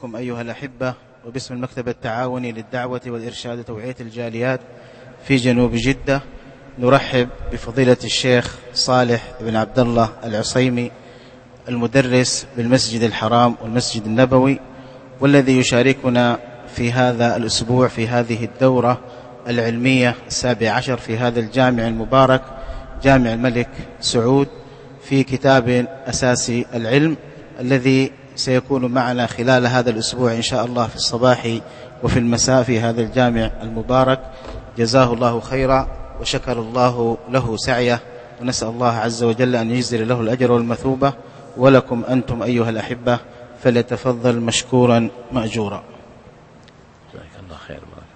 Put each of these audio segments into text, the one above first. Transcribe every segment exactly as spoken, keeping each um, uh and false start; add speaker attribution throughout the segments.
Speaker 1: بكم أيها الأحبة، وباسم المكتب التعاوني للدعوة والإرشاد وتوعية الجاليات في جنوب جدة نرحب بفضيلة الشيخ صالح بن عبد الله العصيمي المدرس بالمسجد الحرام والمسجد النبوي، والذي يشاركنا في هذا الأسبوع في هذه الدورة العلمية السابع عشر في هذا الجامع المبارك جامع الملك سعود في كتاب أساس العلم، الذي سيكون معنا خلال هذا الأسبوع إن شاء الله في الصباح وفي المساء في هذا الجامع المبارك. جزاه الله خيرا وشكر الله له سعيه، ونسأل الله عز وجل أن يجزل له الأجر والمثوبة، ولكم أنتم أيها الأحبة فليتفضل مشكورا مأجورا.
Speaker 2: جزاك الله خير.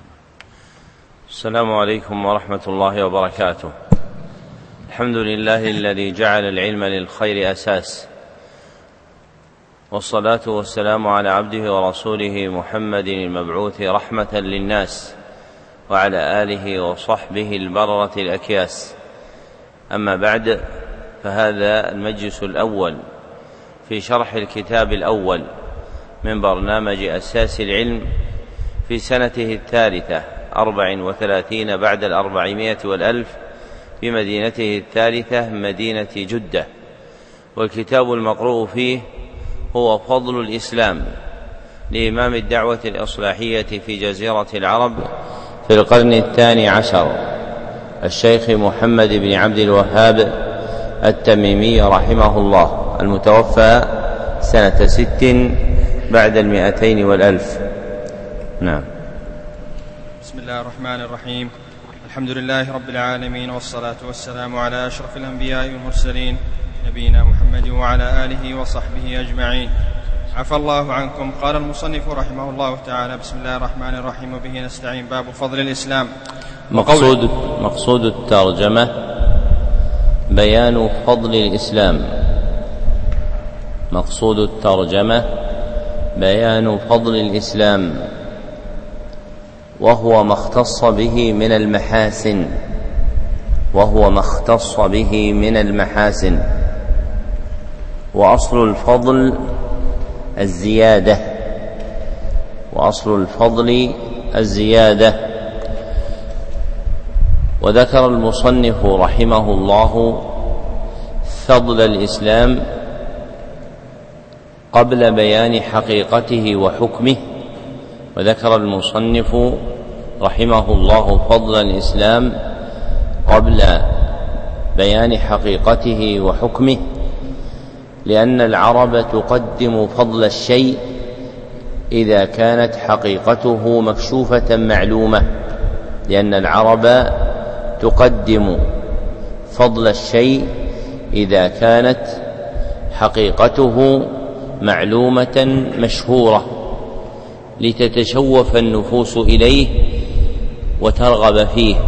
Speaker 2: السلام عليكم ورحمة الله وبركاته. الحمد لله الذي جعل العلم للخير أساس، والصلاة والسلام على عبده ورسوله محمد المبعوث رحمة للناس، وعلى آله وصحبه البررة الأكياس. أما بعد، فهذا المجلس الأول في شرح الكتاب الأول من برنامج أساس العلم في سنته الثالثة أربع وثلاثين بعد الأربعمائة والألف في مدينته الثالثة مدينة جدة. والكتاب المقروء فيه هو فضل الإسلام لإمام الدعوة الإصلاحية في جزيرة العرب في القرن الثاني عشر الشيخ محمد بن عبد الوهاب التميمي رحمه الله، المتوفى سنة ست بعد المئتين والألف. نعم.
Speaker 3: بسم الله الرحمن الرحيم. الحمد لله رب العالمين، والصلاة والسلام على أشرف الأنبياء والمرسلين نبينا محمد وعلى آله وصحبه أجمعين. عفى الله عنكم. قال المصنف رحمه الله تعالى: بسم الله الرحمن الرحيم، وبه نستعين. باب فضل الإسلام.
Speaker 2: مقصود, مقصود الترجمة بيان فضل الإسلام. مقصود الترجمة بيان فضل الإسلام، وهو ما اختص به من المحاسن وهو ما اختص به من المحاسن وأصل الفضل الزيادة وأصل الفضل الزيادة وذكر المصنف رحمه الله فضل الإسلام قبل بيان حقيقته وحكمه. وذكر المصنف رحمه الله فضل الإسلام قبل بيان حقيقته وحكمه، لأن العرب تقدم فضل الشيء إذا كانت حقيقته مكشوفة معلومة لأن العرب تقدم فضل الشيء إذا كانت حقيقته معلومة مشهورة، لتتشوف النفوس إليه وترغب فيه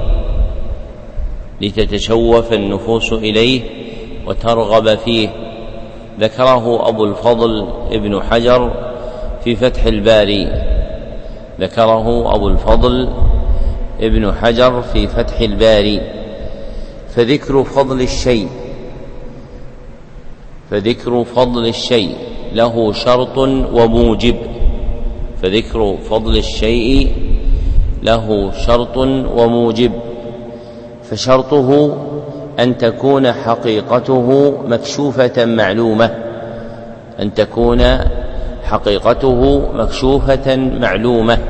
Speaker 2: لتتشوف النفوس إليه وترغب فيه ذكره أبو الفضل ابن حجر في فتح الباري ذكره أبو الفضل ابن حجر في فتح الباري فذكر فضل الشيء فذكر فضل الشيء له شرط وموجب فذكر فضل الشيء له شرط وموجب فشرطه أن تكون حقيقته مكشوفة معلومة أن تكون حقيقته مكشوفة معلومة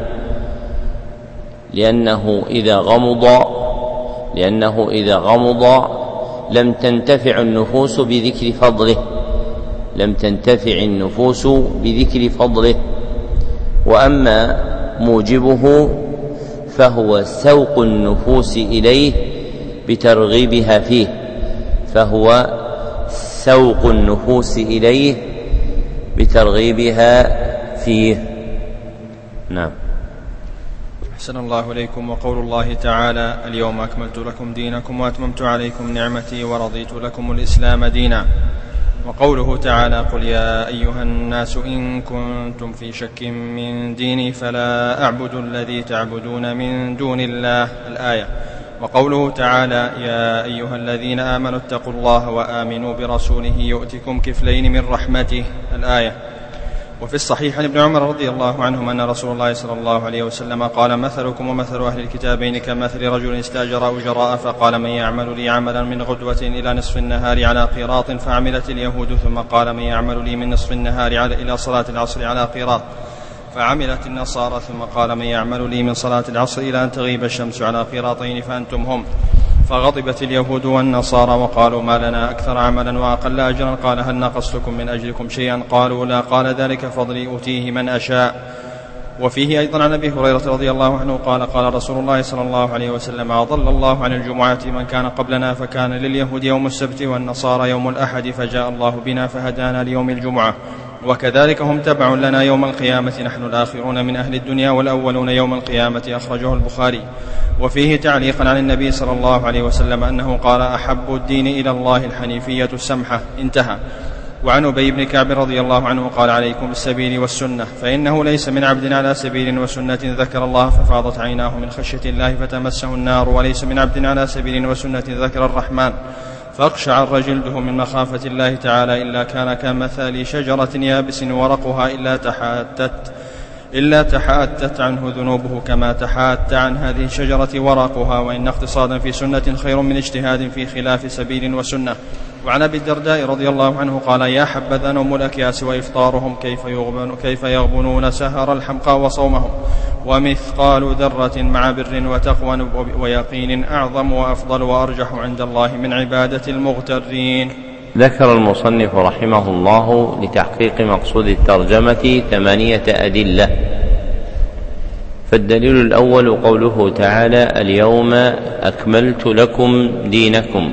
Speaker 2: لأنه إذا غمض لأنه إذا غمض لم تنتفع النفوس بذكر فضله لم تنتفع النفوس بذكر فضله وأما موجبه فهو سوق النفوس إليه بترغيبها فيه فهو سوق النفوس إليه بترغيبها فيه. نعم.
Speaker 3: أحسن الله إليكم. وقول الله تعالى: اليوم أكملت لكم دينكم وأتممت عليكم نعمتي ورضيت لكم الإسلام دينا. وقوله تعالى: قل يا أيها الناس إن كنتم في شك من ديني فلا أعبد الذي تعبدون من دون الله. الآية. وقوله تعالى: يا أيها الذين آمنوا اتقوا الله وآمنوا برسوله يؤتكم كفلين من رحمته. الآية. وفي الصحيح عن ابن عمر رضي الله عنهما أن رسول الله صلى الله عليه وسلم قال مثلكم ومثل أهل الكتابين كمثل رجل استأجر أجراء فقال من يعمل لي عملا من غدوة إلى نصف النهار على قيراط فعملت اليهود ثم قال من يعمل لي من نصف النهار إلى صلاة العصر على قيراط فعملت النصارى ثم قال من يعمل لي من صلاة العصر إلى أن تغيب الشمس على قيراطين فأنتم هم. فغضبت اليهود والنصارى وقالوا ما لنا أكثر عملا وأقل أجرا. قال هل نقصتكم من أجركم شيئا؟ قالوا لا. قال ذلك فضلي أوتيه من أشاء. وفيه أيضا عن أبي هريرة رضي الله عنه قال قال رسول الله صلى الله عليه وسلم أضل الله عن الجمعة من كان قبلنا فكان لليهود يوم السبت والنصارى يوم الأحد فجاء الله بنا فهدانا ليوم الجمعة وكذلك هم تبع لنا يوم القيامة نحن الآخرون من أهل الدنيا والأولون يوم القيامة. أخرجه البخاري. وفيه تعليقا عن النبي صلى الله عليه وسلم أنه قال أحب الدين إلى الله الحنيفية السمحة. انتهى. وعن أبي بن كعب رضي الله عنه قال عليكم بالسبيل والسنة فإنه ليس من عبد على سبيل وسنة ذكر الله ففاضت عيناه من خشية الله فتمسه النار وليس من عبد على سبيل وسنة ذكر الرحمن فاقشعر جلده من مخافة الله تعالى إلا كان كمثل شجرة يابس ورقها إلا تحاتت إلا تحاتت عنه ذنوبه كما تحات عن هذه الشجرة ورقها. وإن اقتصادا في سنة خير من اجتهاد في خلاف سبيل وسنة. وعن أبي الدرداء رضي الله عنه قال يا حبذا نوم الأكياس وإفطارهم كيف, يغبن كيف يغبنون سهر الحمقى وصومهم ومثقال ذرة مع بر وتقوى ويقين أعظم وأفضل وأرجح عند الله من عبادة المغترين.
Speaker 2: ذكر المصنف رحمه الله لتحقيق مقصود الترجمة ثمانية أدلة. فالدليل الأول قوله تعالى اليوم أكملت لكم دينكم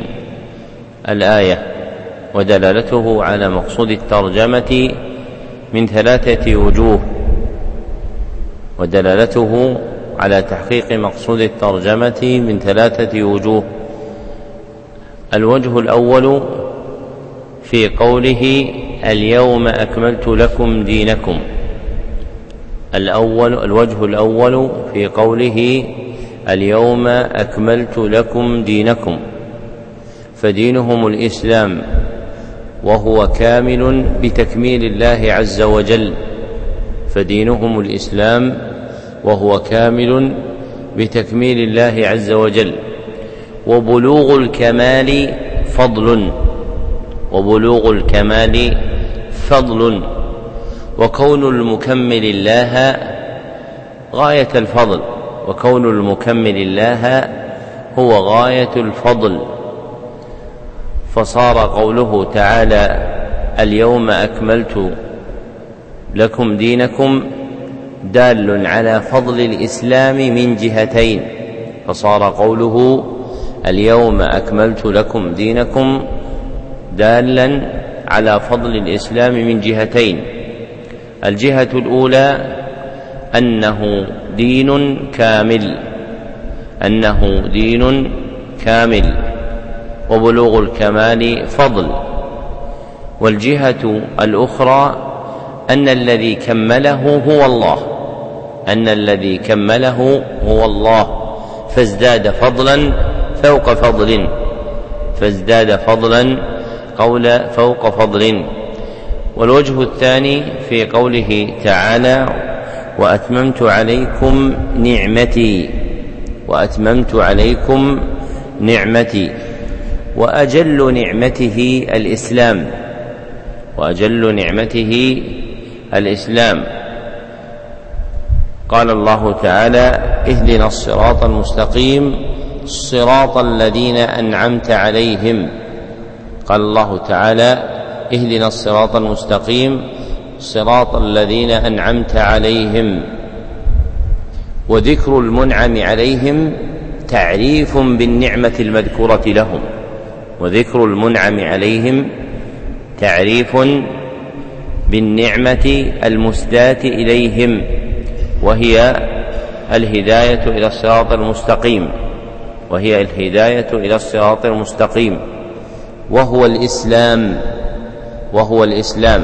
Speaker 2: الآية ودلالته على مقصود الترجمة من ثلاثة وجوه ودلالته على تحقيق مقصود الترجمة من ثلاثة وجوه. الوجه الأول في قوله اليوم أكملت لكم دينكم. الأول الوجه الأول في قوله اليوم أكملت لكم دينكم فدينهم الإسلام وهو كامل بتكميل الله عز وجل فدينهم الإسلام وهو كامل بتكميل الله عز وجل. وبلوغ الكمال فضل وبلوغ الكمال فضل وكون المكمل الله غاية الفضل وكون المكمل الله هو غاية الفضل. فصار قوله تعالى اليوم أكملت لكم دينكم دال على فضل الإسلام من جهتين. فصار قوله اليوم أكملت لكم دينكم دالا على فضل الإسلام من جهتين. الجهة الأولى أنه دين كامل أنه دين كامل وبلوغ الكمال فضل. والجهة الأخرى أن الذي كمله هو الله أن الذي كمله هو الله فازداد فضلا فوق فضل فازداد فضلا قول فوق فضل. والوجه الثاني في قوله تعالى وأتممت عليكم نعمتي وأتممت عليكم نعمتي وأجل نعمته الإسلام وأجل نعمته الإسلام. قال الله تعالى اهدنا الصراط المستقيم صراط الذين أنعمت عليهم. قال الله تعالى اهدنا الصراط المستقيم صراط الذين أنعمت عليهم. وذكر المنعم عليهم تعريف بالنعمة المذكورة لهم وذكر المنعم عليهم تعريف بالنعمة المسداة إليهم وهي الهداية إلى الصراط المستقيم وهي الهداية إلى الصراط المستقيم وهو الإسلام وهو الإسلام.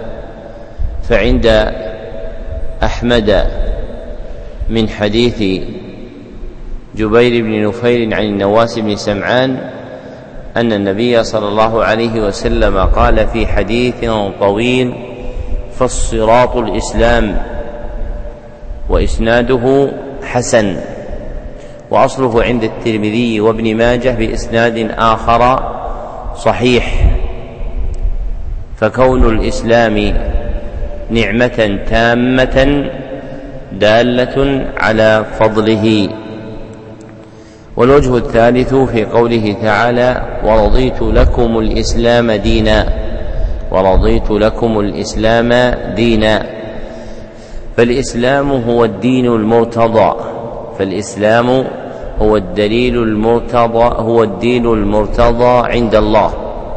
Speaker 2: فعند أحمد من حديث جبير بن نفير عن النواس بن سمعان أن النبي صلى الله عليه وسلم قال في حديث طويل فالصراط الإسلام، وإسناده حسن، وأصله عند الترمذي وابن ماجه بإسناد آخر صحيح. فكون الإسلام نعمة تامة دالة على فضله. والوجه الثالث في قوله تعالى: ورضيت لكم الإسلام دينا، ورضيت لكم الإسلام دينا. فالإسلام هو الدين المرتضى، فالإسلام هو الدليل المرتضى، هو الدين المرتضى عند الله،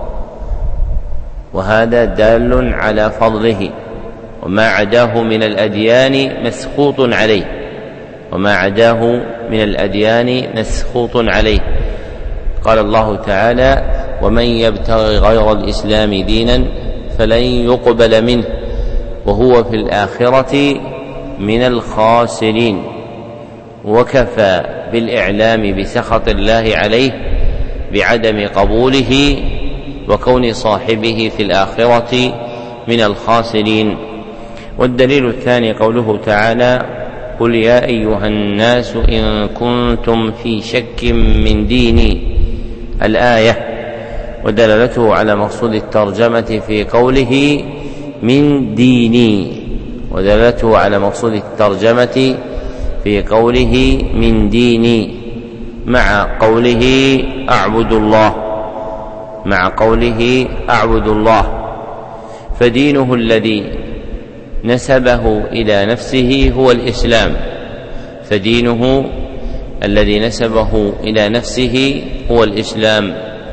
Speaker 2: وهذا دال على فضله. وما عداه من الأديان مسخوط عليه، وما عداه من الأديان مسخوط عليه. قال الله تعالى: ومن يبتغي غير الإسلام دينا فلن يقبل منه وهو في الآخرة من الخاسرين. وكفى بالإعلام بسخط الله عليه بعدم قبوله وكون صاحبه في الآخرة من الخاسرين. والدليل الثاني قوله تعالى: قل يا أيها الناس إن كنتم في شك من ديني، الآية. ودلالته على مقصود الترجمة في قوله من ديني، ودلالته على مقصود الترجمة في قوله من ديني مع قوله أعبد الله، مع قوله أعبد الله. فدينه الذي نسبه إلى نفسه هو الإسلام، فدينه الذي نسبه إلى نفسه هو الإسلام.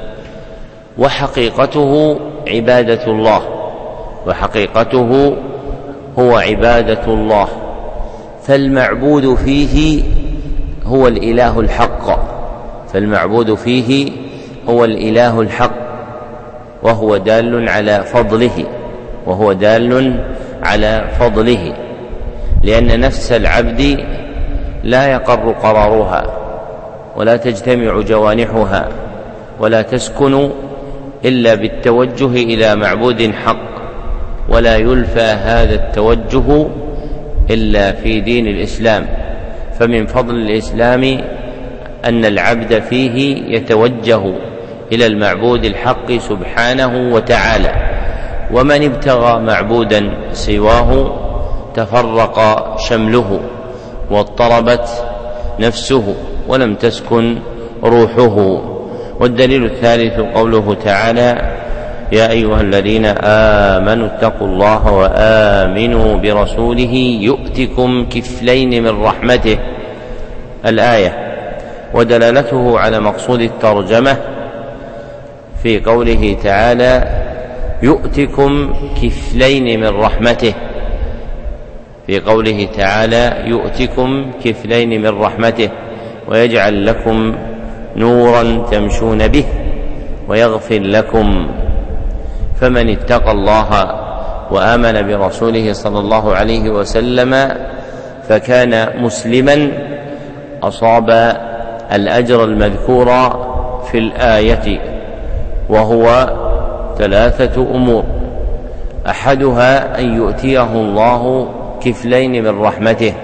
Speaker 2: وحقيقته عبادة الله، وحقيقته هو عبادة الله. فالمعبود فيه هو الإله الحق، فالمعبود فيه هو الإله الحق، وهو دال على فضله، وهو دال على فضله، لأن نفس العبد لا يقر قرارها، ولا تجتمع جوانحها، ولا تسكن إلا بالتوجه إلى معبود حق، ولا يلفى هذا التوجه إلا في دين الإسلام. فمن فضل الإسلام أن العبد فيه يتوجه إلى المعبود الحق سبحانه وتعالى. ومن ابتغى معبودا سواه تفرق شمله، واضطربت نفسه، ولم تسكن روحه. والدليل الثالث قوله تعالى: يا أيها الذين آمنوا اتقوا الله وآمنوا برسوله يؤتكم كفلين من رحمته، الآية. ودلالته على مقصود الترجمة في قوله تعالى: يؤتكم كفلين من رحمته، في قوله تعالى: يؤتكم كفلين من رحمته ويجعل لكم نورا تمشون به ويغفر لكم. فمن اتقى الله وآمن برسوله صلى الله عليه وسلم فكان مسلما أصاب الأجر المذكور في الآية، وهو ثلاثة أمور: أحدها أن يؤتيه الله كفلين من رحمته،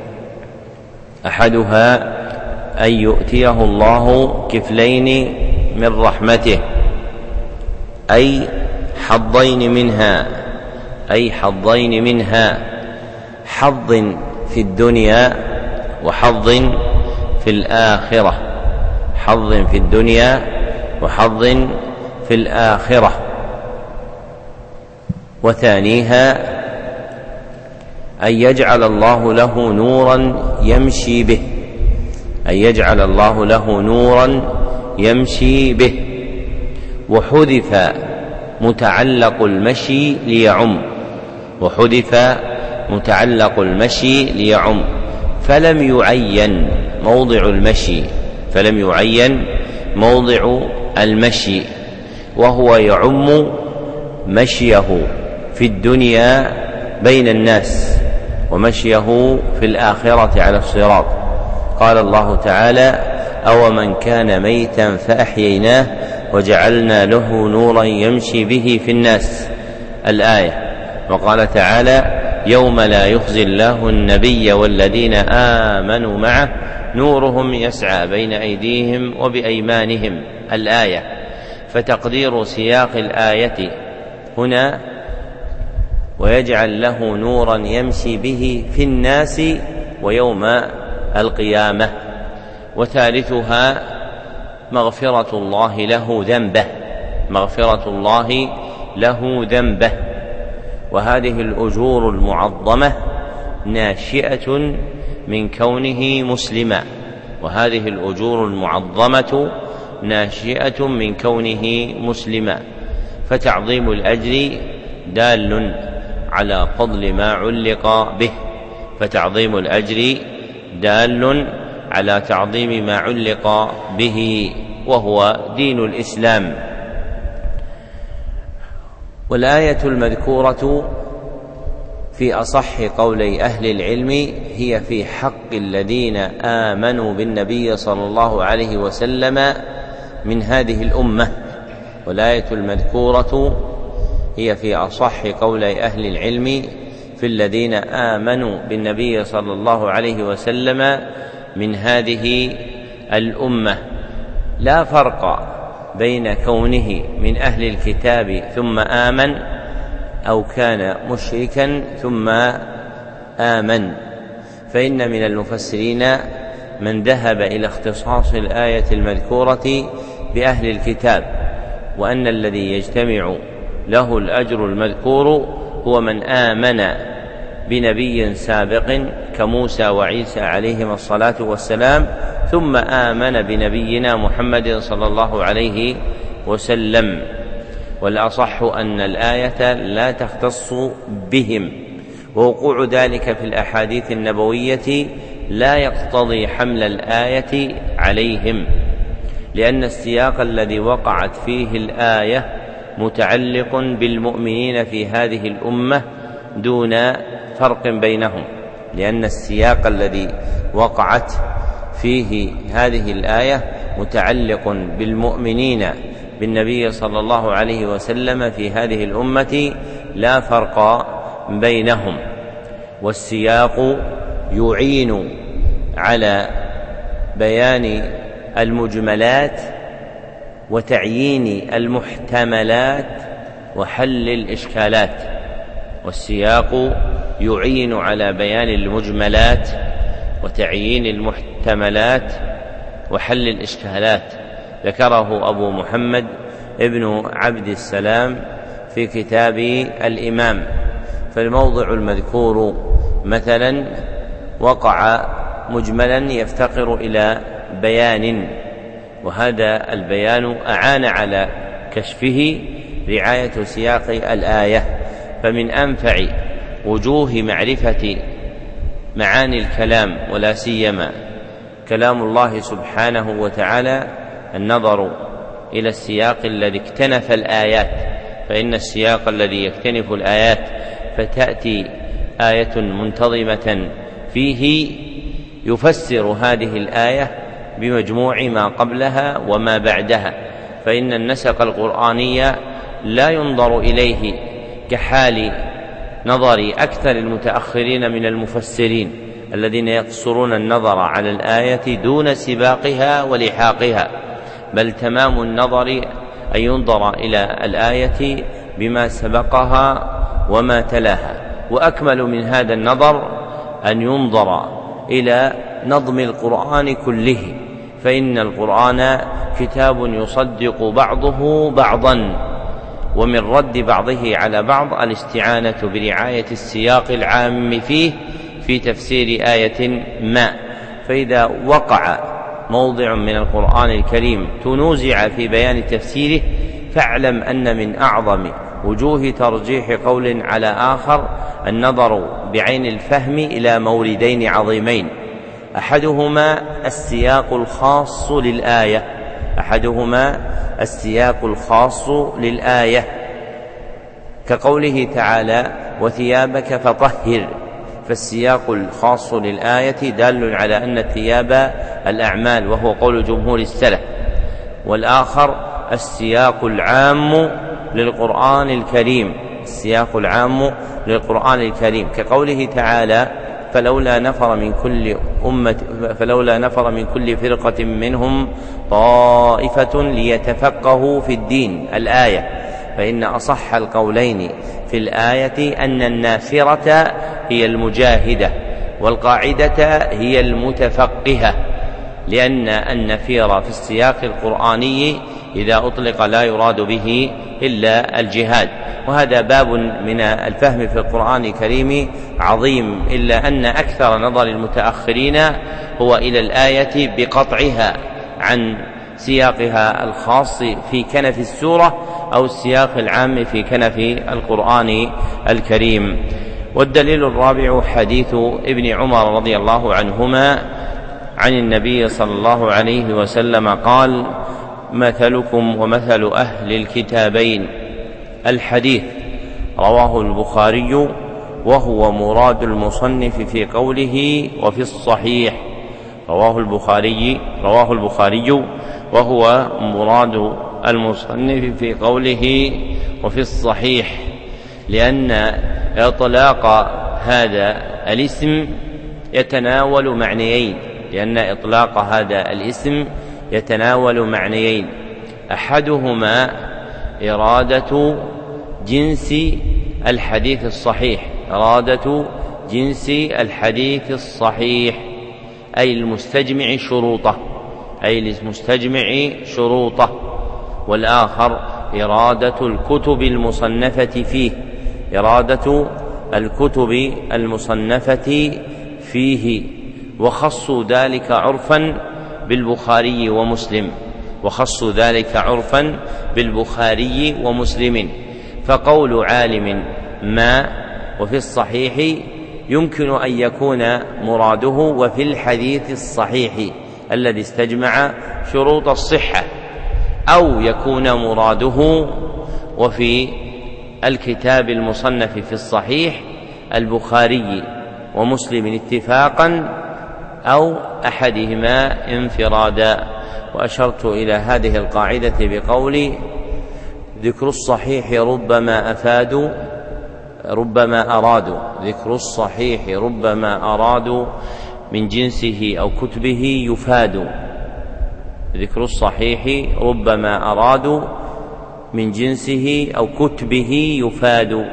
Speaker 2: أحدها أن يؤتيه الله كفلين من رحمته، أي حظين منها، أي حظين منها، حظ في الدنيا وحظ في الآخرة، حظ في الدنيا وحظ في الآخرة. وثانيها أن يجعل الله له نورا يمشي به، أن يجعل الله له نورا يمشي به. وحذف متعلق المشي ليعم، وحذف متعلق المشي ليعم، فلم يعين موضع المشي، فلم يعين موضع المشي، وهو يعم مشيه في الدنيا بين الناس ومشيه في الآخرة على الصراط. قال الله تعالى: أومن كان ميتا فأحييناه وجعلنا له نورا يمشي به في الناس، الآية. وقال تعالى: يوم لا يخزي الله النبي والذين آمنوا معه نورهم يسعى بين أيديهم وبأيمانهم، الآية. فتقدير سياق الآية هنا: ويجعل له نورا يمشي به في الناس ويوم القيامة. وثالثها: مغفرة الله له ذنبه، مغفرة الله له ذنبه. وهذه الأجور المعظمة ناشئة من كونه مسلما، وهذه الأجور المعظمة ناشئة من كونه مسلما. فتعظيم الأجر دال على فضل ما علق به، فتعظيم الأجر دال على تعظيم ما علق به، وهو دين الإسلام. والآية المذكورة في أصح قولي أهل العلم هي في حق الذين آمنوا بالنبي صلى الله عليه وسلم من هذه الأمة. والآية المذكورة هي في أصح قولي أهل العلم في الذين آمنوا بالنبي صلى الله عليه وسلم من هذه الأمة. لا فرق بين كونه من أهل الكتاب ثم آمن أو كان مشركا ثم آمن، فإن من المفسرين من ذهب إلى اختصاص الآية المذكورة بأهل الكتاب، وأن الذي يجتمع له الأجر المذكور هو من آمن بنبي سابق كموسى وعيسى عليهما الصلاة والسلام ثم آمن بنبينا محمد صلى الله عليه وسلم. والأصح أن الآية لا تختص بهم، ووقوع ذلك في الأحاديث النبوية لا يقتضي حمل الآية عليهم، لأن السياق الذي وقعت فيه الآية متعلق بالمؤمنين في هذه الأمة دون فرق بينهم، لأن السياق الذي وقعت فيه هذه الآية متعلق بالمؤمنين بالنبي صلى الله عليه وسلم في هذه الأمة لا فرق بينهم. والسياق يعين على بيان المجملات وتعيين المحتملات وحل الإشكالات. والسياق يعين على بيان المجملات وتعيين المحتملات وحل الإشكالات، ذكره أبو محمد ابن عبد السلام في كتاب الإمام. فالموضع المذكور مثلا وقع مجملا يفتقر إلى بيان، وهذا البيان أعان على كشفه رعاية سياق الآية. فمن أنفع وجوه معرفة معاني الكلام ولا سيما كلام الله سبحانه وتعالى النظر إلى السياق الذي اكتنف الآيات، فإن السياق الذي يكتنف الآيات فتأتي آية منتظمة فيه يفسر هذه الآية بمجموع ما قبلها وما بعدها، فإن النسق القرآني لا ينظر إليه كحال نظر أكثر المتأخرين من المفسرين الذين يقصرون النظر على الآية دون سباقها ولحاقها، بل تمام النظر أن ينظر إلى الآية بما سبقها وما تلاها. وأكمل من هذا النظر أن ينظر إلى نظم القرآن كله، فإن القرآن كتاب يصدق بعضه بعضا، ومن رد بعضه على بعض الاستعانة برعاية السياق العام فيه في تفسير آية ما. فإذا وقع موضع من القرآن الكريم تنوزع في بيان تفسيره فاعلم أن من أعظم وجوه ترجيح قول على آخر النظر بعين الفهم إلى موردين عظيمين: أحدهما السياق الخاص للآية أحدهما السياق الخاص للآية كقوله تعالى: وثيابك فطهر، فالسياق الخاص للآية دال على أن الثياب الأعمال، وهو قول جمهور السلف. والآخر السياق العام للقرآن الكريم السياق العام للقرآن الكريم، كقوله تعالى: فلولا نفر من كل أمة فلولا نفر من كل فرقة منهم طائفة ليتفقهوا في الدين الآية. فإن أصح القولين في الآية أن النافرة هي المجاهدة والقاعدة هي المتفقهة، لأن النفير في السياق القرآني إذا أطلق لا يراد به إلا الجهاد، وهذا باب من الفهم في القرآن الكريم عظيم، إلا أن أكثر نظر المتأخرين هو إلى الآية بقطعها عن سياقها الخاص في كنف السورة أو السياق العام في كنف القرآن الكريم. والدليل الرابع حديث ابن عمر رضي الله عنهما عن النبي صلى الله عليه وسلم قال: مثلكم ومثل أهل الكتابين. الحديث رواه البخاري وهو مراد المصنف في قوله وفي الصحيح. رواه البخاري رواه البخاري وهو مراد المصنف في قوله وفي الصحيح، لأن إطلاق هذا الاسم يتناول معنيين لأن إطلاق هذا الاسم يتناول معنيين أحدهما إرادة جنس الحديث الصحيح إرادة جنس الحديث الصحيح أي المستجمع شروطه أي المستجمع شروطه والآخر إرادة الكتب المصنفة فيه إرادة الكتب المصنفة فيه وخصوا ذلك عرفا بالبخاري ومسلم وخصوا ذلك عرفا بالبخاري ومسلم. فقول عالم ما وفي الصحيح يمكن أن يكون مراده وفي الحديث الصحيح الذي استجمع شروط الصحة، أو يكون مراده وفي الكتاب المصنف في الصحيح البخاري ومسلم اتفاقا أو أحدهما انفرادا. وأشرت إلى هذه القاعدة بقولي: ذكر الصحيح ربما أفادوا ربما أرادوا ذكر الصحيح ربما أرادوا من جنسه أو كتبه يفاد ذكر الصحيح ربما أرادوا من جنسه أو كتبه يفاد.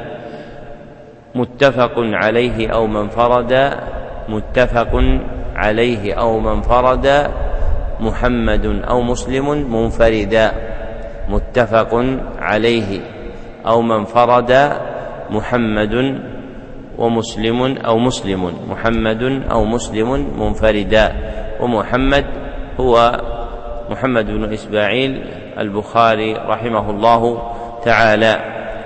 Speaker 2: متفق عليه أو من فرد متفق عليه أو من فرد محمد أو مسلم منفردا متفق عليه أو من فرد محمد ومسلم أو مسلم محمد أو مسلم منفردا. ومحمد هو محمد بن إسماعيل البخاري رحمه الله تعالى.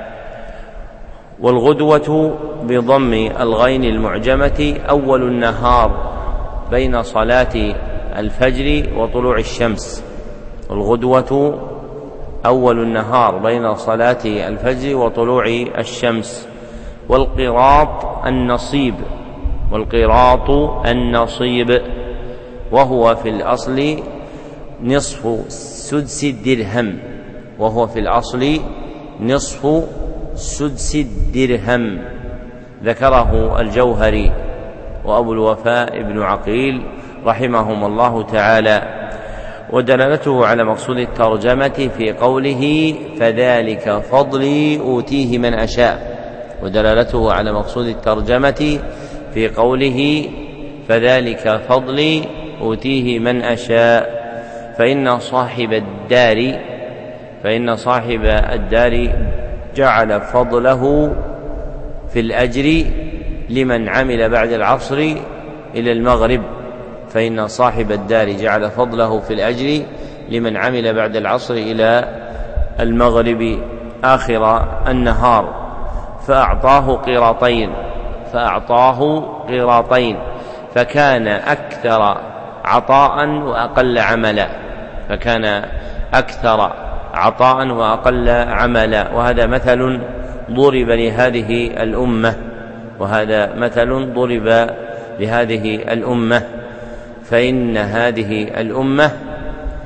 Speaker 2: والغدوة بضم الغين المعجمة أول النهار بين صلاة الفجر وطلوع الشمس. الغدوة أول النهار بين صلاة الفجر وطلوع الشمس. والقراط النصيب والقراط النصيب وهو في الأصل نصف سدس الدرهم وهو في الأصل نصف سدس الدرهم ذكره الجوهري وأبو الوفاء ابن عقيل رحمهم الله تعالى. ودلالته على مقصود الترجمة في قوله فذلك فضلي أوتيه من أشاء ودلالته على مقصود الترجمة في قوله فذلك فضلي أوتيه من أشاء فإن صاحب الدار فإن صاحب الدار جعل فضله في الأجر لمن عمل بعد العصر إلى المغرب فإن صاحب الدار جعل فضله في الأجر لمن عمل بعد العصر إلى المغرب آخر النهار فأعطاه قيراطين فأعطاه قيراطين فكان أكثر عطاء وأقل عملا فكان أكثر عطاء وأقل عملا. وهذا مثل ضرب لهذه الأمة وهذا مثل ضرب لهذه الأمة فإن هذه الأمة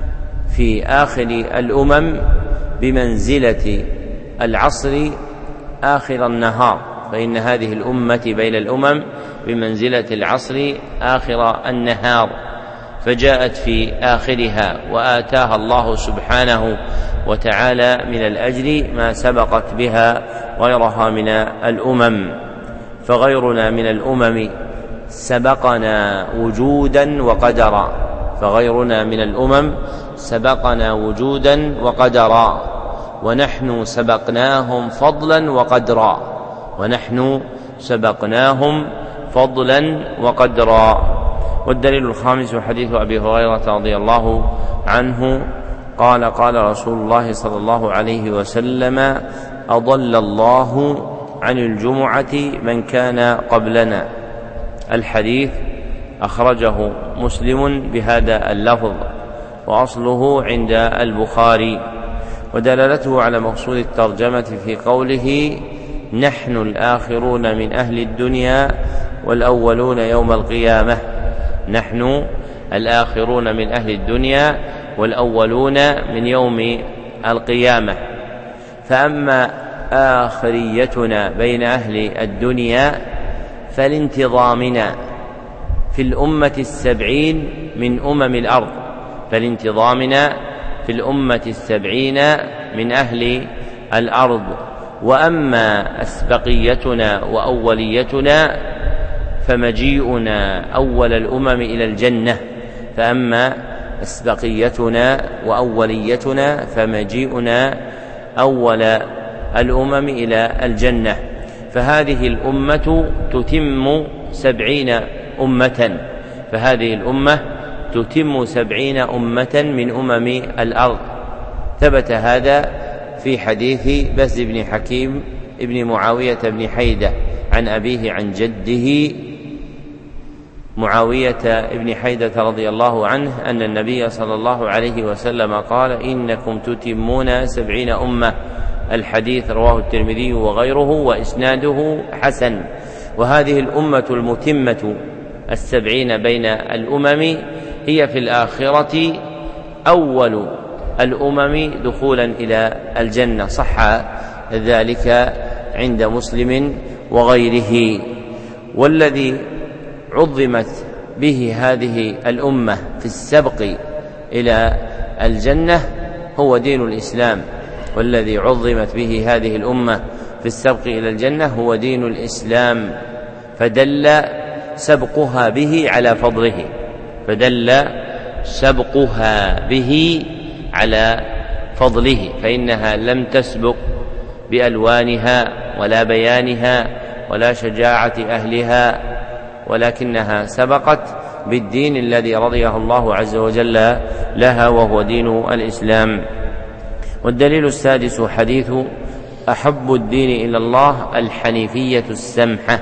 Speaker 2: في آخر الأمم بمنزلة العصر آخر النهار، فإن هذه الأمة بين الأمم بمنزلة العصر آخر النهار، فجاءت في آخرها وآتاها الله سبحانه وتعالى من الأجر ما سبقت بها غيرها من الأمم. فغيرنا من الأمم سبقنا وجودا وقدرا فغيرنا من الأمم سبقنا وجودا وقدرا ونحن سبقناهم فضلا وقدرا ونحن سبقناهم فضلا وقدرا. والدليل الخامس حديث أبي هريرة رضي الله عنه قال قال رسول الله صلى الله عليه وسلم: أضل الله عن الجمعة من كان قبلنا. الحديث أخرجه مسلم بهذا اللفظ، وأصله عند البخاري، ودلالته على مقصود الترجمة في قوله: نحن الآخرون من أهل الدنيا والأولون يوم القيامة. نحن الآخرون من أهل الدنيا والأولون من يوم القيامة. فأما آخريتنا بين أهل الدنيا فلانتظامنا في الأمة السبعين من أمم الأرض فلانتظامنا في الأمة السبعين من أهل الأرض. وأما أسبقيتنا وأوليتنا فمجيئنا أول الأمم إلى الجنة فأما أسبقيتنا وأوليتنا فمجيئنا أول الأمم إلى الجنة. فهذه الأمة تتم سبعين أمة فهذه الأمة تتم سبعين أمة من أمم الأرض. ثبت هذا في حديث بز بن حكيم ابن معاوية بن حيدة عن أبيه عن جده معاوية بن حيدة رضي الله عنه أن النبي صلى الله عليه وسلم قال: إنكم تتمون سبعين أمة. الحديث رواه الترمذي وغيره وإسناده حسن. وهذه الأمة المتمة السبعين بين الأمم هي في الآخرة أول الأمم دخولا إلى الجنة، صح ذلك عند مسلم وغيره. والذي عظمت به هذه الأمة في السبق إلى الجنة هو دين الإسلام والذي عظمت به هذه الأمة في السبق إلى الجنة هو دين الإسلام، فدل سبقها به على فضله فدل سبقها به على فضله فإنها لم تسبق بألوانها ولا بيانها ولا شجاعة أهلها، ولكنها سبقت بالدين الذي رضيه الله عز وجل لها وهو دين الإسلام. والدليل السادس حديث أحب الدين إلى الله الحنيفية السمحة،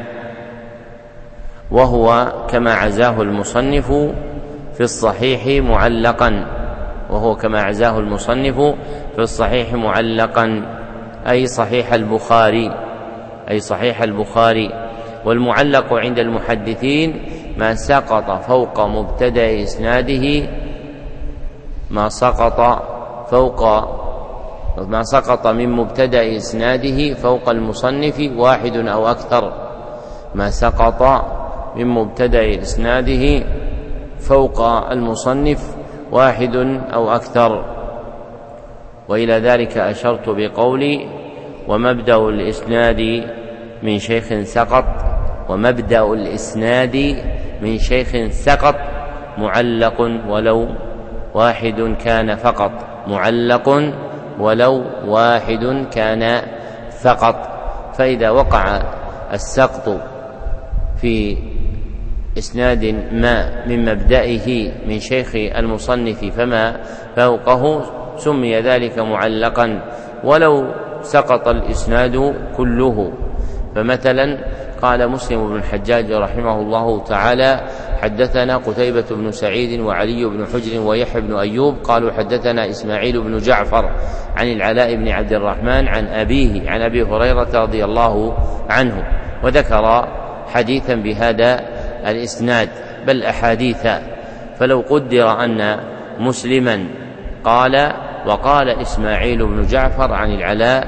Speaker 2: وهو كما عزاه المصنف في الصحيح معلقا وهو كما عزاه المصنف في الصحيح معلقا أي صحيح البخاري أي صحيح البخاري. والمعلق عند المحدثين ما سقط فوق مبتدأ إسناده ما سقط فوق ما سقط من مبتدأ إسناده فوق المصنف واحد أو أكثر ما سقط من مبتدأ إسناده فوق المصنف واحد أو أكثر. وإلى ذلك أشرت بقولي: ومبدأ الإسناد من شيخ سقط ومبدأ الإسناد من شيخ سقط معلق ولو واحد كان فقط معلق ولو واحد كان فقط. فإذا وقع السقط في إسناد ما من مبدئه من شيخ المصنف فما فوقه سمي ذلك معلقا ولو سقط الإسناد كله. فمثلا قال مسلم بن الحجاج رحمه الله تعالى: حدثنا قتيبة بن سعيد وعلي بن حجر ويحيى بن أيوب قالوا حدثنا إسماعيل بن جعفر عن العلاء بن عبد الرحمن عن أبيه عن أبي هريرة رضي الله عنه، وذكر حديثا بهذا الإسناد بل أحاديث. فلو قدر أن مسلما قال وقال إسماعيل بن جعفر عن العلاء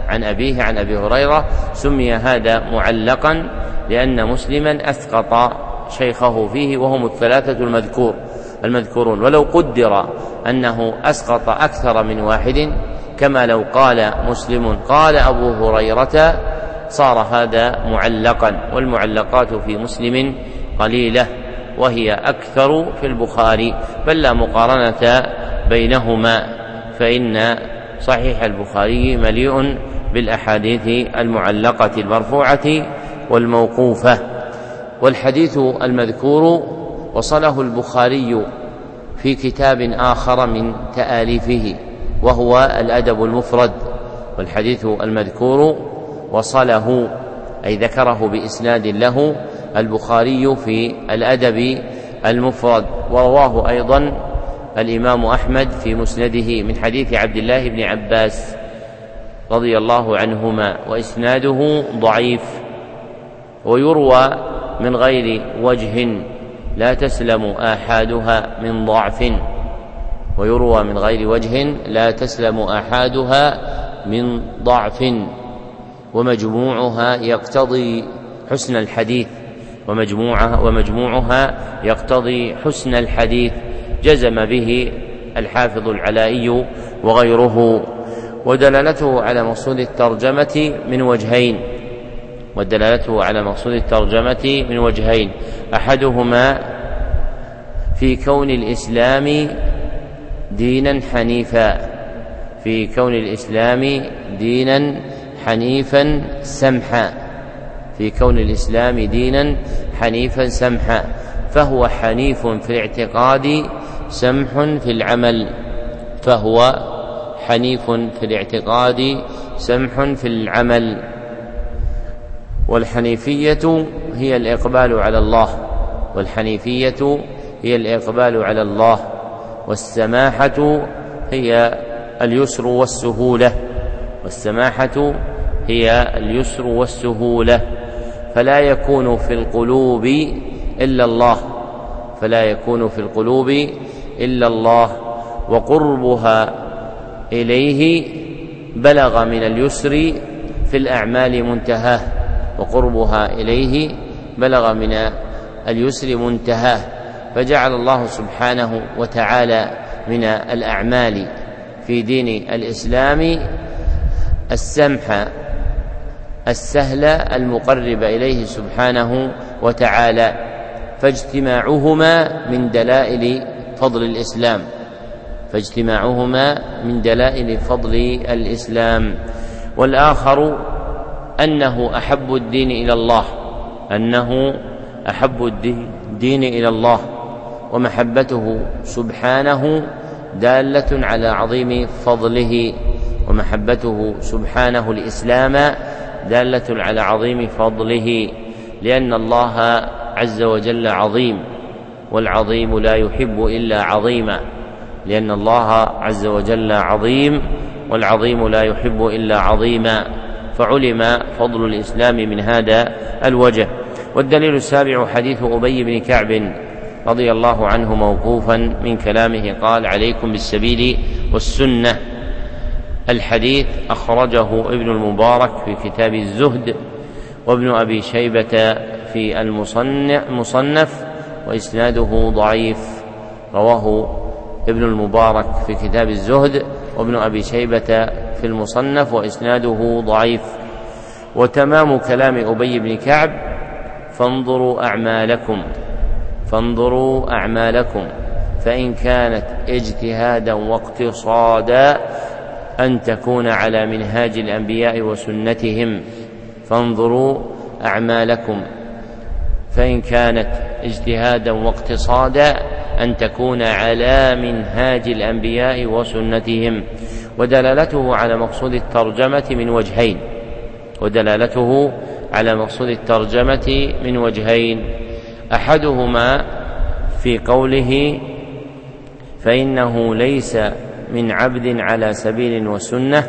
Speaker 2: عن أبيه عن أبي هريرة سمي هذا معلقا لأن مسلما أسقط شيخه فيه وهم الثلاثة المذكور المذكورون. ولو قدر أنه أسقط أكثر من واحد كما لو قال مسلم قال أبو هريرة صار هذا معلقا، والمعلقات في مسلم قليلة وهي أكثر في البخاري، بل لا مقارنة بينهما، فإن صحيح البخاري مليء بالأحاديث المعلقة المرفوعة والموقوفة. والحديث المذكور وصله البخاري في كتاب آخر من تآليفه وهو الأدب المفرد، والحديث المذكور وصله أي ذكره بإسناد له البخاري في الأدب المفرد، ورواه أيضا الإمام أحمد في مسنده من حديث عبد الله بن عباس رضي الله عنهما، وإسناده ضعيف، ويروى من غير وجه لا تسلم آحادها من ضعف ويروى من غير وجه لا تسلم آحادها من ضعف ومجموعها يقتضي حسن الحديث ومجموعها, ومجموعها يقتضي حسن الحديث، جزم به الحافظ العلائي وغيره. ودلالته على مقصود الترجمة من وجهين ودلالته على مقصود الترجمة من وجهين أحدهما في كون الإسلام دينا حنيفا في كون الإسلام دينا حنيفا سمحا في كون الإسلام دينا حنيفا سمحا فهو حنيف في الاعتقاد سمح في العمل فهو حنيف في الاعتقاد سمح في العمل. والحنيفية هي الإقبال على الله والحنيفية هي الإقبال على الله والسماحة هي اليسر والسهولة والسماحة هي اليسر والسهولة فلا يكون في القلوب إلا الله فلا يكون في القلوب إلا الله وقربها إليه بلغ من اليسر في الأعمال منتهاه وقربها إليه بلغ من اليسر منتهاه فجعل الله سبحانه وتعالى من الأعمال في دين الإسلام السمح السهل المقرب إليه سبحانه وتعالى فاجتماعهما من دلائل فضل الإسلام فاجتماعهما من دلائل فضل الإسلام. والآخر أنه أحب الدين إلى الله أنه أحب الدين إلى الله ومحبته سبحانه دالة على عظيم فضله ومحبته سبحانه الإسلام دالة على عظيم فضله لأن الله عز وجل عظيم والعظيم لا يحب إلا عظيما لأن الله عز وجل عظيم والعظيم لا يحب إلا عظيما فعلم فضل الإسلام من هذا الوجه. والدليل السابع حديث أبي بن كعب رضي الله عنه موقوفا من كلامه قال عليكم بالسبيل والسنة. الحديث أخرجه ابن المبارك في كتاب الزهد وابن أبي شيبة في المصنف وإسناده ضعيف. رواه ابن المبارك في كتاب الزهد وابن أبي شيبة في المصنف وإسناده ضعيف. وتمام كلام أبي بن كعب فانظروا أعمالكم فانظروا أعمالكم فإن كانت اجتهادا واقتصادا أن تكون على منهاج الأنبياء وسنتهم فانظروا أعمالكم فإن كانت اجتهادا واقتصادا أن تكون على منهاج الأنبياء وسنتهم. ودلالته على مقصود الترجمة من وجهين ودلالته على مقصود الترجمة من وجهين أحدهما في قوله فإنه ليس من عبد على سبيل وسنة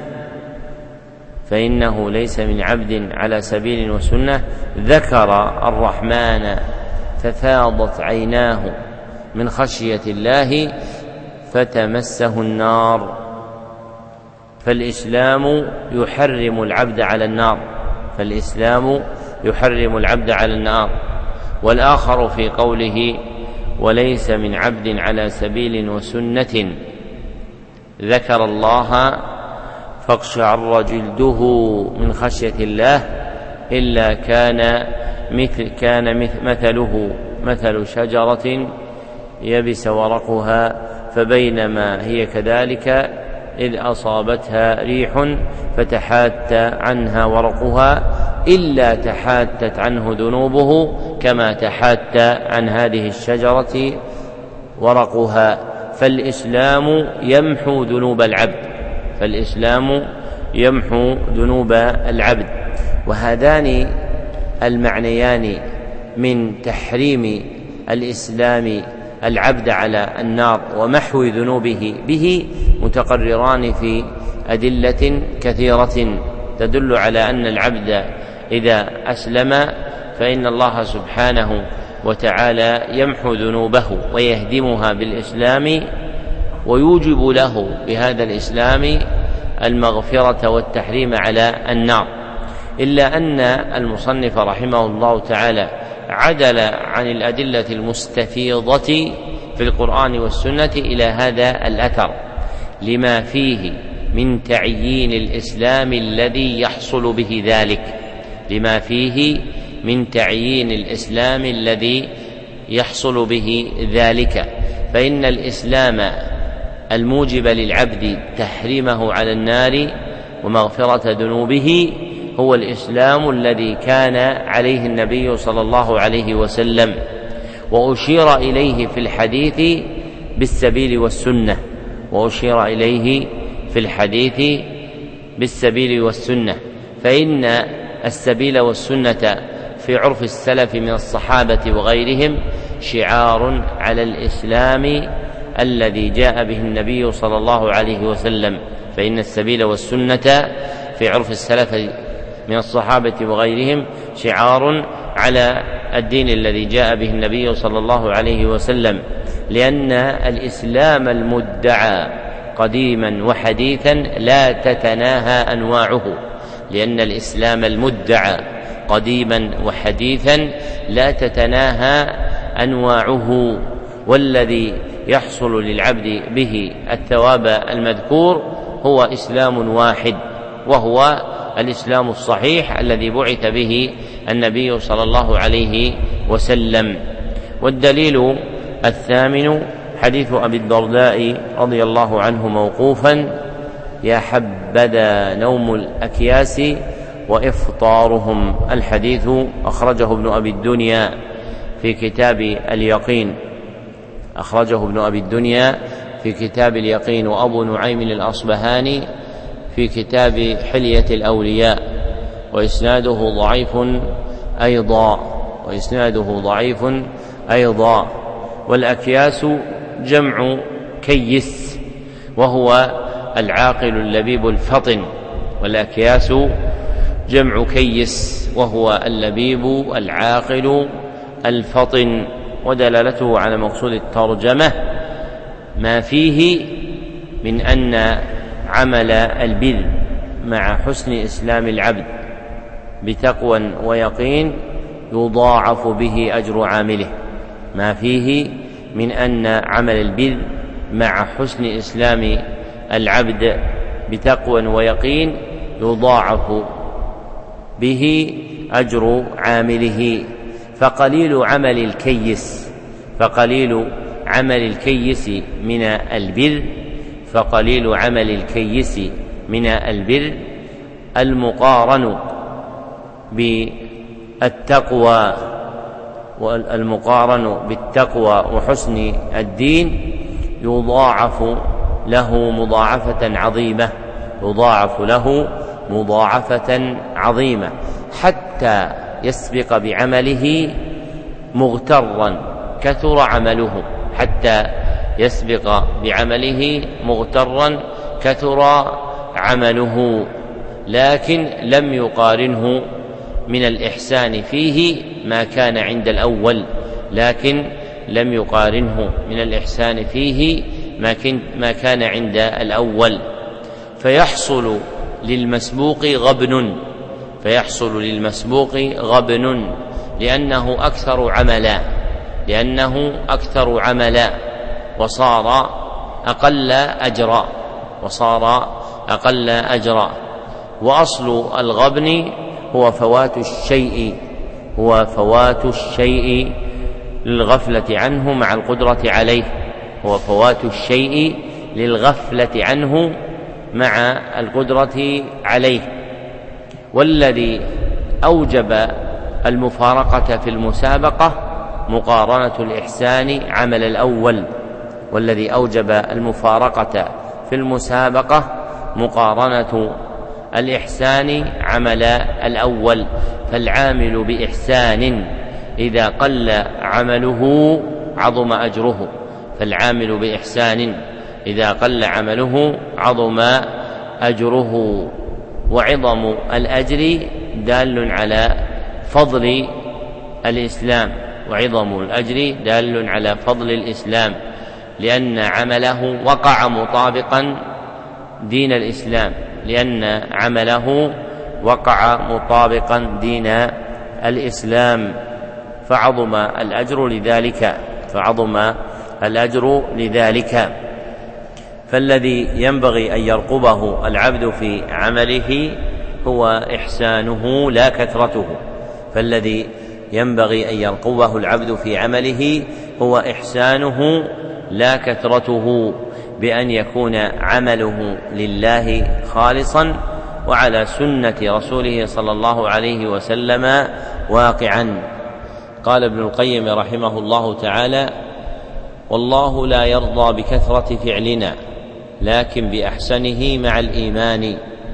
Speaker 2: فإنه ليس من عبد على سبيل وسنة ذكر الرحمن ففاضت عيناه من خشية الله فتمسه النار فالإسلام يحرم العبد على النار فالإسلام يحرم العبد على النار والآخر في قوله وليس من عبد على سبيل وسنة ذكر الله فاقشعر جلده من خشية الله إلا كان مثل كان مثله مثل شجرة يبس ورقها فبينما هي كذلك إذ أصابتها ريح فتحات عنها ورقها إلا تحاتت عنه ذنوبه كما تحات عن هذه الشجرة ورقها. فالإسلام يمحو ذنوب العبد فالإسلام يمحو ذنوب العبد وهذان المعنيان من تحريم الإسلام العبد على النار ومحو ذنوبه به متقرران في أدلة كثيرة تدل على أن العبد إذا أسلم فإن الله سبحانه وتعالى يمحو ذنوبه ويهدمها بالإسلام ويوجب له بهذا الإسلام المغفرة والتحريم على النار. إلا أن المصنف رحمه الله تعالى عدل عن الأدلة المستفيضة في القرآن والسنة إلى هذا الأثر لما فيه من تعيين الإسلام الذي يحصل به ذلك لما فيه من تعيين الإسلام الذي يحصل به ذلك فإن الإسلام الموجب للعبد تحريمه على النار ومغفرة ذنوبه هو الإسلام الذي كان عليه النبي صلى الله عليه وسلم وأشير إليه في الحديث بالسبيل والسنة وأشير إليه في الحديث بالسبيل والسنة فإن السبيل والسنة في عرف السلف من الصحابة وغيرهم شعار على الإسلام الذي جاء به النبي صلى الله عليه وسلم فإن السبيل والسنة في عرف السلف من الصحابة وغيرهم شعار على الدين الذي جاء به النبي صلى الله عليه وسلم لأن الإسلام المدعى قديما وحديثا لا تتناهى أنواعه لأن الإسلام المدعى قديما وحديثا لا تتناهى أنواعه والذي يحصل للعبد به الثواب المذكور هو إسلام واحد وهو الإسلام الصحيح الذي بعث به النبي صلى الله عليه وسلم. والدليل الثامن حديث أبي الدرداء رضي الله عنه موقوفا يا حبذا نوم الأكياس وإفطارهم الحديث أخرجه ابن أبي الدنيا في كتاب اليقين أخرجه ابن أبي الدنيا في كتاب اليقين وأبو نعيم الأصبهاني في كتاب حلية الأولياء وإسناده ضعيف أيضا وإسناده ضعيف أيضا والأكياس جمع كيس وهو العاقل اللبيب الفطن والأكياس جمع كيس وهو اللبيب العاقل الفطن ودلالته على مقصود الترجمة ما فيه من أن عمل البر مع حسن إسلام العبد بتقوى ويقين يضاعف به أجر عامله ما فيه من أن عمل البر مع حسن إسلام العبد بتقوى ويقين يضاعف به أجر عامله فقليل عمل الكيس فقليل عمل الكيس من البر فقليل عمل الكيس من البر المقارن بالتقوى والمقارن بالتقوى وحسن الدين يضاعف له مضاعفة عظيمة يضاعف له مضاعفة عظيمة حتى يسبق بعمله مغترا كثر عمله حتى يسبق بعمله مغترا كثر عمله لكن لم يقارنه من الإحسان فيه ما كان عند الأول لكن لم يقارنه من الإحسان فيه ما كان عند الأول فيحصل للمسبوق غبن فيحصل للمسبوق غبن لأنه أكثر عملا لأنه أكثر عملا وصار أقل أجرا وصار أقل أجرا وأصل الغبن هو فوات الشيء هو فوات الشيء للغفلة عنه مع القدرة عليه هو فوات الشيء للغفلة عنه مع القدرة عليه. والذي أوجب المفارقة في المسابقة مقارنة الإحسان عمل الأول والذي أوجب المفارقة في المسابقة مقارنة الإحسان عمل الأول. فالعامل بإحسان إذا قل عمله عظم أجره فالعامل بإحسان إذا قل عمله عظم أجره. وعظم الأجر دال على فضل الإسلام وعظم الأجر دال على فضل الإسلام لأن عمله وقع مطابقا دين الإسلام لأن عمله وقع مطابقا دين الإسلام فعظم الأجر لذلك فعظم الأجر لذلك. فالذي ينبغي أن يرقبه العبد في عمله هو إحسانه لا كثرته فالذي ينبغي أن يرقبه العبد في عمله هو إحسانه لا كثرته بأن يكون عمله لله خالصا وعلى سنة رسوله صلى الله عليه وسلم واقعا. قال ابن القيم رحمه الله تعالى: والله لا يرضى بكثرة فعلنا لكن بأحسنه مع الإيمان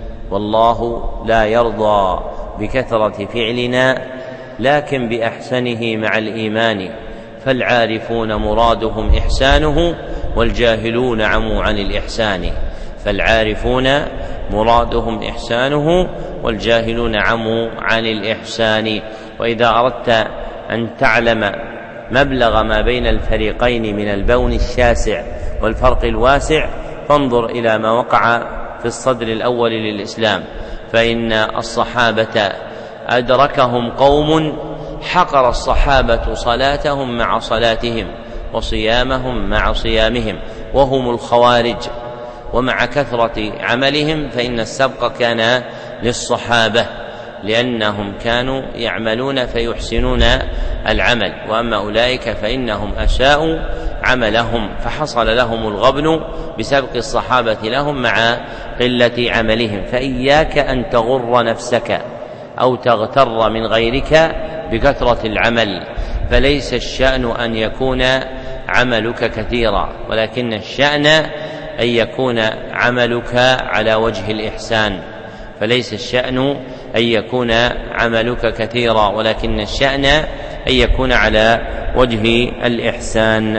Speaker 2: والله لا يرضى بكثرة فعلنا لكن بأحسنه مع الإيمان فالعارفون مرادهم إحسانه والجاهلون عموا عن الإحسان فالعارفون مرادهم إحسانه والجاهلون عموا عن الإحسان. وإذا أردت أن تعلم مبلغ ما بين الفريقين من البون الشاسع والفرق الواسع فانظر إلى ما وقع في الصدر الأول للإسلام فإن الصحابة أدركهم قوم حقر الصحابة صلاتهم مع صلاتهم وصيامهم مع صيامهم وهم الخوارج ومع كثرة عملهم فإن السبق كان للصحابة لأنهم كانوا يعملون فيحسنون العمل وأما أولئك فإنهم أساءوا عملهم فحصل لهم الغبن بسبق الصحابة لهم مع قلة عملهم. فإياك أن تغر نفسك أو تغتر من غيرك بكثرة العمل فليس الشأن أن يكون عملك كثيرا ولكن الشأن أن يكون عملك على وجه الإحسان فليس الشأن أن يكون عملك كثيرا ولكن الشأن أن يكون على وجه الإحسان.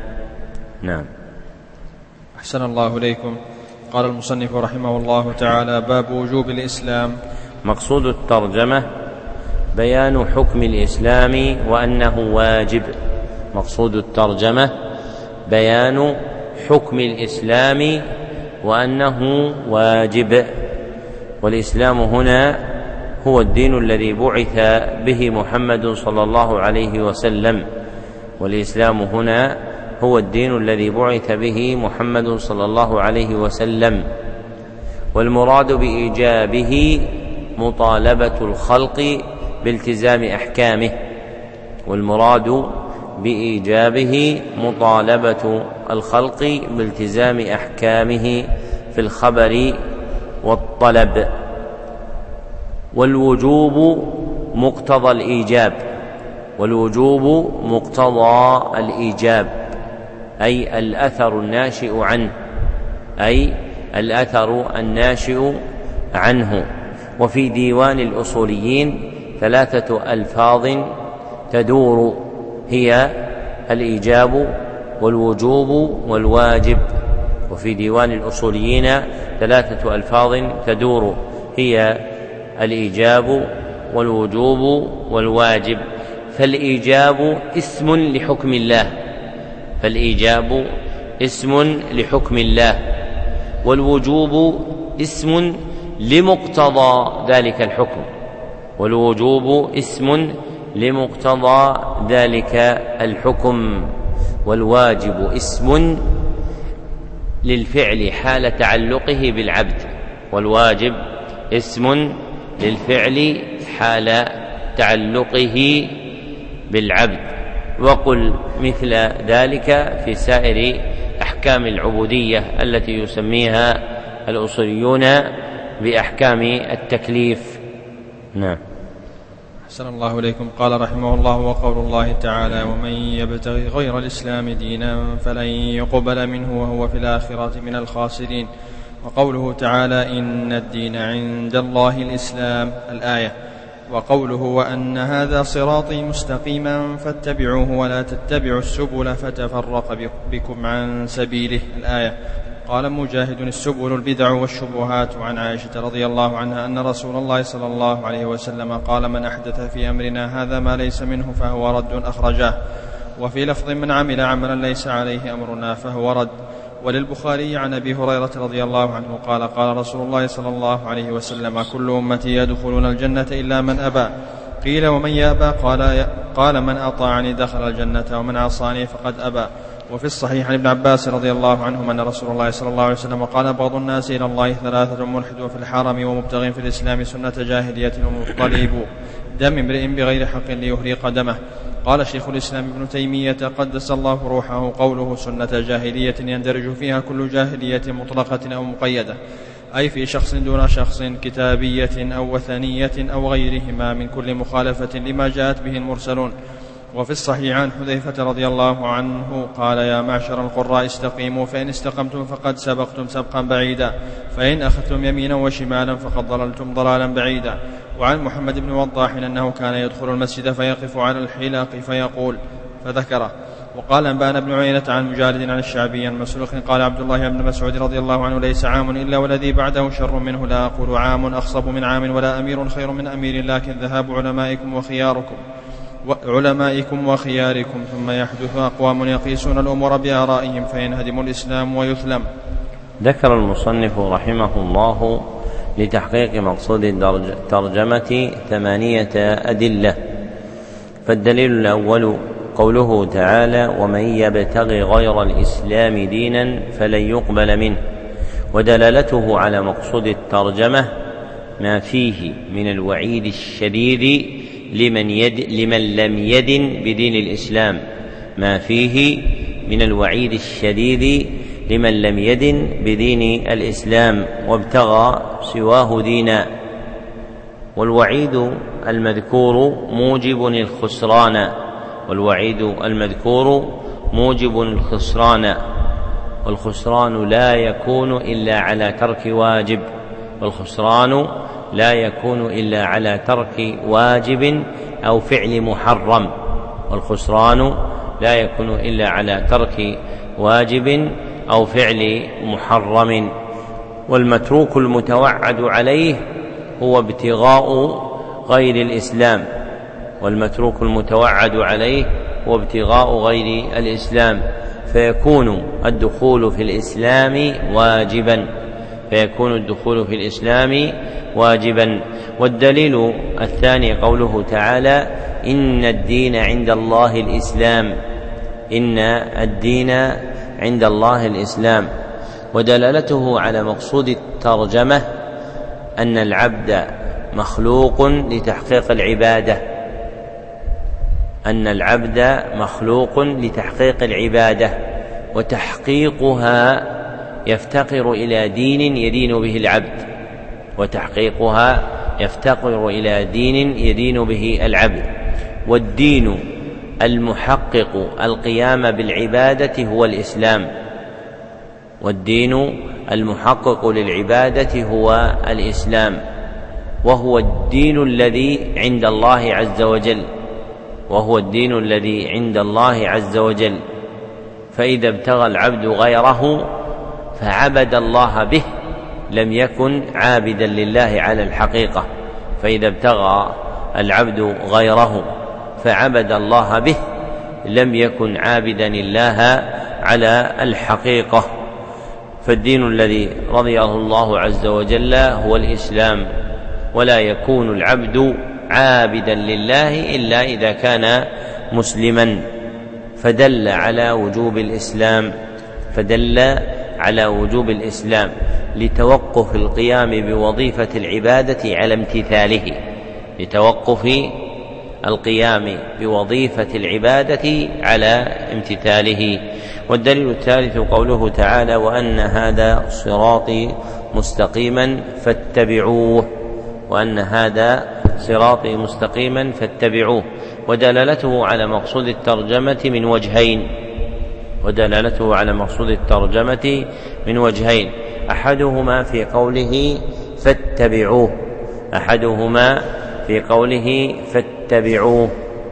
Speaker 2: نعم.
Speaker 3: أحسن الله إليكم. قال المصنف رحمه الله تعالى: باب وجوب الإسلام.
Speaker 2: مقصود الترجمة بيان حكم الإسلام وأنه واجب. مقصود الترجمة بيان حكم الإسلام وأنه واجب. والإسلام هنا هو الدين الذي بعث به محمد صلى الله عليه وسلم والإسلام هنا هو الدين الذي بعث به محمد صلى الله عليه وسلم. والمراد بإيجابه مطالبة الخلق بالتزام أحكامه والمراد بإيجابه مطالبة الخلق بالتزام أحكامه في الخبر والطلب. والوجوب مقتضى الإيجاب والوجوب مقتضى الإيجاب أي الأثر الناشئ عنه أي الأثر الناشئ عنه. وفي ديوان الأصوليين ثلاثة ألفاظ تدور هي الإيجاب والوجوب والواجب. وفي ديوان الأصوليين ثلاثة ألفاظ تدور هي الإيجاب والوجوب والواجب. فالإيجاب اسم لحكم الله فالإيجاب اسم لحكم الله والوجوب اسم لمقتضى ذلك الحكم والوجوب اسم لمقتضى ذلك الحكم والواجب اسم للفعل حال تعلقه بالعبد والواجب اسم للفعل حال تعلقه بالعبد. وقل مثل ذلك في سائر أحكام العبودية التي يسميها الأصوليون بأحكام التكليف. نعم.
Speaker 3: أحسن الله إليكم. قال رحمه الله: وقول الله تعالى: ومن يبتغي غير الإسلام دينا فلن يقبل منه وهو في الآخرة من الخاسرين. وقوله تعالى: إن الدين عند الله الإسلام، الآية. وقوله: وأن هذا صراطي مستقيما فاتبعوه ولا تتبعوا السبل فتفرق بكم عن سبيله، الآية. قال مجاهد: السبل البدع والشبهات. وعن عائشة رضي الله عنها أن رسول الله صلى الله عليه وسلم قال: من أحدث في أمرنا هذا ما ليس منه فهو رد، أخرجاه. وفي لفظ: من عمل عملا ليس عليه أمرنا فهو رد. وللبخاري عن أبي هريرة رضي الله عنه قال: قال رسول الله صلى الله عليه وسلم: كل أمتي يدخلون الجنة إلا من أبى. قيل: ومن يأبى؟ قال, قال من أطاعني دخل الجنة ومن عصاني فقد أبى. وفي الصحيح عن ابن عباس رضي الله عنهما أن رسول الله صلى الله عليه وسلم قال: بعض الناس إلى الله ثلاثة: ملحد في الحرم ومبتغ في الإسلام سنة جاهلية ومطلب دم امرئ بغير حق ليهريق دمه. قال شيخ الإسلام ابن تيمية قدس الله روحه: قوله سنة جاهلية يندرج فيها كل جاهلية مطلقة أو مقيدة، أي في شخص دون شخص، كتابية أو وثنية أو غيرهما، من كل مخالفة لما جاءت به المرسلون. وفي الصحيح عن حذيفة رضي الله عنه قال: يا معشر القراء استقيموا، فإن استقمتم فقد سبقتم سبقا بعيدا، فإن أخذتم يمينا وشمالا فقد ضللتم ضلالا بعيدا. وعن محمد بن وضاح أنه كان يدخل المسجد فيقف على الحلاق فيقول، فذكره. وقال أنبانا بن عيينة عن مجالد عن الشعبي عن مسروق قال عبد الله بن مسعود رضي الله عنه: ليس عام إلا والذي بعده شر منه، لا أقول عام أخصب من عام ولا أمير خير من أمير، لكن ذهاب علمائكم وخياركم وعلمائكم وخياركم، ثم يحدث أقوام يقيسون الأمور بآرائهم فينهدم الإسلام ويثلم.
Speaker 2: ذكر المصنف رحمه الله لتحقيق مقصود الترجمة ثمانية أدلة. فالدليل الأول قوله تعالى: ومن يبتغي غير الإسلام دينا فلن يقبل منه. ودلالته على مقصود الترجمة ما فيه من الوعيد الشديد لمن, يد لمن لم يدن بدين الإسلام ما فيه من الوعيد الشديد لمن لم يدن بدين الإسلام وابتغى سواه دينا. والوعيد المذكور موجب الخسران والوعيد المذكور موجب الخسران والخسران لا يكون إلا على ترك واجب والخسران لا يكون إلا على ترك واجب أو فعل محرم والخسران لا يكون إلا على ترك واجب أو فعل محرم. والمتروك المتوعد عليه هو ابتغاء غير الإسلام والمتروك المتوعد عليه هو ابتغاء غير الإسلام فيكون الدخول في الإسلام واجبا فيكون الدخول في الإسلام واجبا. والدليل الثاني قوله تعالى: إن الدين عند الله الإسلام إن الدين عند الله الإسلام. ودلالته على مقصود الترجمة أن العبد مخلوق لتحقيق العبادة أن العبد مخلوق لتحقيق العبادة وتحقيقها يفتقر إلى دين يدين به العبد وتحقيقها يفتقر إلى دين يدين به العبد. والدين المحقق القيام بالعبادة هو الإسلام والدين المحقق للعبادة هو الإسلام وهو الدين الذي عند الله عز وجل وهو الدين الذي عند الله عز وجل. فإذا ابتغى العبد غيره فعبد الله به لم يكن عابدا لله على الحقيقة فإذا ابتغى العبد غيره فعبد الله به لم يكن عابدا لله على الحقيقة. فالدين الذي رضيه الله عز وجل هو الإسلام، ولا يكون العبد عابدا لله إلا إذا كان مسلما، فدل على وجوب الإسلام فدل على وجوب الإسلام لتوقف القيام بوظيفة العبادة على امتثاله لتوقف القيام بوظيفة العبادة على امتثاله. والدليل الثالث قوله تعالى: وأن هذا صراطي مستقيما فاتبعوه وأن هذا صراطي مستقيما فاتبعوه ودلالته على مقصود الترجمة من وجهين ودلالته على مقصود الترجمة من وجهين أحدهما في قوله فاتبعوه أحدهما في قوله فاتبعوه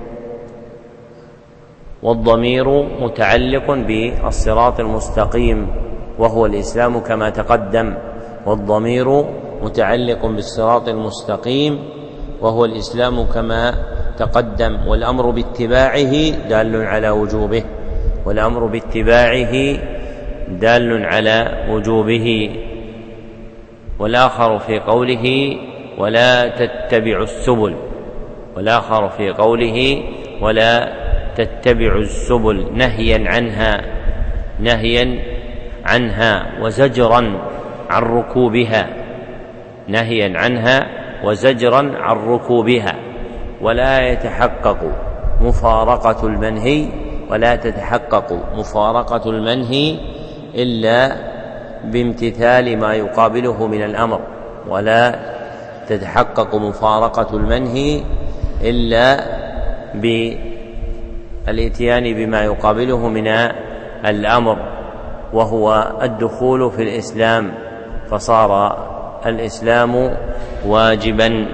Speaker 2: والضمير متعلق بالصراط المستقيم وهو الإسلام كما تقدم والضمير متعلق بالصراط المستقيم وهو الإسلام كما تقدم والأمر باتباعه دال على وجوبه والأمر باتباعه دال على وجوبه. والآخر في قوله ولا تتبعوا السبل والآخر في قوله ولا تتبعوا السبل نهيا عنها نهيا عنها وزجرا عن ركوبها نهيا عنها وزجرا عن ركوبها ولا يتحقق مفارقة المنهي ولا تتحقق مفارقة المنهي إلا بامتثال ما يقابله من الأمر ولا تتحقق مفارقة المنهي إلا بالإتيان بما يقابله من الأمر وهو الدخول في الإسلام فصار الإسلام واجبا.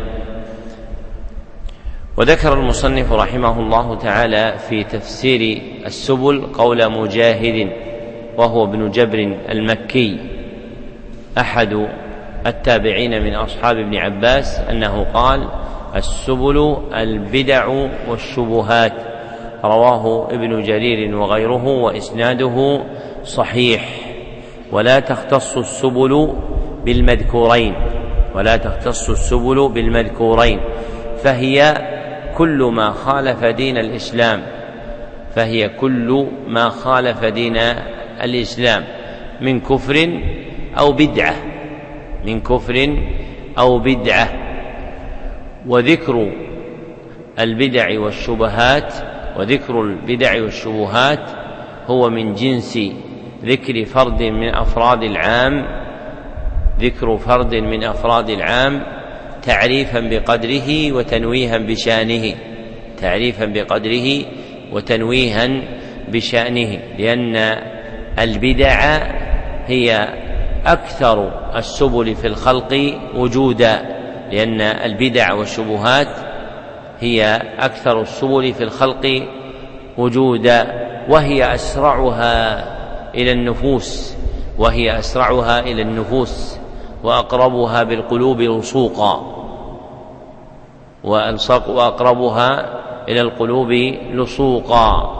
Speaker 2: وذكر المصنف رحمه الله تعالى في تفسير السبل قول مجاهد وهو ابن جبر المكي أحد التابعين من أصحاب ابن عباس أنه قال السبل البدع والشبهات رواه ابن جرير وغيره وإسناده صحيح. ولا تختص السبل بالمذكورين ولا تختص السبل بالمذكورين فهي كل ما خالف دين الإسلام فهي كل ما خالف دين الإسلام من كفر أو بدعة من كفر أو بدعة. وذكر البدع والشبهات وذكر البدع والشبهات هو من جنس ذكر فرد من أفراد العام ذكر فرد من أفراد العام تعريفا بقدره وتنويها بشأنه تعريفا بقدره وتنويها بشأنه لأن البدع هي أكثر السبل في الخلق وجودا لأن البدع والشبهات هي أكثر السبل في الخلق وجودا وهي أسرعها إلى النفوس وهي أسرعها إلى النفوس وأقربها بالقلوب لصوقا وأقربها إلى القلوب لصوقا.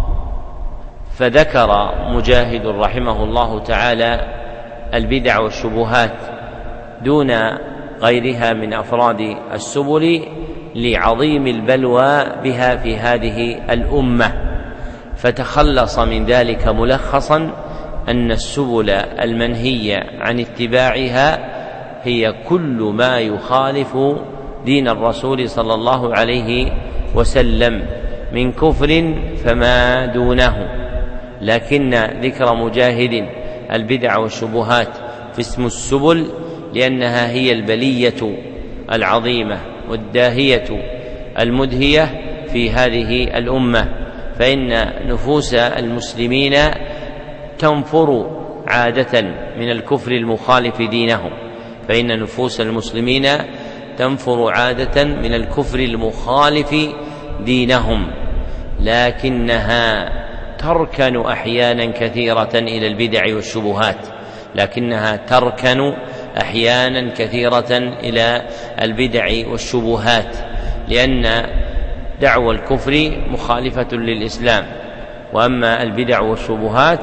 Speaker 2: فذكر مجاهد رحمه الله تعالى البدع والشبهات دون غيرها من أفراد السبل لعظيم البلوى بها في هذه الأمة فتخلص من ذلك ملخصا أن السبل المنهية عن اتباعها هي كل ما يخالف دين الرسول صلى الله عليه وسلم من كفر فما دونه. لكن ذكر مجاهد البدع والشبهات في اسم السبل لأنها هي البلية العظيمة والداهية المدهية في هذه الأمة فإن نفوس المسلمين تنفر عادة من الكفر المخالف دينهم فإن نفوس المسلمين تنفر عادة من الكفر المخالف دينهم لكنها تركن أحيانا كثيرة إلى البدع والشبهات لكنها تركن أحيانا كثيرة إلى البدع والشبهات لأن دعوى الكفر مخالفة للإسلام وأما البدع والشبهات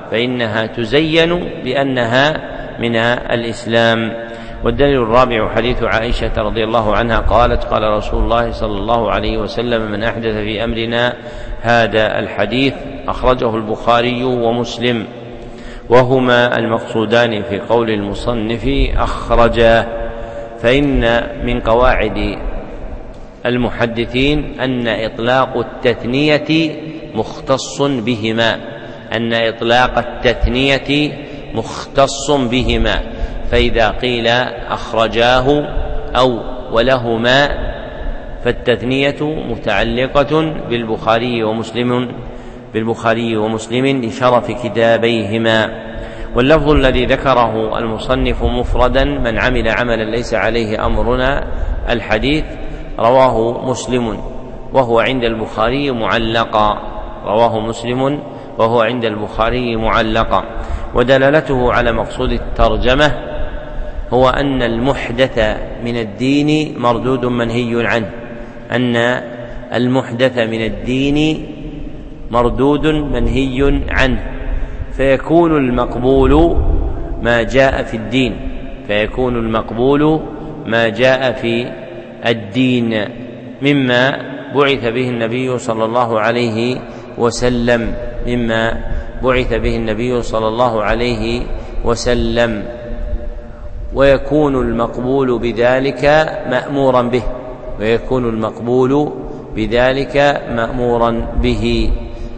Speaker 2: فإنها تزين بأنها من الإسلام. والدليل الرابع حديث عائشة رضي الله عنها قالت قال رسول الله صلى الله عليه وسلم من أحدث في أمرنا هذا الحديث أخرجه البخاري ومسلم، وهما المقصودان في قول المصنف أخرجاه. فإن من قواعد المحدثين أن إطلاق التثنية مختص بهما أن إطلاق التثنية مختص بهما فإذا قيل أخرجاه أو ولهما فالتثنية متعلقة بالبخاري ومسلم بالبخاري ومسلم لشرف كتابيهما. واللفظ الذي ذكره المصنف مفردا من عمل عملا ليس عليه أمرنا الحديث رواه مسلم وهو عند البخاري معلقا رواه مسلم وهو عند البخاري معلقا. ودلالته على مقصود الترجمة هو أن المحدث من الدين مردود منهي عنه أن المحدث من الدين مردود منهي عنه فيكون المقبول ما جاء في الدين فيكون المقبول ما جاء في الدين مما بعث به النبي صلى الله عليه وسلم مما بعث به النبي صلى الله عليه وسلم ويكون المقبول بذلك مأمورا به ويكون المقبول بذلك مأمورا به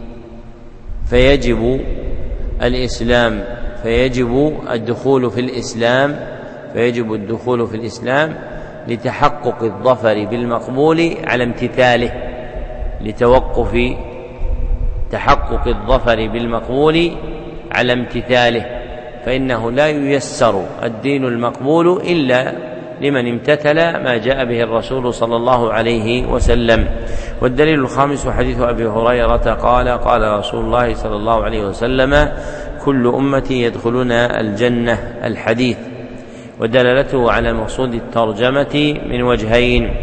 Speaker 2: فيجب الإسلام فيجب الدخول في الإسلام فيجب الدخول في الإسلام لتحقق الظفر بالمقبول على امتثاله لتوقف تحقق الظفر بالمقبول على امتثاله فإنه لا ييسر الدين المقبول إلا لمن امتثل ما جاء به الرسول صلى الله عليه وسلم. والدليل الخامس حديث أبي هريرة قال قال رسول الله صلى الله عليه وسلم كل أمتي يدخلون الجنة الحديث. ودلالته على مقصود الترجمة من وجهين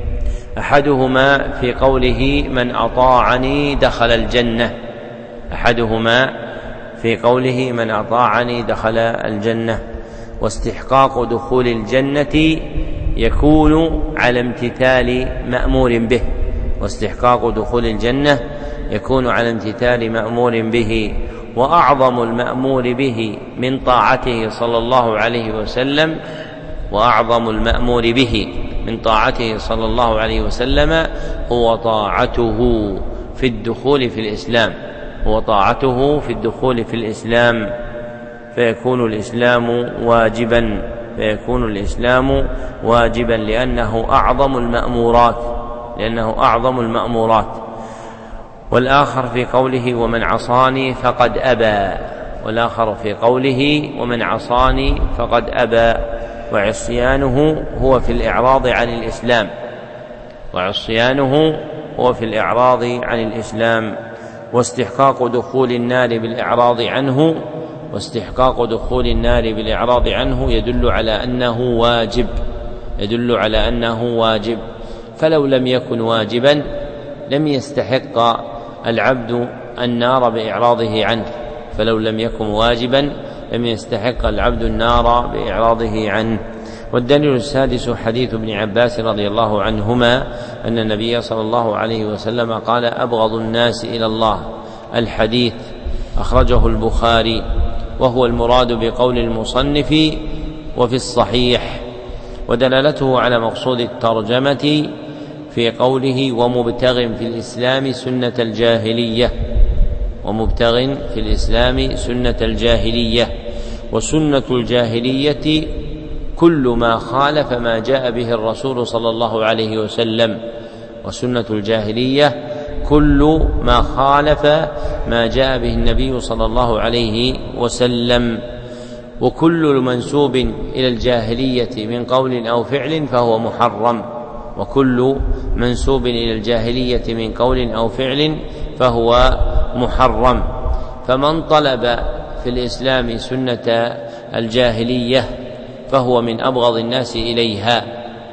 Speaker 2: أحدهما في قوله من أطاعني دخل الجنة أحدهما في قوله من أطاعني دخل الجنة واستحقاق دخول الجنة يكون على امتثال مأمور به واستحقاق دخول الجنة يكون على امتثال مأمور به. وأعظم المأمور به من طاعته صلى الله عليه وسلم وأعظم المأمور به من طاعته صلى الله عليه وسلم هو طاعته في الدخول في الإسلام هو طاعته في الدخول في الإسلام فيكون الإسلام واجبا فيكون الإسلام واجبا لأنه أعظم المأمورات لأنه أعظم المأمورات. والآخر في قوله ومن عصاني فقد أبى والآخر في قوله ومن عصاني فقد أبى وعصيانه هو في الإعراض عن الإسلام وعصيانه هو في الإعراض عن الإسلام. واستحقاق دخول النار بالإعراض عنه واستحقاق دخول النار بالإعراض عنه يدل على أنه واجب يدل على أنه واجب فلو لم يكن واجبا لم يستحق العبد النار بإعراضه عنه فلو لم يكن واجبا لم يستحق العبد النار بإعراضه عنه. والدليل السادس حديث ابن عباس رضي الله عنهما أن النبي صلى الله عليه وسلم قال أبغض الناس إلى الله الحديث أخرجه البخاري وهو المراد بقول المصنف وفي الصحيح. ودلالته على مقصود الترجمة في قوله ومبتغ في الإسلام سنة الجاهلية ومبتغ في الإسلام سنة الجاهلية. وسنة الجاهلية كل ما خالف ما جاء به الرسول صلى الله عليه وسلم وسنة الجاهلية كل ما خالف ما جاء به النبي صلى الله عليه وسلم. وكل منسوب إلى الجاهلية من قول أو فعل فهو محرم وكل منسوب إلى الجاهلية من قول أو فعل فهو محرم. فمن طلب في الإسلام سنة الجاهلية فهو من أبغض الناس إليها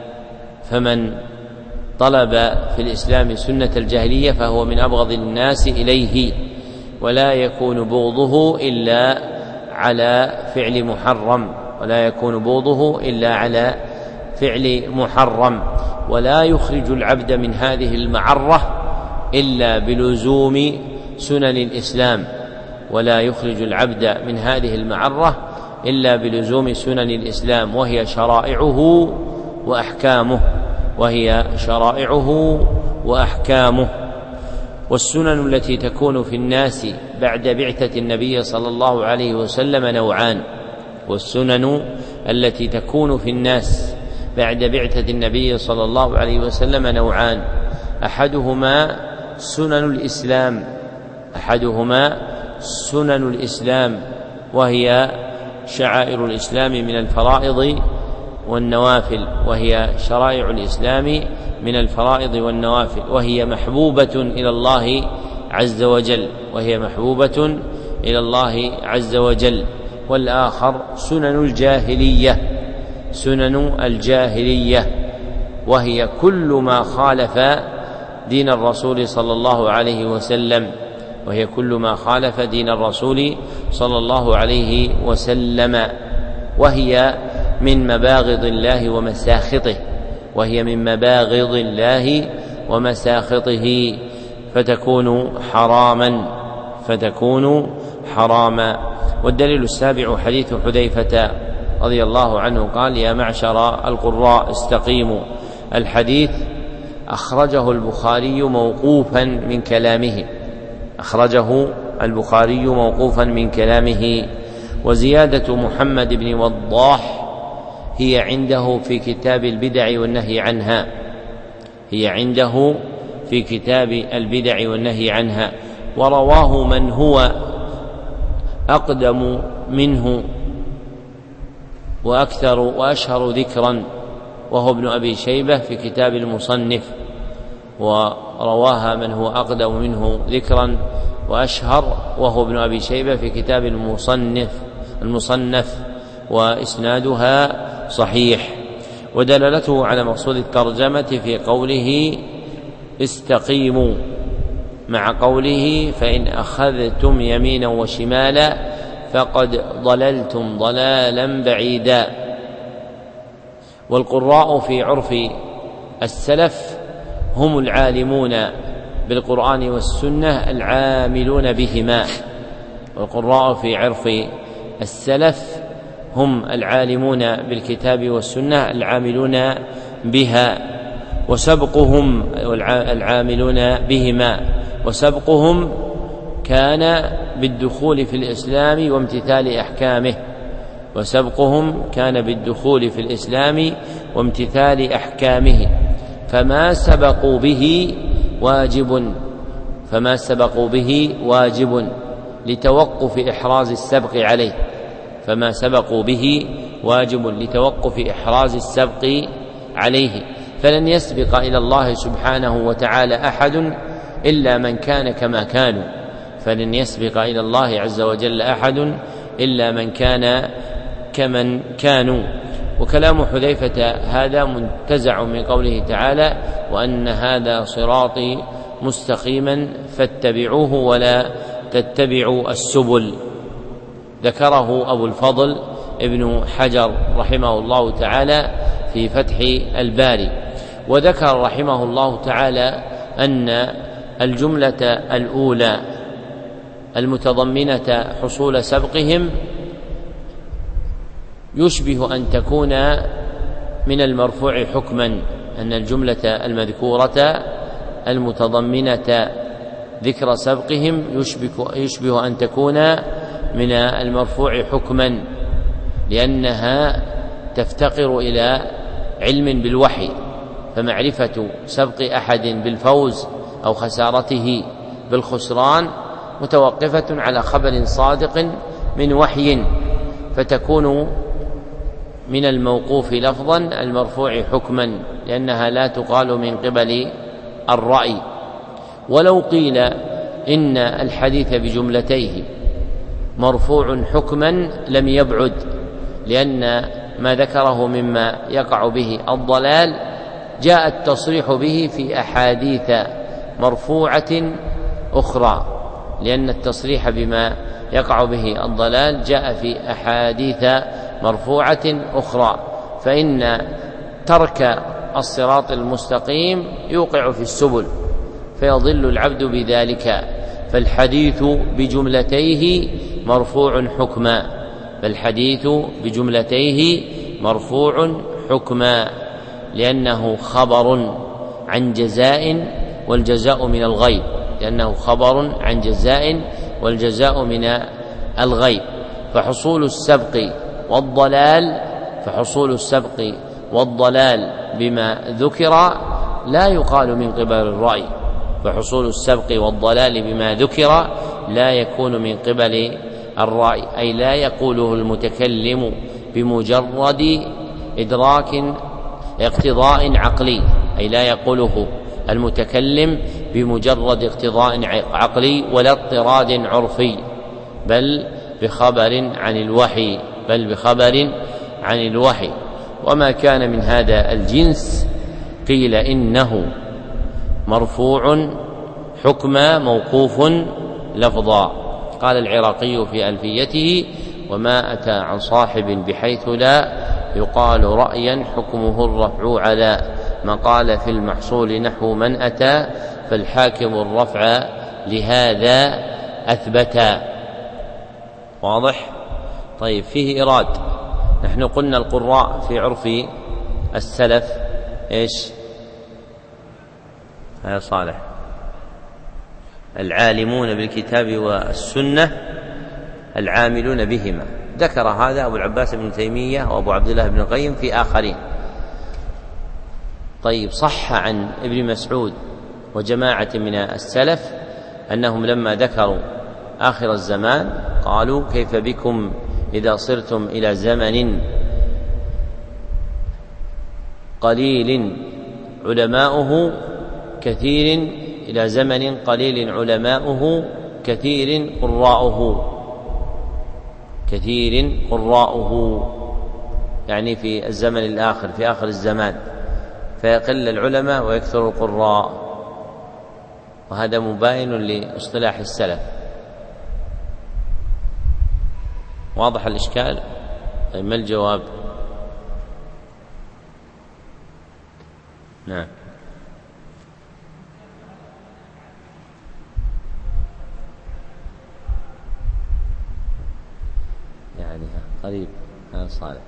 Speaker 2: فمن طلب في الإسلام سنة الجاهلية فهو من أبغض الناس إليه ولا يكون بغضه إلا على فعل محرم ولا يكون بغضه إلا على فعل محرم ولا يخرج العبد من هذه المعرة إلا بلزوم سنن الإسلام ولا يخرج العبد من هذه المعرة إلا بلزوم سنن الإسلام وهي شرائعه وأحكامه وهي شرائعه وأحكامه والسنن التي تكون في الناس بعد بعثة النبي صلى الله عليه وسلم نوعان والسنن التي تكون في الناس بعد بعثة النبي صلى الله عليه وسلم نوعان أحدهما سنن الإسلام أحدهما سنن الإسلام وهي شعائر الإسلام من الفرائض والنوافل وهي شرائع الإسلام من الفرائض والنوافل وهي محبوبة إلى الله عز وجل وهي محبوبة إلى الله عز وجل والآخر سنن الجاهلية سنن الجاهلية وهي كل ما خالف دين الرسول صلى الله عليه وسلم وهي كل ما خالف دين الرسول صلى الله عليه وسلم وهي من مباغض الله ومساخطه وهي من مباغض الله ومساخطه فتكون حراما فتكون حراما والدليل السابع حديث حذيفة رضي الله عنه قال يا معشر القراء استقيموا الحديث أخرجه البخاري موقوفا من كلامه أخرجه البخاري موقوفا من كلامه وزيادة محمد بن وضاح هي عنده في كتاب البدع والنهي عنها هي عنده في كتاب البدع والنهي عنها ورواه من هو أقدم منه وأكثر وأشهر ذكرا وهو ابن أبي شيبة في كتاب المصنف ورواها من هو أقدم منه ذكرا وأشهر وهو ابن أبي شيبة في كتاب المصنف المصنف وإسنادها صحيح ودلالته على مقصود الترجمة في قوله استقيموا مع قوله فإن أخذتم يمينا وشمالا فقد ضللتم ضلالا بعيدا والقراء في عرف السلف هم العالمون بالقرآن والسنة العاملون بهما والقراء في عرف السلف هم العالمون بالكتاب والسنة العاملون بها وسبقهم العاملون بهما وسبقهم كان بالدخول في الإسلام وامتثال أحكامه وسبقهم كان بالدخول في الإسلام وامتثال أحكامه فما سبقوا به واجب فما سبقوا به واجب لتوقف إحراز السبق عليه فما سبقوا به واجب لتوقف إحراز السبق عليه فلن يسبق إلى الله سبحانه وتعالى أحد إلا من كان كما كانوا فلن يسبق إلى الله عز وجل أحد إلا من كان كمن كانوا وكلام حذيفة هذا منتزع من قوله تعالى وأن هذا صراطي مستقيما فاتبعوه ولا تتبعوا السبل ذكره أبو الفضل ابن حجر رحمه الله تعالى في فتح الباري وذكر رحمه الله تعالى أن الجملة الأولى المتضمنة حصول سبقهم يشبه أن تكون من المرفوع حكما أن الجملة المذكورة المتضمنة ذكر سبقهم يشبه, يشبه أن تكون من المرفوع حكما لأنها تفتقر إلى علم بالوحي فمعرفة سبق أحد بالفوز أو خسارته بالخسران متوقفة على خبر صادق من وحي فتكون من الموقوف لفظا المرفوع حكما لأنها لا تقال من قبل الرأي ولو قيل إن الحديث بجملتيه مرفوع حكما لم يبعد لأن ما ذكره مما يقع به الضلال جاء التصريح به في أحاديث مرفوعة أخرى لأن التصريح بما يقع به الضلال جاء في أحاديث مرفوعة أخرى، فإن ترك الصراط المستقيم يوقع في السبل فيضل العبد بذلك. فالحديث بجملتيه مرفوع حكما فالحديث بجملتيه مرفوع حكما لأنه خبر عن جزاء والجزاء من الغيب لأنه خبر عن جزاء والجزاء من الغيب. فحصول السبق والضلال فحصول السبق والضلال بما ذكر لا يقال من قبل الرأي فحصول السبق والضلال بما ذكر لا يكون من قبل الرأي، أي لا يقوله المتكلم بمجرد إدراك اقتضاء عقلي أي لا يقوله المتكلم بمجرد اقتضاء عقلي ولا اضطراد عرفي بل بخبر عن الوحي بل بخبر عن الوحي. وما كان من هذا الجنس قيل إنه مرفوع حكما موقوف لفظا. قال العراقي في ألفيته: وما أتى عن صاحب بحيث لا يقال رأيا حكمه الرفع على ما قال في المحصول نحو من أتى فالحاكم الرفع لهذا أثبتا. واضح؟ طيب، فيه إراد. نحن قلنا القراء في عرف السلف إيش؟ يا صالح، العالمون بالكتاب والسنة العاملون بهما. ذكر هذا أبو العباس بن تيمية وأبو عبد الله بن القيم في آخرين. طيب، صح عن ابن مسعود وجماعة من السلف أنهم لما ذكروا آخر الزمان قالوا: كيف بكم إذا صرتم إلى زمن قليل علماؤه كثير إلى زمن قليل علماؤه كثير قراؤه كثير قراؤه يعني في الزمن الآخر في آخر الزمان، فيقل العلماء ويكثر القراء، وهذا مباين لاصطلاح السلف. واضح الإشكال؟ طيب، ما الجواب؟ نعم. يعني قريب ها صالح.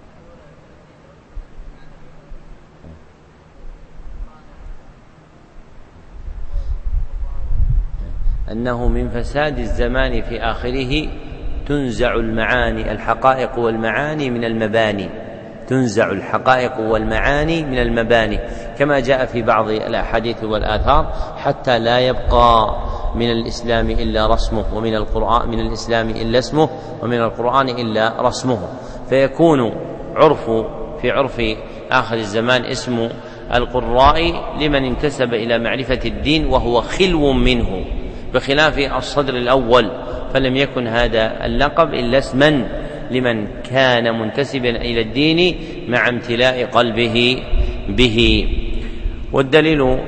Speaker 2: أنه من فساد الزمان في آخره تنزع المعاني الحقائق والمعاني من المباني تنزع الحقائق والمعاني من المباني كما جاء في بعض الأحاديث والآثار، حتى لا يبقى من الإسلام إلا رسمه ومن القرآن من الإسلام إلا اسمه ومن القرآن إلا رسمه. فيكون عرف في عرف آخر الزمان اسم القراء لمن انتسب إلى معرفة الدين وهو خلو منه، بخلاف الصدر الأول فلم يكن هذا اللقب إلا اسما لمن كان منتسبا إلى الدين مع امتلاء قلبه به. والدليل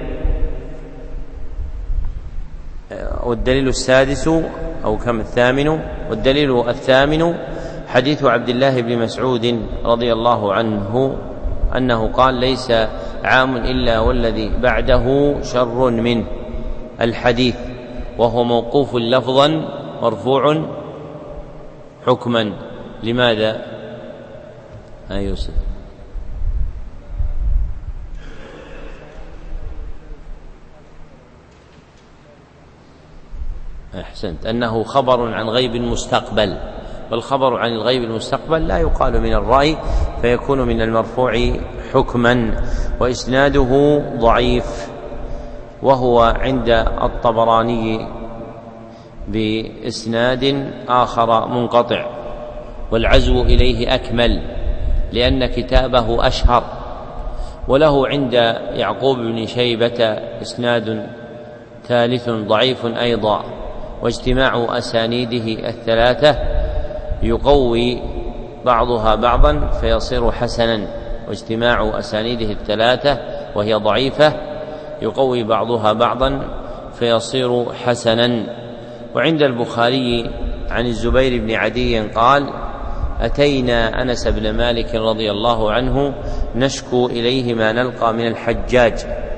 Speaker 2: والدليل السادس أو كم الثامن والدليل الثامن حديث عبد الله بن مسعود رضي الله عنه أنه قال: ليس عام إلا والذي بعده شر منه. الحديث وهو موقوف لفظا مرفوع حكما. لماذا؟ ها يوسف. أحسنت، أنه خبر عن غيب مستقبل، والخبر عن الغيب المستقبل لا يقال من الرأي فيكون من المرفوع حكما. وإسناده ضعيف، وهو عند الطبراني بإسناد آخر منقطع، والعزو إليه أكمل لأن كتابه أشهر. وله عند يعقوب بن شيبة إسناد ثالث ضعيف أيضا، واجتماع أسانيده الثلاثة يقوي بعضها بعضا فيصير حسنا. واجتماع أسانيده الثلاثة وهي ضعيفة يقوي بعضها بعضا فيصير حسنا. وعند البخاري عن الزبير بن عدي قال: أتينا أنس بن مالك رضي الله عنه نشكو إليه ما نلقى من الحجاج،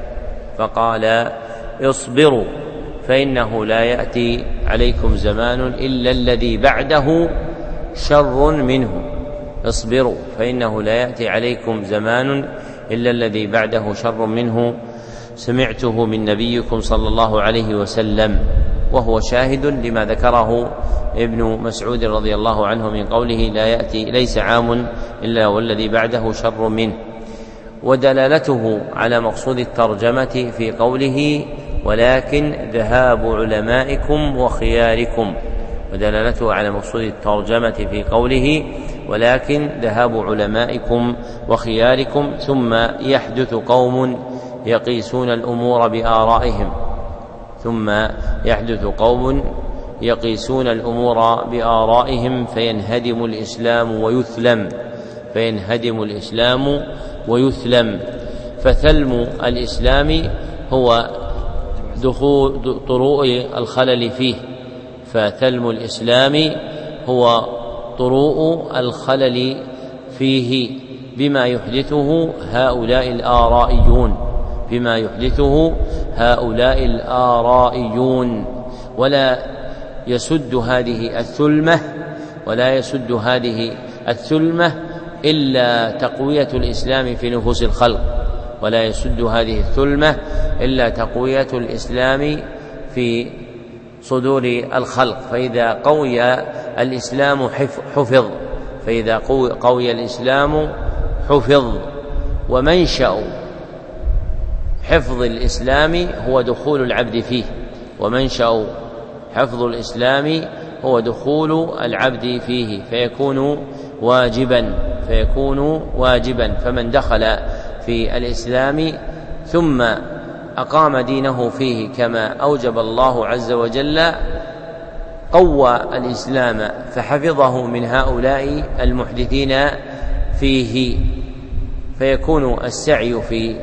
Speaker 2: فقال: اصبروا فإنه لا يأتي عليكم زمان إلا الذي بعده شر منه. اصبروا فإنه لا يأتي عليكم زمان إلا الذي بعده شر منه، سمعته من نبيكم صلى الله عليه وسلم. وهو شاهد لما ذكره ابن مسعود رضي الله عنه من قوله: لا يأتي ليس عام إلا والذي بعده شر منه. ودلالته على مقصود الترجمة في قوله: ولكن ذهاب علمائكم وخياركم. ودلالته على مقصود الترجمة في قوله: ولكن ذهاب علمائكم وخياركم، ثم يحدث قوم يقيسون الأمور بآرائهم ثم يحدث قوم يقيسون الأمور بآرائهم فينهدم الإسلام ويثلم فينهدم الإسلام ويثلم فثلم الإسلام هو دخول طروء الخلل فيه فثلم الإسلام هو طروء الخلل فيه بما يحدثه هؤلاء الآرائيون بما يحدثه هؤلاء الآرائيون ولا يسد هذه الثلمة ولا يسد هذه الثلمة إلا تقوية الإسلام في نفوس الخلق ولا يسد هذه الثلمة إلا تقوية الإسلام في صدور الخلق. فإذا قوي الإسلام حفظ فإذا قوي الإسلام حفظ. ومنشأ حفظ الإسلام هو دخول العبد فيه ومنشأ حفظ الإسلام هو دخول العبد فيه فيكون واجبا فيكون واجبا فمن دخل في الإسلام ثم أقام دينه فيه كما أوجب الله عز وجل قوى الإسلام فحفظه من هؤلاء المحدثين فيه فيكون السعي في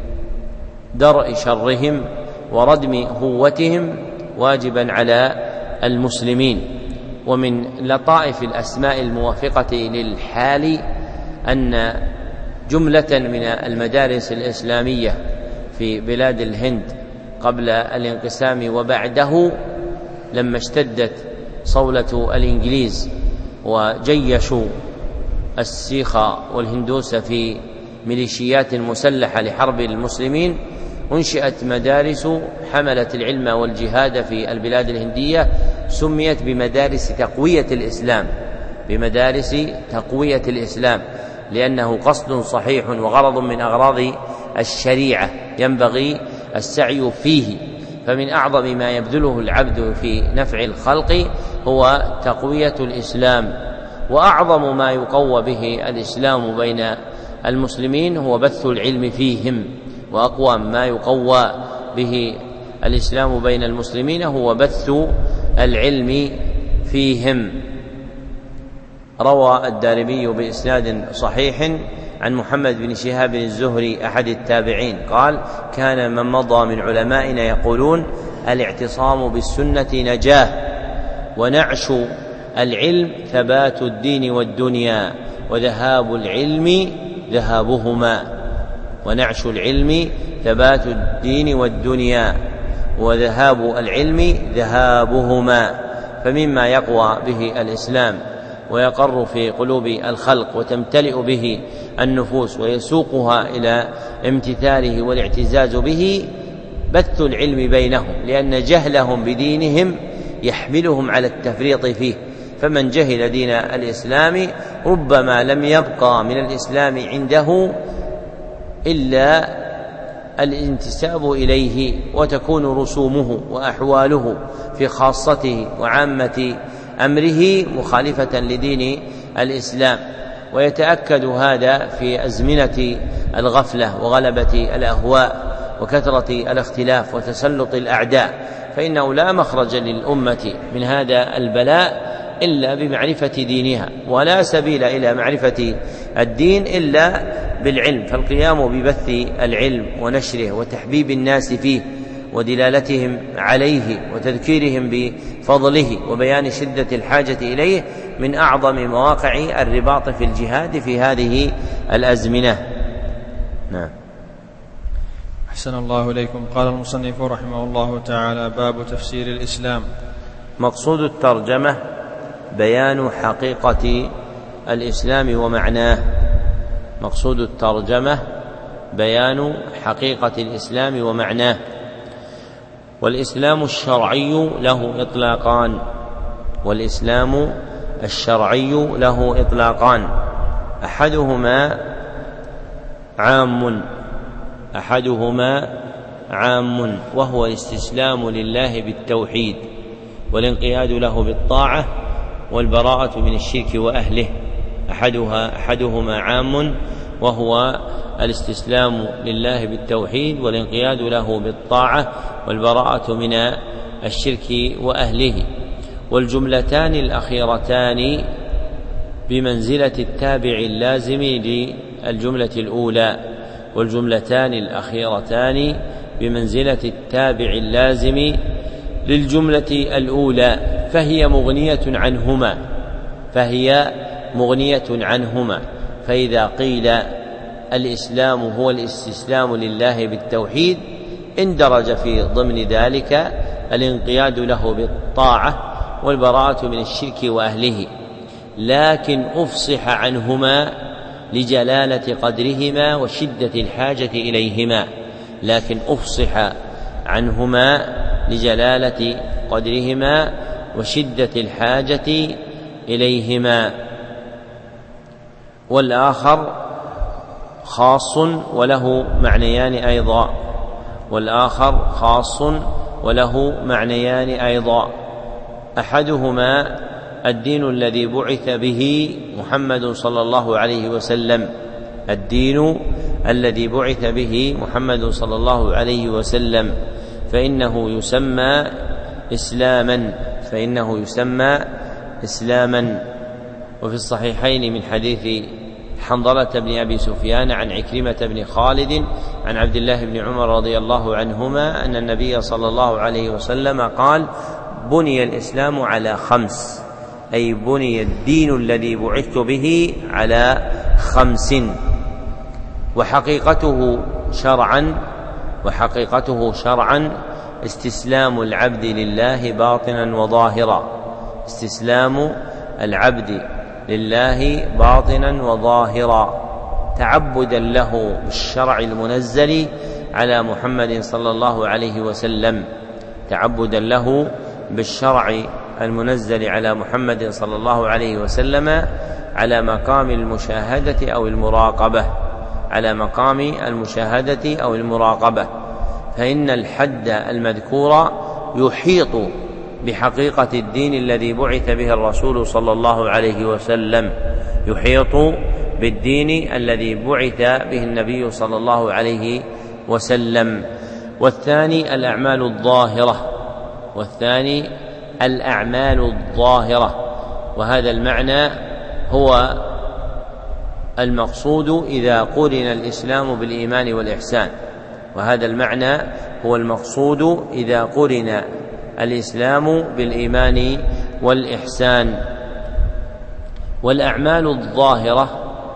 Speaker 2: درء شرهم وردم هوتهم واجبا على المسلمين. ومن لطائف الأسماء الموافقة للحال أن جملة من المدارس الإسلامية في بلاد الهند قبل الانقسام وبعده لما اشتدت صولة الإنجليز وجيشوا السيخ والهندوس في ميليشيات مسلحة لحرب المسلمين أنشئت مدارس حملت العلم والجهاد في البلاد الهندية سميت بمدارس تقوية الإسلام بمدارس تقوية الإسلام لأنه قصد صحيح وغرض من أغراض الشريعة ينبغي السعي فيه. فمن أعظم ما يبذله العبد في نفع الخلق هو تقوية الإسلام وأعظم ما يقوى به الإسلام بين المسلمين هو بث العلم فيهم وأقوى ما يقوى به الإسلام بين المسلمين هو بث العلم فيهم. روى الدارمي بإسناد صحيح عن محمد بن شهاب الزهري أحد التابعين قال: كان من مضى من علمائنا يقولون الاعتصام بالسنة نجاة ونعش العلم ثبات الدين والدنيا وذهاب العلم ذهابهما ونعش العلم ثبات الدين والدنيا وذهاب العلم ذهابهما. فمما يقوى به الإسلام ويقر في قلوب الخلق وتمتلئ به النفوس ويسوقها إلى امتثاله والاعتزاز به بث العلم بينهم لأن جهلهم بدينهم يحملهم على التفريط فيه. فمن جهل دين الإسلام ربما لم يبقى من الإسلام عنده إلا الانتساب إليه وتكون رسومه وأحواله في خاصته وعامة أمره مخالفة لدين الإسلام. ويتأكد هذا في أزمنة الغفلة وغلبة الأهواء وكثرة الاختلاف وتسلط الأعداء فإنه لا مخرج للأمة من هذا البلاء إلا بمعرفة دينها ولا سبيل إلى معرفة الدين إلا بالعلم. فالقيام ببث العلم ونشره وتحبيب الناس فيه ودلالتهم عليه وتذكيرهم بفضله وبيان شدة الحاجة إليه من أعظم مواقع الرباط في الجهاد في هذه الأزمنة. نعم.
Speaker 3: أحسن الله إليكم. قال المصنف رحمه الله تعالى: باب تفسير الإسلام.
Speaker 2: مقصود الترجمة بيان حقيقة الإسلام ومعناه. مقصود الترجمة بيان حقيقة الإسلام ومعناه. والإسلام الشرعي له إطلاقان والإسلام الشرعي له إطلاقان أحدهما عام أحدهما عام وهو الاستسلام لله بالتوحيد والانقياد له بالطاعة والبراءة من الشرك وأهله. أحدها أحدهما عام وهو الاستسلام لله بالتوحيد والانقياد له بالطاعة والبراءة من الشرك وأهله. والجملتان الأخيرتان بمنزلة التابع اللازم للجملة الأولى والجملتان الأخيرتان بمنزلة التابع اللازم للجملة الأولى فهي مغنية عنهما فهي مغنية عنهما فإذا قيل الإسلام هو الاستسلام لله بالتوحيد اندرج في ضمن ذلك الانقياد له بالطاعة والبراءة من الشرك وأهله، لكن أفصح عنهما لجلالة قدرهما وشدة الحاجة إليهما لكن أفصح عنهما لجلالة قدرهما وشدة الحاجة إليهما. والآخر خاص وله معنيان أيضا والآخر خاص وله معنيان أيضا أحدهما الدين الذي بعث به محمد صلى الله عليه وسلم الدين الذي بعث به محمد صلى الله عليه وسلم فإنه يسمى إسلاما فإنه يسمى إسلاما. وفي الصحيحين من حديث حنظلة بن أبي سفيان عن عكرمة بن خالد عن عبد الله بن عمر رضي الله عنهما أن النبي صلى الله عليه وسلم قال: بني الإسلام على خمس، أي بني الدين الذي بعثت به على خمس، وحقيقته شرعا وحقيقته شرعا استسلام العبد لله باطنا وظاهرا استسلام العبد لله باطنا وظاهرا تعبدا له بالشرع المنزل على محمد صلى الله عليه وسلم تعبدا له بالشرع المنزل على محمد صلى الله عليه وسلم على مقام المشاهدة أو المراقبة على مقام المشاهدة أو المراقبة فإن الحد المذكور يحيط بحقيقة الدين الذي بعث به الرسول صلى الله عليه وسلم يحيط بالدين الذي بعث به النبي صلى الله عليه وسلم. والثاني الأعمال الظاهرة والثاني الأعمال الظاهرة وهذا المعنى هو المقصود إذا قرن الإسلام بالإيمان والإحسان وهذا المعنى هو المقصود إذا قرن الإسلام بالإيمان والإحسان. والأعمال الظاهرة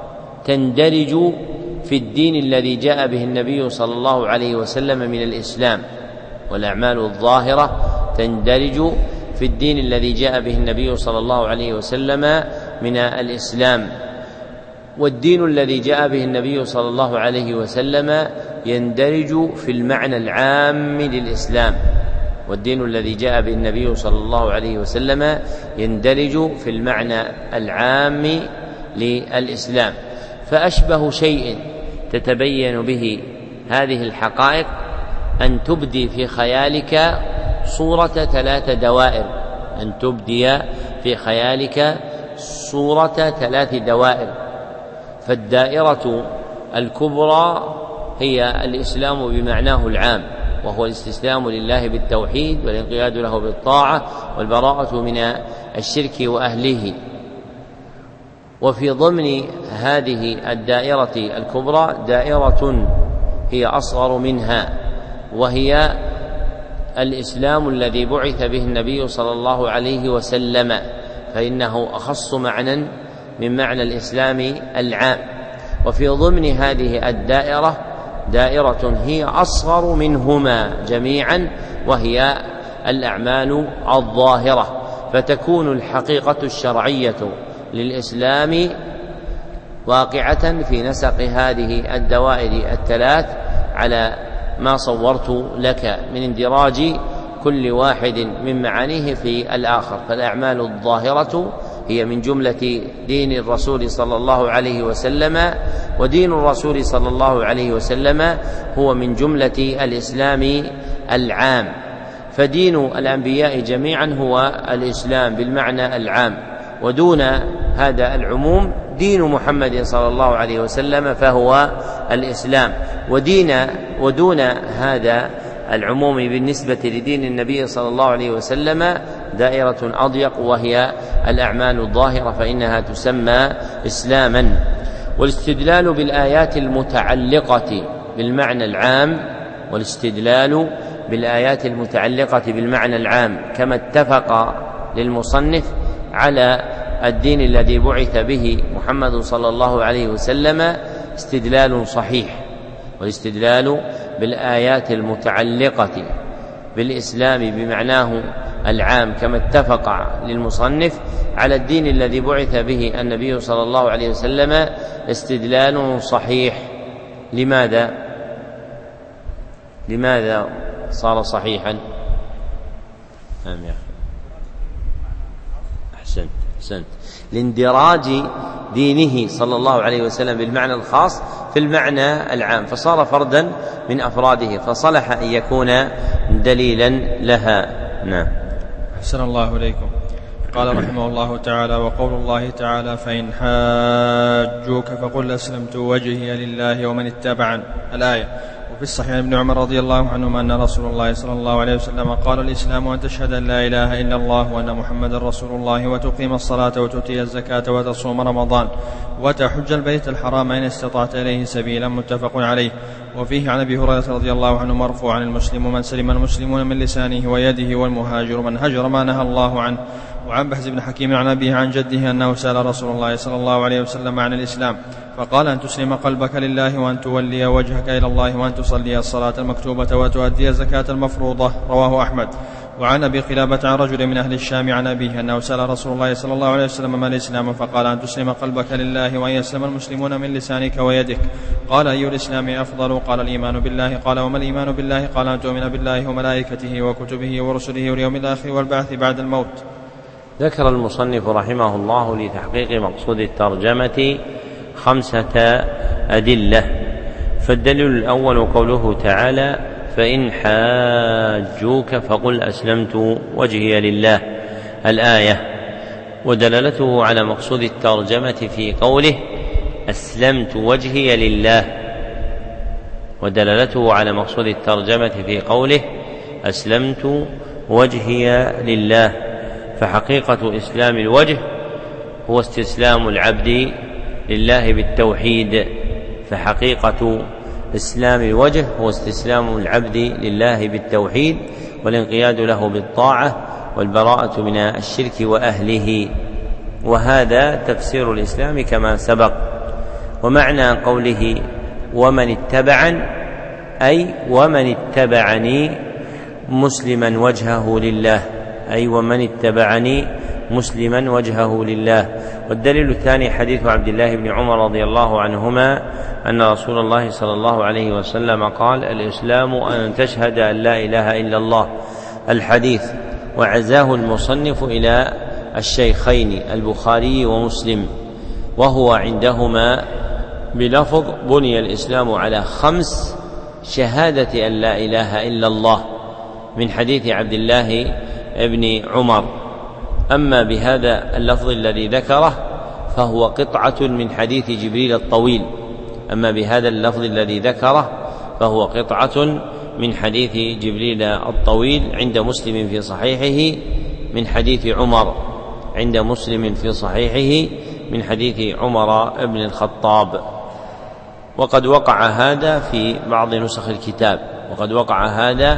Speaker 2: تندرج في الدين الذي جاء به النبي صلى الله عليه وسلم من الإسلام والأعمال الظاهرة تندرج في الدين الذي جاء به النبي صلى الله عليه وسلم من الإسلام. والدين الذي جاء به النبي صلى الله عليه وسلم يندرج في المعنى العام للإسلام والدين الذي جاء به النبي صلى الله عليه وسلم يندرج في المعنى العام للإسلام. فأشبه شيء تتبين به هذه الحقائق أن تبدي في خيالك صورة ثلاث دوائر أن تبدي في خيالك صورة ثلاث دوائر. فالدائرة الكبرى هي الإسلام بمعناه العام وهو الاستسلام لله بالتوحيد والانقياد له بالطاعة والبراءة من الشرك وأهله. وفي ضمن هذه الدائرة الكبرى دائرة هي أصغر منها وهي الإسلام الذي بعث به النبي صلى الله عليه وسلم، فإنه أخص معنى من معنى الإسلام العام. وفي ضمن هذه الدائرة دائرة هي أصغر منهما جميعا، وهي الأعمال الظاهرة، فتكون الحقيقة الشرعية للإسلام واقعة في نسق هذه الدوائر الثلاث على ما صورت لك من اندراج كل واحد من معانيه في الآخر. فالأعمال الظاهرة هي من جملة دين الرسول صلى الله عليه وسلم، ودين الرسول صلى الله عليه وسلم هو من جملة الإسلام العام. فدين الأنبياء جميعا هو الإسلام بالمعنى العام، ودون هذا العموم دين محمد صلى الله عليه وسلم فهو الإسلام، ودين ودون هذا العموم بالنسبة لدين النبي صلى الله عليه وسلم دائرة أضيق، وهي الأعمال الظاهرة، فإنها تسمى إسلاما. والاستدلال بالآيات المتعلقة بالمعنى العام والاستدلال بالآيات المتعلقة بالمعنى العام كما اتفق للمصنف على الدين الذي بعث به محمد صلى الله عليه وسلم استدلال صحيح. والاستدلال بالآيات المتعلقة بالإسلام بمعناه العام كما اتفق للمصنف على الدين الذي بعث به النبي صلى الله عليه وسلم استدلال صحيح. لماذا؟ لماذا صار صحيحا؟ نعم يا أخي، أحسنت أحسنت لاندراج دينه صلى الله عليه وسلم بالمعنى الخاص في المعنى العام، فصار فردا من أفراده، فصلح أن يكون دليلا لها. نعم.
Speaker 3: أحسن الله إليكم. قال رحمه الله تعالى: وقول الله تعالى: فإن حاجوك فقل أسلمت وجهي لله ومن اتبعن. الآية. وفي الصحيح ابن عمر رضي الله عنهما أن رسول الله صلى الله عليه وسلم قال: الإسلام أن تشهد أن لا إله إلا الله وأن محمدا رسول الله وتقيم الصلاة وتؤتي الزكاة وتصوم رمضان وتحج البيت الحرام إن استطعت إليه سبيلا. متفق عليه. وفيه عن أبي هريرة رضي الله عنه مرفوعا: المسلم من سلم المسلمون من لسانه ويده، والمهاجر من هجر ما نهى الله عنه. وعن بهز بن حكيم عن أبيه عن جده أنه سأل رسول الله صلى الله عليه وسلم عن الإسلام فقال: أن تسلم قلبك لله، وأن تولي وجهك إلى الله، وأن تصلي الصلاة المكتوبة، وتؤدي الزكاة المفروضة. رواه أحمد. وعن أبي قلابة عن رجل من أهل الشام عن أبيه أنه سأل رسول الله صلى الله عليه وسلم ما الإسلام فقال: أن تسلم قلبك لله، وأن يسلم المسلمون من لسانك ويدك. قال: أي الإسلام أفضل؟ قال: الإيمان بالله. قال: وما الإيمان بالله؟ قال: أن تؤمن بالله وملائكته وكتبه ورسله واليوم الآخر والبعث بعد الموت.
Speaker 2: ذكر المصنف رحمه الله لتحقيق مقصود الترجمة خمسة أدلة. فالدليل الأول قوله تعالى: فإن حاجوك فقل أسلمت وجهي لله. الآية. ودلالته على مقصود الترجمة في قوله أسلمت وجهي لله، ودلالته على مقصود الترجمة في قوله أسلمت وجهي لله. فحقيقة إسلام الوجه هو استسلام العبد لله بالتوحيد، فحقيقة إسلام الوجه هو استسلام العبد لله بالتوحيد والانقياد له بالطاعة والبراءة من الشرك وأهله. وهذا تفسير الإسلام كما سبق. ومعنى قوله ومن اتبعن أي ومن اتبعني مسلما وجهه لله، أي ومن اتبعني مسلما وجهه لله. والدليل الثاني حديث عبد الله بن عمر رضي الله عنهما أن رسول الله صلى الله عليه وسلم قال: الإسلام أن تشهد أن لا إله إلا الله. الحديث. وعزاه المصنف إلى الشيخين البخاري ومسلم، وهو عندهما بلفظ بني الإسلام على خمس: شهادة أن لا إله إلا الله، من حديث عبد الله بن عمر. أما بهذا اللفظ الذي ذكره فهو قطعة من حديث جبريل الطويل أما بهذا اللفظ الذي ذكره فهو قطعة من حديث جبريل الطويل عند مسلم في صحيحه من حديث عمر عند مسلم في صحيحه من حديث عمر بن الخطاب. وقد وقع هذا في بعض نسخ الكتاب وقد وقع هذا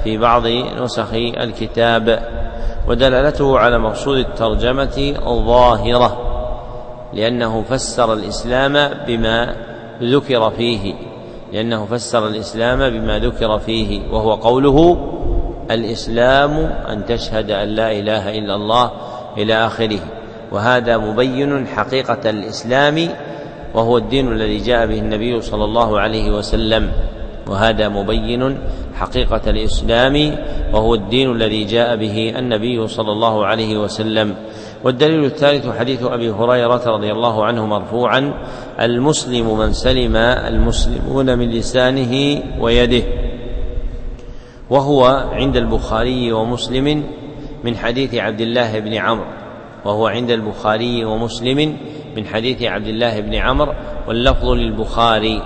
Speaker 2: في بعض نسخ الكتاب. ودلالته على مقصود الترجمة ظاهرة، لأنه فسر الإسلام بما ذكر فيه لأنه فسر الإسلام بما ذكر فيه وهو قوله: الإسلام أن تشهد أن لا إله إلا الله إلى آخره. وهذا مبين حقيقة الإسلام، وهو الدين الذي جاء به النبي صلى الله عليه وسلم وهذا مبين حقيقة الإسلام وهو الدين الذي جاء به النبي صلى الله عليه وسلم. والدليل الثالث حديث أبي هريرة رضي الله عنه مرفوعا: المسلم من سلم المسلمون من لسانه ويده، وهو عند البخاري ومسلم من حديث عبد الله بن عمرو وهو عند البخاري ومسلم من حديث عبد الله بن عمرو واللفظ للبخاري.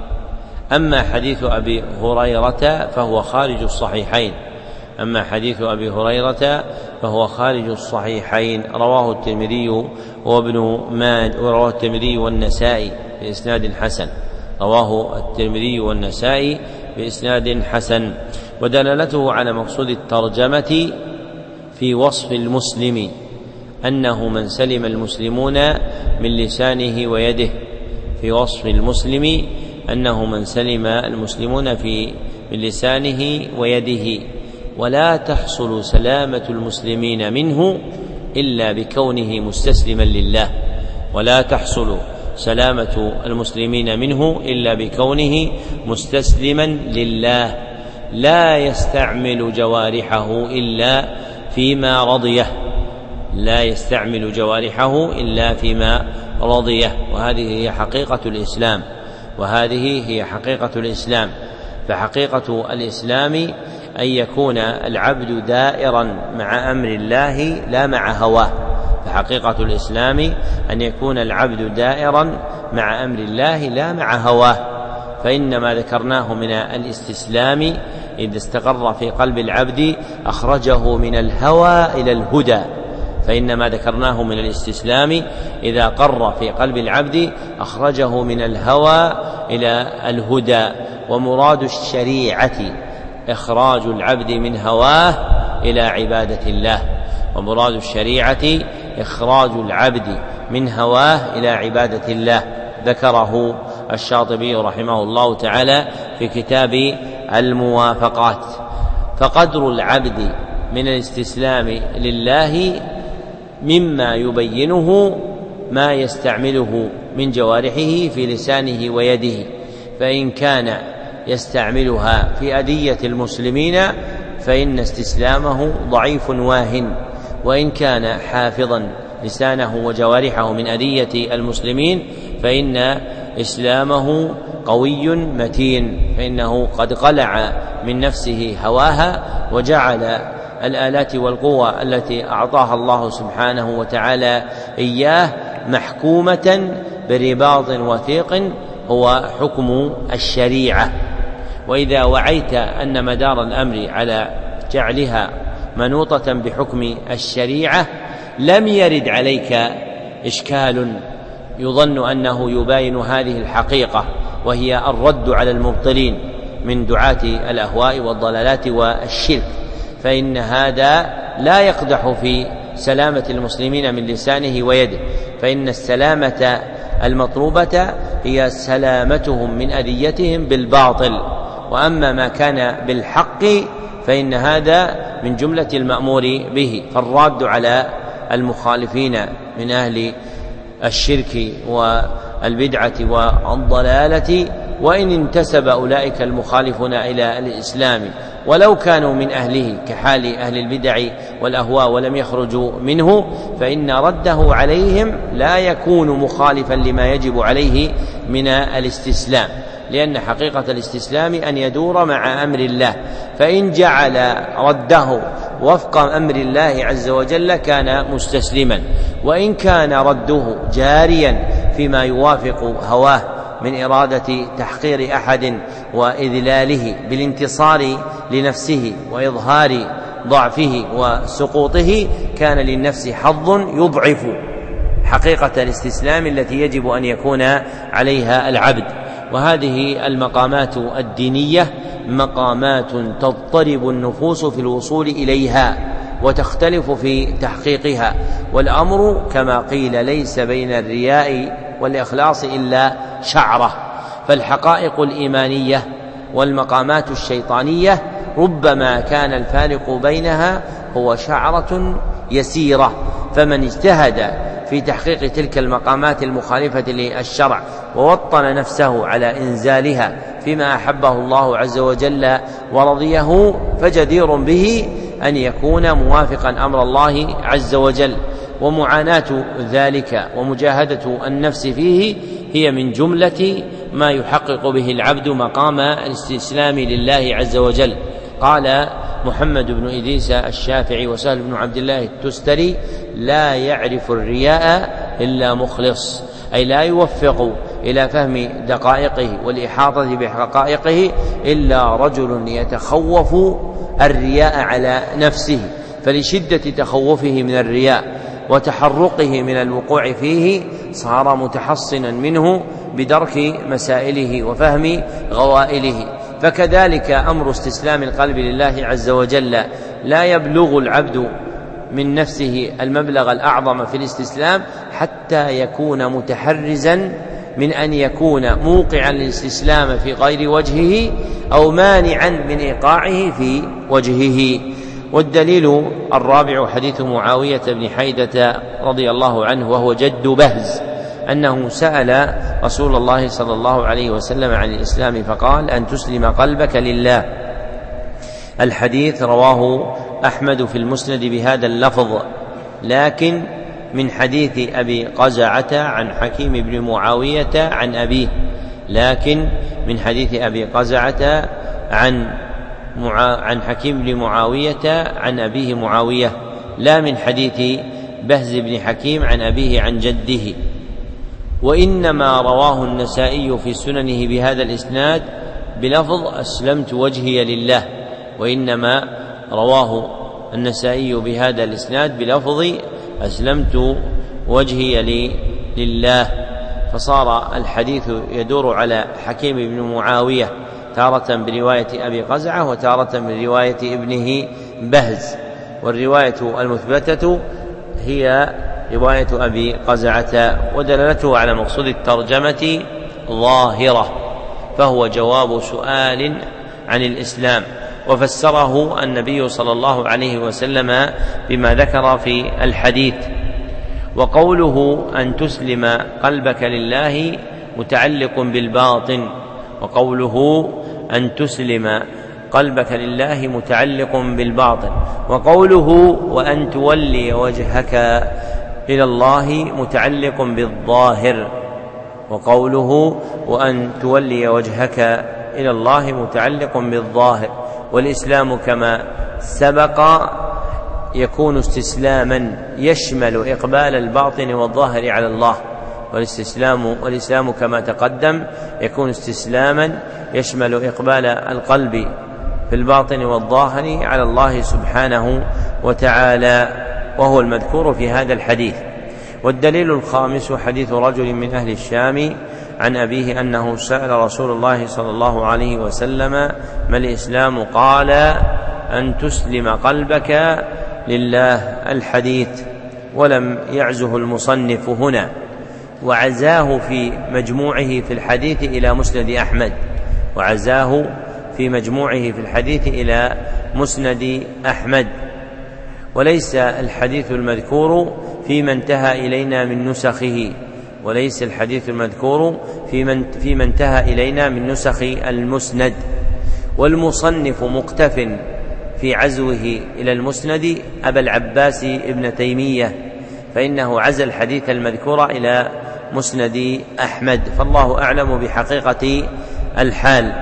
Speaker 2: أما حديث أبي هريرة فهو خارج الصحيحين أما حديث أبي هريرة فهو خارج الصحيحين رواه الترمذي وابن ماجه ورواه الترمذي والنسائي بإسناد حسن رواه الترمذي والنسائي بإسناد حسن. ودلالته على مقصود الترجمة في وصف المسلم أنه من سلم المسلمون من لسانه ويده في وصف المسلم أنه من سلم المسلمون في من لسانه ويده، ولا تحصل سلامة المسلمين منه إلا بكونه مستسلما لله ولا تحصل سلامة المسلمين منه إلا بكونه مستسلما لله، لا يستعمل جوارحه إلا فيما رضيه لا يستعمل جوارحه إلا فيما رضيه وهذه هي حقيقة الإسلام وهذه هي حقيقة الإسلام. فحقيقة الإسلام أن يكون العبد دائرا مع أمر الله لا مع هواه فحقيقة الإسلام أن يكون العبد دائرا مع أمر الله لا مع هواه. فإن ما ذكرناه من الاستسلام إذا استقر في قلب العبد أخرجه من الهوى إلى الهدى فإن ما ذكرناه من الاستسلام إذا قر في قلب العبد أخرجه من الهوى إلى الهدى. ومراد الشريعة إخراج العبد من هواه إلى عبادة الله ومراد الشريعة إخراج العبد من هواه إلى عبادة الله. ذكره الشاطبي رحمه الله تعالى في كتاب الموافقات. فقدر العبد من الاستسلام لله مما يبينه ما يستعمله من جوارحه في لسانه ويده، فإن كان يستعملها في أذية المسلمين فإن استسلامه ضعيف واهن، وإن كان حافظا لسانه وجوارحه من أذية المسلمين فإن إسلامه قوي متين، فإنه قد قلع من نفسه هواها وجعل الآلات والقوة التي أعطاها الله سبحانه وتعالى إياه محكومة برباط وثيق هو حكم الشريعة. وإذا وعيت أن مدار الأمر على جعلها منوطة بحكم الشريعة لم يرد عليك إشكال يظن أنه يباين هذه الحقيقة وهي الرد على المبطلين من دعاة الأهواء والضلالات والشرك، فإن هذا لا يقدح في سلامة المسلمين من لسانه ويده، فإن السلامة المطلوبة هي سلامتهم من أذيتهم بالباطل، وأما ما كان بالحق فإن هذا من جملة المأمور به. فالراد على المخالفين من أهل الشرك والبدعة والضلالة وإن انتسب أولئك المخالفون إلى الإسلام ولو كانوا من أهله كحال أهل البدع والأهواء ولم يخرجوا منه، فإن رده عليهم لا يكون مخالفا لما يجب عليه من الاستسلام، لأن حقيقة الاستسلام أن يدور مع أمر الله، فإن جعل رده وفق أمر الله عز وجل كان مستسلما، وإن كان رده جاريا فيما يوافق هواه من إرادة تحقير أحد وإذلاله بالانتصار لنفسه وإظهار ضعفه وسقوطه كان للنفس حظ يضعف حقيقة الاستسلام التي يجب أن يكون عليها العبد. وهذه المقامات الدينية مقامات تضطرب النفوس في الوصول إليها وتختلف في تحقيقها، والأمر كما قيل ليس بين الرياء والإخلاص إلا شعرة، فالحقائق الإيمانية والمقامات الشيطانية ربما كان الفارق بينها هو شعرة يسيرة، فمن اجتهد في تحقيق تلك المقامات المخالفة للشرع ووطن نفسه على إنزالها فيما أحبه الله عز وجل ورضيه فجدير به أن يكون موافقا أمر الله عز وجل. ومعاناة ذلك ومجاهدة النفس فيه هي من جملة ما يحقق به العبد مقام الاستسلام لله عز وجل. قال محمد بن إدريس الشافعي وسهل بن عبد الله التستري: لا يعرف الرياء إلا مخلص، أي لا يوفق إلى فهم دقائقه والإحاطة بحقائقه إلا رجل يتخوف الرياء على نفسه، فلشدة تخوفه من الرياء وتحرقه من الوقوع فيه صار متحصنا منه بدرك مسائله وفهم غوائله. فكذلك أمر استسلام القلب لله عز وجل لا يبلغ العبد من نفسه المبلغ الأعظم في الاستسلام حتى يكون متحرزا من أن يكون موقعا للاستسلام في غير وجهه أو مانعا من إيقاعه في وجهه. والدليل الرابع حديث معاوية بن حيدة رضي الله عنه وهو جد بهز أنه سأل رسول الله صلى الله عليه وسلم عن الإسلام فقال: أن تسلم قلبك لله. الحديث رواه أحمد في المسند بهذا اللفظ، لكن من حديث أبي قزعة عن حكيم بن معاوية عن أبيه لكن من حديث أبي قزعة عن معا... عن حكيم بن معاوية عن أبيه معاوية، لا من حديث بهز بن حكيم عن أبيه عن جده. وإنما رواه النسائي في سننه بهذا الإسناد بلفظ: أسلمت وجهي لله. وإنما رواه النسائي بهذا الإسناد بلفظ: أسلمت وجهي لي لله، فصار الحديث يدور على حكيم بن معاوية تارة برواية أبي قزعة وتارة برواية ابنه بهز، والرواية المثبتة هي رواية أبي قزعة. ودلالته على مقصود الترجمة ظاهرة، فهو جواب سؤال عن الإسلام، وفسره النبي صلى الله عليه وسلم بما ذكر في الحديث. وقوله أن تسلم قلبك لله متعلق بالباطن، وقوله أن تسلم قلبك لله متعلق بالباطن، وقوله وأن تولي وجهك إلى الله متعلق بالظاهر، وقوله وأن تولي وجهك إلى الله متعلق بالظاهر. والإسلام كما سبق يكون استسلاما يشمل إقبال الباطن والظاهر على الله، والاستسلام والإسلام كما تقدم يكون استسلاما يشمل إقبال القلب في الباطن والظاهر على الله سبحانه وتعالى، وهو المذكور في هذا الحديث. والدليل الخامس حديث رجل من أهل الشام عن أبيه أنه سأل رسول الله صلى الله عليه وسلم: ما الإسلام؟ قال: أن تسلم قلبك لله. الحديث. ولم يعزه المصنف هنا، وعزاه في مجموعه في الحديث إلى مسند أحمد وعزاه في مجموعه في الحديث إلى مسند أحمد وليس الحديث المذكور فيما انتهى إلينا من نسخه وليس الحديث المذكور فيما فيما انتهى إلينا من نسخ المسند. والمصنف مقتف في عزوه إلى المسند أبا العباس ابن تيمية، فإنه عزى الحديث المذكور إلى مسند أحمد، فالله أعلم بحقيقة الحال.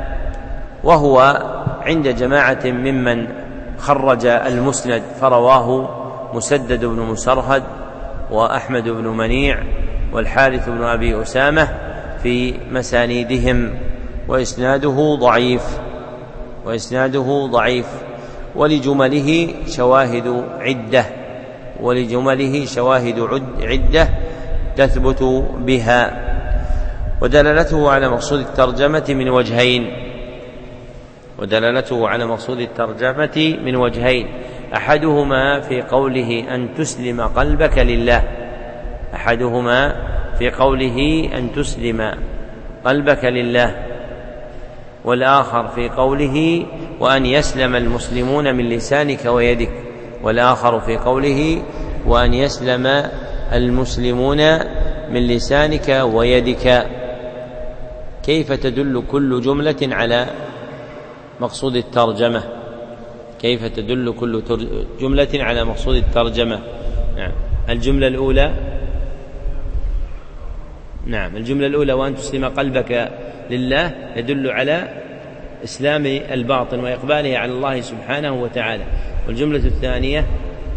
Speaker 2: وهو عند جماعة ممن خرج المسند فرواه مسدد بن مسرهد وأحمد بن منيع والحارث بن أبي أسامة في مسانيدهم، وإسناده ضعيف وإسناده ضعيف ولجمله شواهد عدة ولجمله شواهد عدة تثبت بها. ودلالته على مقصود الترجمة من وجهين: ودلالته على مقصود الترجمة من وجهين: أحدهما في قوله أن تسلم قلبك لله أحدهما في قوله أن تسلم قلبك لله والآخر في قوله وأن يسلم المسلمون من لسانك ويدك والآخر في قوله وأن يسلم المسلمون من لسانك ويدك. كيف تدل كل جملة على مقصود الترجمة؟ كيف تدل كل جملة على مقصود الترجمة؟ نعم. الجملة الأولى نعم الجملة الأولى وأن تسلم قلبك لله يدل على إسلام الباطن وإقباله على الله سبحانه وتعالى. والجملة الثانية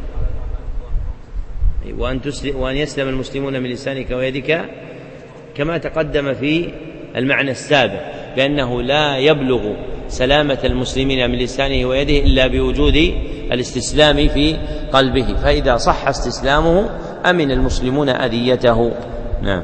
Speaker 2: وأن, وأن يسلم المسلمون من لسانك ويدك كما تقدم في المعنى السابق، بأنه لا يبلغ سلامة المسلمين من لسانه ويده إلا بوجود الاستسلام في قلبه، فإذا صح استسلامه أمن المسلمون أذيته. نعم.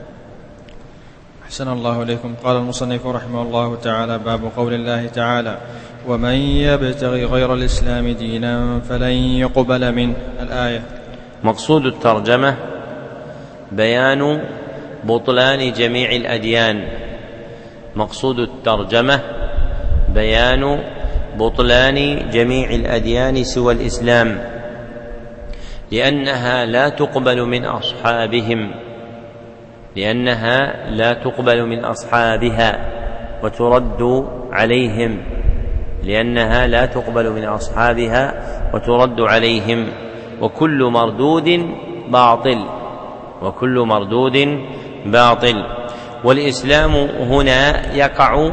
Speaker 3: أحسن الله إليكم. قال المصنف رحمه الله تعالى: باب قول الله تعالى: ومن يبتغي غير الإسلام دينا فلن يقبل منه. الآية.
Speaker 2: مقصود الترجمة بيان بطلان جميع الأديان. مقصود الترجمة بيان بطلان جميع الأديان سوى الإسلام، لأنها لا تقبل من أصحابهم لأنها لا تقبل من أصحابها وترد عليهم لأنها لا تقبل من أصحابها وترد عليهم وكل مردود باطل وكل مردود باطل. والإسلام هنا يقع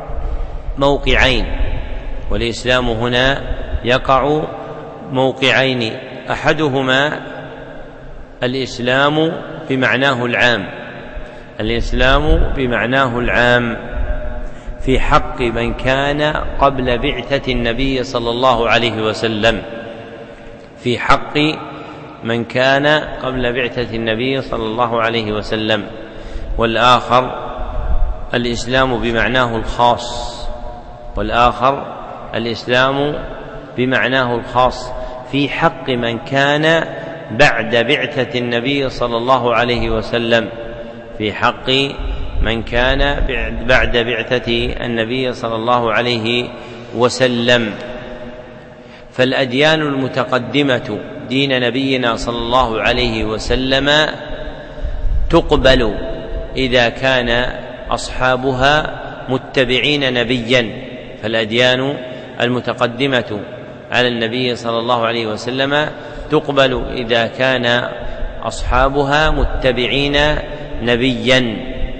Speaker 2: موقعين والإسلام هنا يقع موقعين أحدهما الإسلام بمعناه العام الإسلام بمعناه العام في حق من كان قبل بعثة النبي صلى الله عليه وسلم في حق من كان قبل بعثة النبي صلى الله عليه وسلم. والآخر الإسلام بمعناه الخاص والآخر الإسلام بمعناه الخاص في حق من كان بعد بعثة النبي صلى الله عليه وسلم في حق من كان بعد بعثة النبي صلى الله عليه وسلم. فالأديان المتقدمة دين نبينا صلى الله عليه وسلم تقبل إذا كان أصحابها متبعين نبيا فالأديان المتقدمة على النبي صلى الله عليه وسلم تقبل إذا كان أصحابها متبعين نبيا.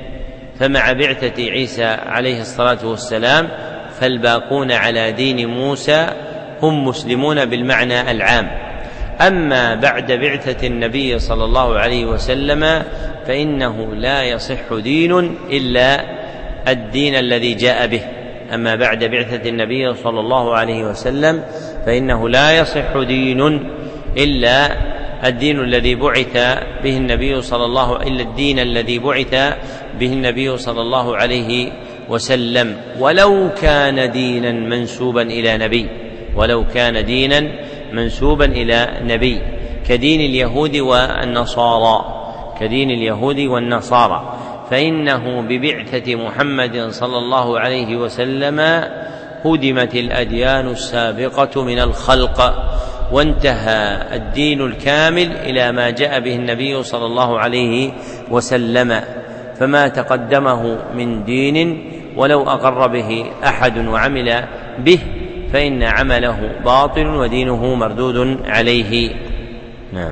Speaker 2: فمع بعثة عيسى عليه الصلاة والسلام فالباقون على دين موسى هم مسلمون بالمعنى العام. أما بعد بعثة النبي صلى الله عليه وسلم فإنه لا يصح دين إلا الدين الذي جاء به أما بعد بعثة النبي صلى الله عليه وسلم فإنه لا يصح دين إلا الدين الذي بعث به النبي صلى الله إلا الدين الذي بعث به النبي صلى الله عليه وسلم ولو كان دينا منسوبا إلى نبي ولو كان دينا منسوبا إلى نبي كدين اليهود والنصارى كدين اليهود والنصارى فإنه ببعثة محمد صلى الله عليه وسلم هدمت الأديان السابقة من الخلق وانتهى الدين الكامل إلى ما جاء به النبي صلى الله عليه وسلم. فما تقدمه من دين ولو أقر به أحد وعمل به فإن عمله باطل ودينه مردود عليه. نعم.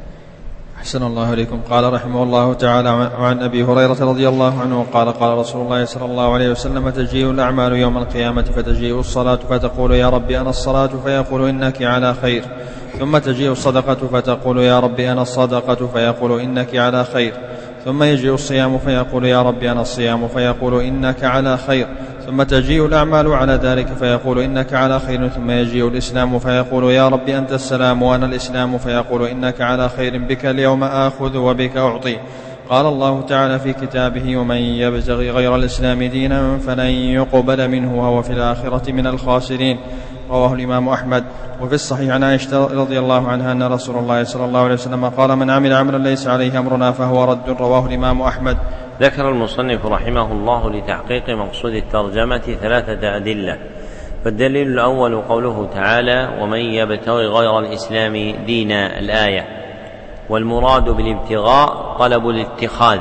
Speaker 3: أحسن الله إليكم. قال رحمه الله تعالى عن أبي هريرة رضي الله عنه قال قال رسول الله صلى الله عليه وسلم: تجيء الأعمال يوم القيامة فتجيء الصلاة فتقول يا ربي أنا الصلاة فيقول إنك على خير، ثم تجيء الصدقة فتقول يا ربي أنا الصدقة فيقول إنك على خير، ثم يجيء الصيام فيقول يا ربي أنا الصيام فيقول إنك على خير، ثم تجيء الأعمال على ذلك فيقول إنك على خير، ثم يجيء الإسلام فيقول يا ربي أنت السلام وأنا الإسلام فيقول إنك على خير، بك اليوم آخذ وبك أعطي، قال الله تعالى في كتابه: ومن يبتغي غير الإسلام دينا فلن يقبل منه وهو في الآخرة من الخاسرين. رواه الإمام أحمد. وفي الصحيح عن عائشة رضي الله عنها أن رسول الله صلى الله عليه وسلم قال: من عمل عملا ليس عليه أمرنا فهو رد. رواه الإمام أحمد.
Speaker 2: ذكر المصنف رحمه الله لتحقيق مقصود الترجمة ثلاثة أدلة. فالدليل الأول قوله تعالى: ومن يبتغي غير الإسلام دينا، الآية. والمراد بالابتغاء طلب الاتخاذ،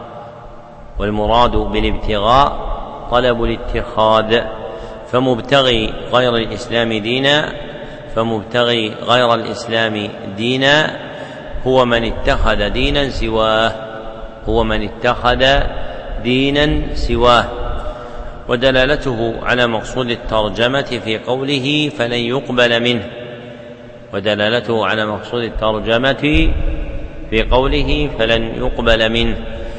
Speaker 2: والمراد بالابتغاء طلب الاتخاذ فمبتغي غير الإسلام دينا فمبتغي غير الإسلام دينا هو من اتخذ دينا سواه هو من اتخذ دينا سواه ودلالته على مقصود الترجمة في قوله: فلن يقبل منه ودلالته على مقصود الترجمة في قوله: فلن يقبل منه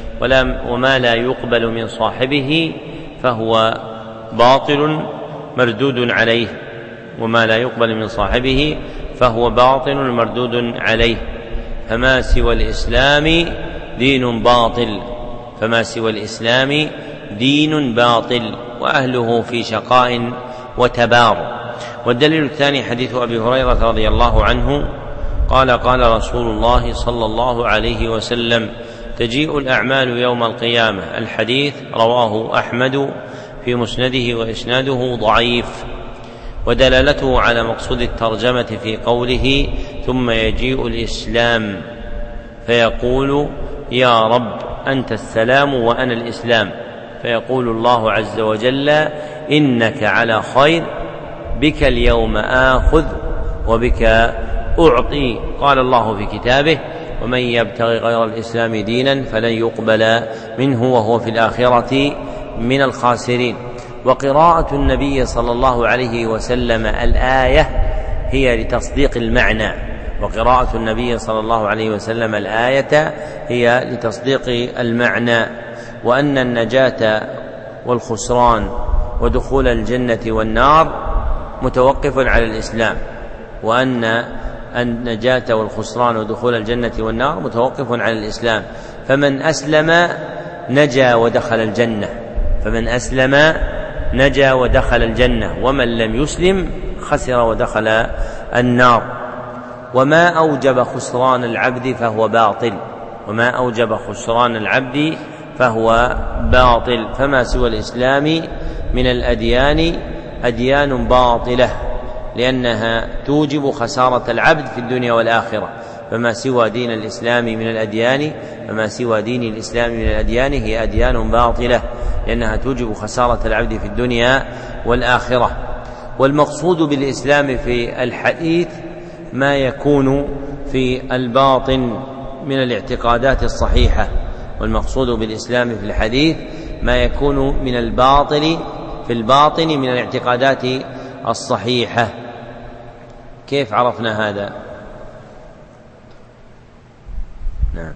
Speaker 2: وما لا يقبل من صاحبه فهو باطل مردود عليه وما لا يقبل من صاحبه فهو باطل مردود عليه فما سوى الإسلام دين باطل فما سوى الإسلام دين باطل وأهله في شقاء وتبار. والدليل الثاني حديث أبي هريرة رضي الله عنه قال: قال رسول الله صلى الله عليه وسلم: تجيء الأعمال يوم القيامة. الحديث رواه أحمد في مسنده وإسناده ضعيف. ودلالته على مقصود الترجمة في قوله: ثم يجيء الإسلام فيقول: يا رب أنت السلام وأنا الإسلام، فيقول الله عز وجل: إنك على خير، بك اليوم آخذ وبك أعطي. قال الله في كتابه: ومن يبتغي غير الإسلام دينا فلن يقبل منه وهو في الآخرة من الخاسرين. وقراءة النبي صلى الله عليه وسلم الآية هي لتصديق المعنى وقراءة النبي صلى الله عليه وسلم الآية هي لتصديق المعنى وأن النجاة والخسران ودخول الجنة والنار متوقف على الإسلام وأن النجاة والخسران ودخول الجنة والنار متوقف على الإسلام. فمن أسلم نجا ودخل الجنة فمن أسلم نجا ودخل الجنة ومن لم يسلم خسر ودخل النار. وما أوجب خسران العبد فهو باطل وما أوجب خسران العبد فهو باطل فما سوى الإسلام من الأديان أديان باطلة لأنها توجب خسارة العبد في الدنيا والآخرة. فما سوى دين الإسلام من الأديان فما سوى دين الإسلام من الأديان هي أديان باطلة لأنها توجب خسارة العبد في الدنيا والآخرة. والمقصود بالإسلام في الحديث ما يكون في الباطن من الاعتقادات الصحيحة والمقصود بالإسلام في الحديث ما يكون من الباطن في الباطن من الاعتقادات الصحيحة. كيف عرفنا هذا؟ نعم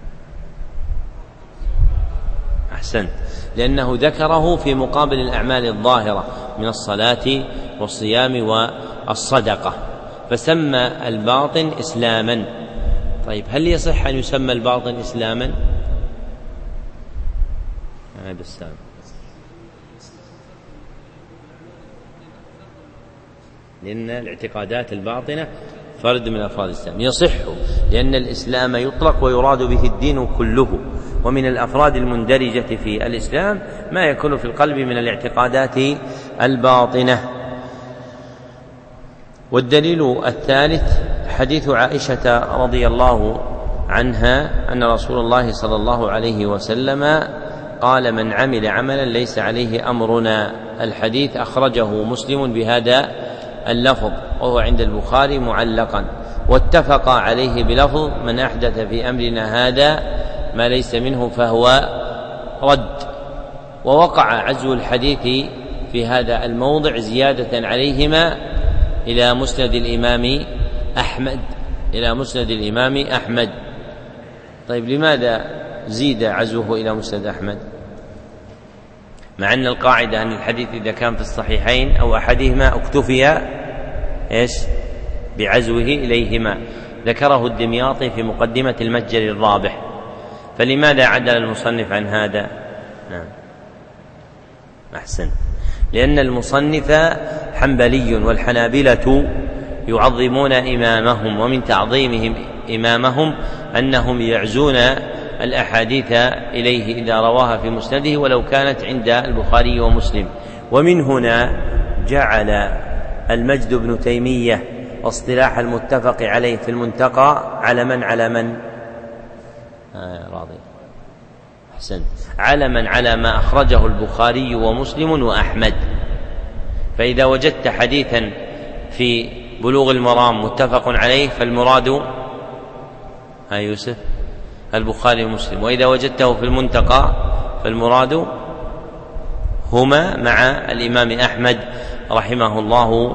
Speaker 2: أحسنت، لأنه ذكره في مقابل الأعمال الظاهرة من الصلاة والصيام والصدقة فسمى الباطن إسلاما. طيب هل يصح أن يسمى الباطن إسلاما؟ هذا السلام لأن الاعتقادات الباطنة فرد من أفراد الإسلام. يصح لأن الإسلام يطلق ويراد به الدين كله ومن الأفراد المندرجة في الإسلام ما يكون في القلب من الاعتقادات الباطنة. والدليل الثالث حديث عائشة رضي الله عنها أن رسول الله صلى الله عليه وسلم قال: من عمل عملا ليس عليه أمرنا. الحديث أخرجه مسلم بهذا اللفظ وهو عند البخاري معلقا واتفق عليه بلفظ: من أحدث في أمرنا هذا ما ليس منه فهو رد. ووقع عزو الحديث في هذا الموضع زيادة عليهما إلى مسند الإمام أحمد إلى مسند الإمام أحمد. طيب لماذا زيد عزوه إلى مسند أحمد مع أن القاعدة أن الحديث إذا كان في الصحيحين أو أحدهما اكتفي إيش بعزوه إليهما؟ ذكره الدمياطي في مقدمة المتجر الرابح. فلماذا عدل المصنف عن هذا؟ نعم أحسن، لأن المصنف حنبلي، والحنابلة يعظمون إمامهم، ومن تعظيمهم إمامهم أنهم يعزون الأحاديث إليه إذا رواها في مسنده ولو كانت عند البخاري ومسلم. ومن هنا جعل المجد بن تيمية اصطلاح المتفق عليه في المنتقى على من على من آه راضي أحسن على من على ما أخرجه البخاري ومسلم وأحمد. فإذا وجدت حديثا في بلوغ المرام متفق عليه فالمراد ها يوسف البخاري ومسلم، وإذا وجدته في المنتقى فالمراد هما مع الإمام أحمد رحمه الله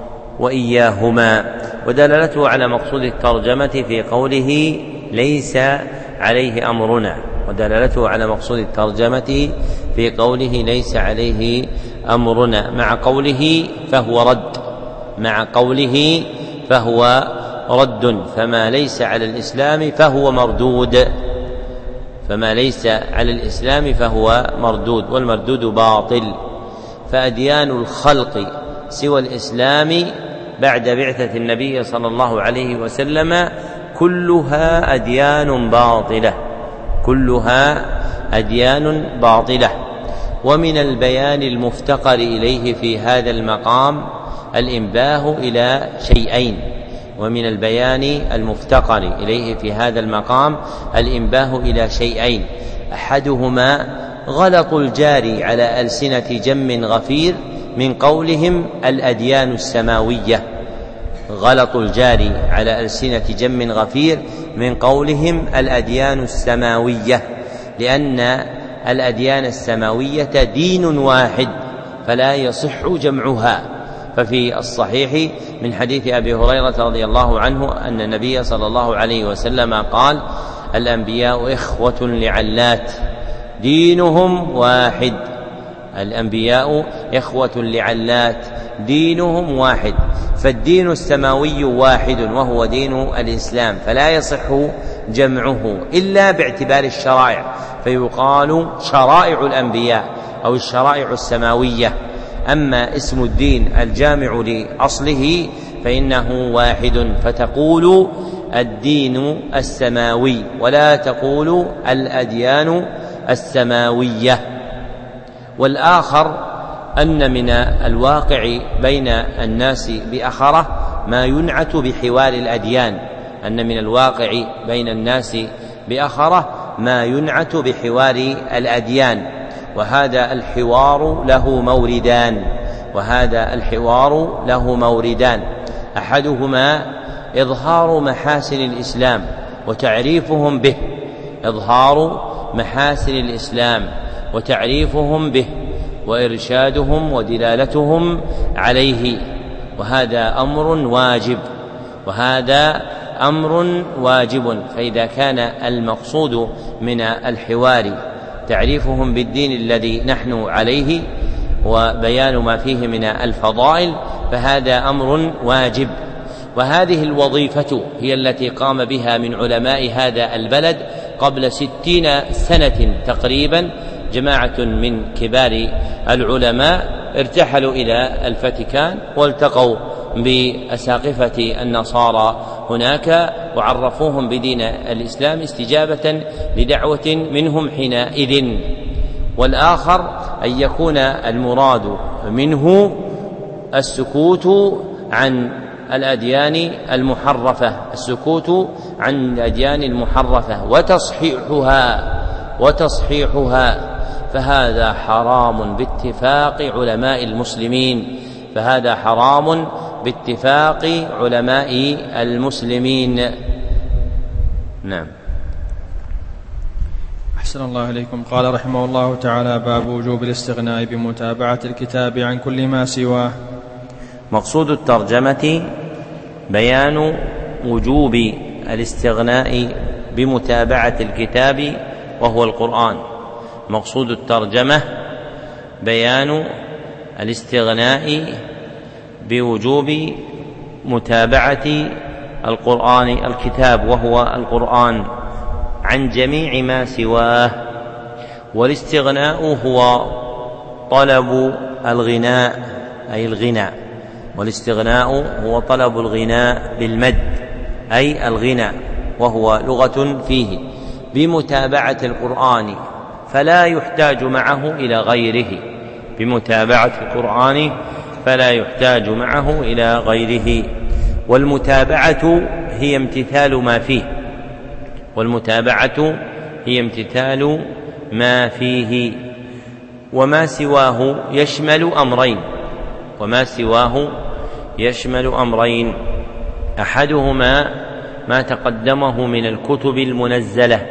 Speaker 2: وإياهما. ودلالته على مقصود الترجمة في قوله ليس عليه أمرنا، ودلالته على مقصود الترجمة في قوله ليس عليه أمرنا مع قوله فهو رد، مع قوله فهو رد، فما ليس على الإسلام فهو مردود، فما ليس على الإسلام فهو مردود، والمردود باطل. فأديان الخلق سوى الإسلام بعد بعثة النبي صلى الله عليه وسلم كلها أديان باطلة، كلها أديان باطلة. ومن البيان المفتقر إليه في هذا المقام الإنباه إلى شيئين، ومن البيان المفتقر إليه في هذا المقام الإنباه إلى شيئين، أحدهما غلط الجاري على ألسنة جم غفير من قولهم الأديان السماوية، غلط الجاري على ألسنة جم غفير من قولهم الأديان السماوية، لأن الأديان السماوية دين واحد فلا يصح جمعها. ففي الصحيح من حديث أبي هريرة رضي الله عنه أن النبي صلى الله عليه وسلم قال الأنبياء إخوة لعلات دينهم واحد، الأنبياء إخوة لعلات دينهم واحد، فالدين السماوي واحد وهو دين الإسلام، فلا يصح جمعه إلا باعتبار الشرائع، فيقال شرائع الأنبياء أو الشرائع السماوية. أما اسم الدين الجامع لأصله فإنه واحد، فتقول الدين السماوي ولا تقول الأديان السماوية. والآخر أن من الواقع بين الناس بأخره ما ينعت بحوار الأديان، أن من الواقع بين الناس بأخره ما ينعت بحوار الأديان، وهذا الحوار له موردان، وهذا الحوار له موردان أحدهما إظهار محاسن الإسلام وتعريفهم به، إظهار محاسن الإسلام وتعريفهم به وإرشادهم ودلالتهم عليه، وهذا أمر واجب، وهذا أمر واجب. فإذا كان المقصود من الحوار تعريفهم بالدين الذي نحن عليه وبيان ما فيه من الفضائل فهذا أمر واجب. وهذه الوظيفة هي التي قام بها من علماء هذا البلد قبل ستين سنة تقريبا جماعة من كبار العلماء ارتحلوا إلى الفاتيكان والتقوا بأساقفة النصارى هناك وعرفوهم بدين الإسلام استجابة لدعوة منهم حينئذ. والآخر أن يكون المراد منه السكوت عن الأديان المحرفة، السكوت عن الأديان المحرفة وتصحيحها وتصحيحها فهذا حرام باتفاق علماء المسلمين، فهذا حرام باتفاق علماء المسلمين. نعم.
Speaker 3: أحسن الله إليكم. قال رحمه الله تعالى: باب وجوب الاستغناء بمتابعة الكتاب عن كل ما سواه.
Speaker 2: مقصود الترجمة بيان وجوب الاستغناء بمتابعة الكتاب وهو القرآن. مقصود الترجمة بيان الاستغناء بوجوب متابعة القرآن الكتاب وهو القرآن عن جميع ما سواه. والاستغناء هو طلب الغناء أي الغنى، والاستغناء هو طلب الغناء بالمد أي الغنى، وهو لغة فيه بمتابعة القرآن فلا يحتاج معه إلى غيره، بمتابعة القرآن فلا يحتاج معه إلى غيره. والمتابعة هي امتثال ما فيه، والمتابعة هي امتثال ما فيه. وما سواه يشمل أمرين، وما سواه يشمل أمرين أحدهما ما تقدمه من الكتب المنزلة،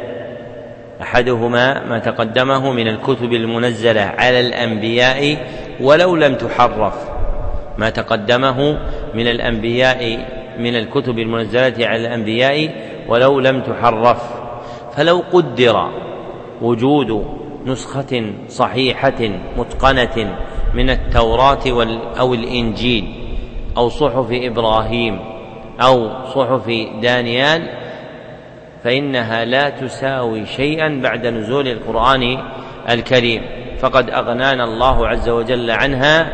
Speaker 2: أحدهما ما تقدمه من الكتب المنزلة على الأنبياء ولو لم تحرف، ما تقدمه من الأنبياء من الكتب المنزلة على الأنبياء ولو لم تحرف. فلو قدر وجود نسخة صحيحة متقنة من التوراة أو الإنجيل أو صحف إبراهيم أو صحف دانيال فإنها لا تساوي شيئا بعد نزول القرآن الكريم، فقد أغنانا الله عز وجل عنها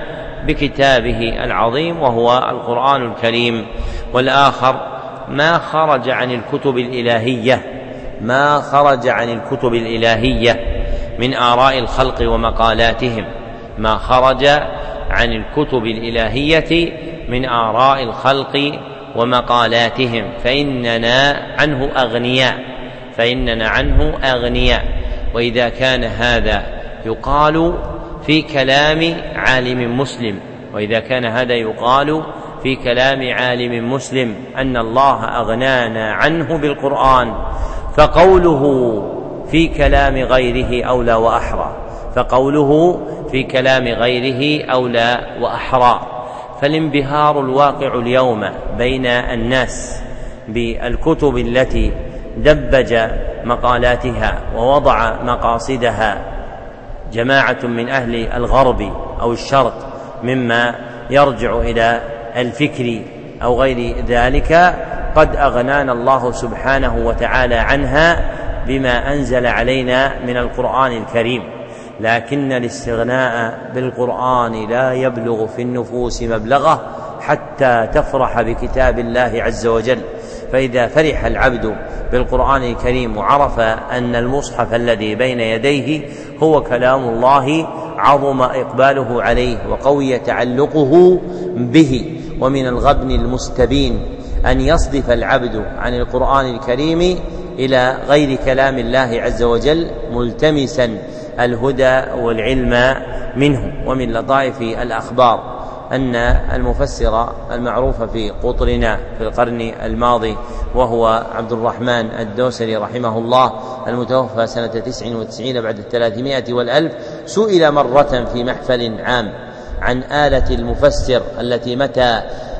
Speaker 2: بكتابه العظيم وهو القرآن الكريم. والآخر ما خرج عن الكتب الإلهية، ما خرج عن الكتب الإلهية من آراء الخلق ومقالاتهم، ما خرج عن الكتب الإلهية من آراء الخلق ومقالاتهم فإننا عنه أغنياء، فإننا عنه أغنياء. وإذا كان هذا يقال في كلام عالم مسلم، وإذا كان هذا يقال في كلام عالم مسلم أن الله أغنانا عنه بالقرآن، فقوله في كلام غيره أولى وأحرى، فقوله في كلام غيره أولى وأحرى. فالانبهار الواقع اليوم بين الناس بالكتب التي دبج مقالاتها ووضع مقاصدها جماعة من أهل الغرب أو الشرق مما يرجع إلى الفكر أو غير ذلك، قد أغنانا الله سبحانه وتعالى عنها بما أنزل علينا من القرآن الكريم. لكن الاستغناء بالقرآن لا يبلغ في النفوس مبلغه حتى تفرح بكتاب الله عز وجل. فإذا فرح العبد بالقرآن الكريم وعرف أن المصحف الذي بين يديه هو كلام الله عظم إقباله عليه وقوي تعلقه به. ومن الغبن المستبين أن يصدف العبد عن القرآن الكريم إلى غير كلام الله عز وجل ملتمسا الهدى والعلم منه. ومن لطائف الأخبار أن المفسر المعروف في قطرنا في القرن الماضي وهو عبد الرحمن الدوسري رحمه الله المتوفى سنة تسع وتسعين بعد الثلاثمائة والألف سئل مرة في محفل عام عن آلة المفسر التي متى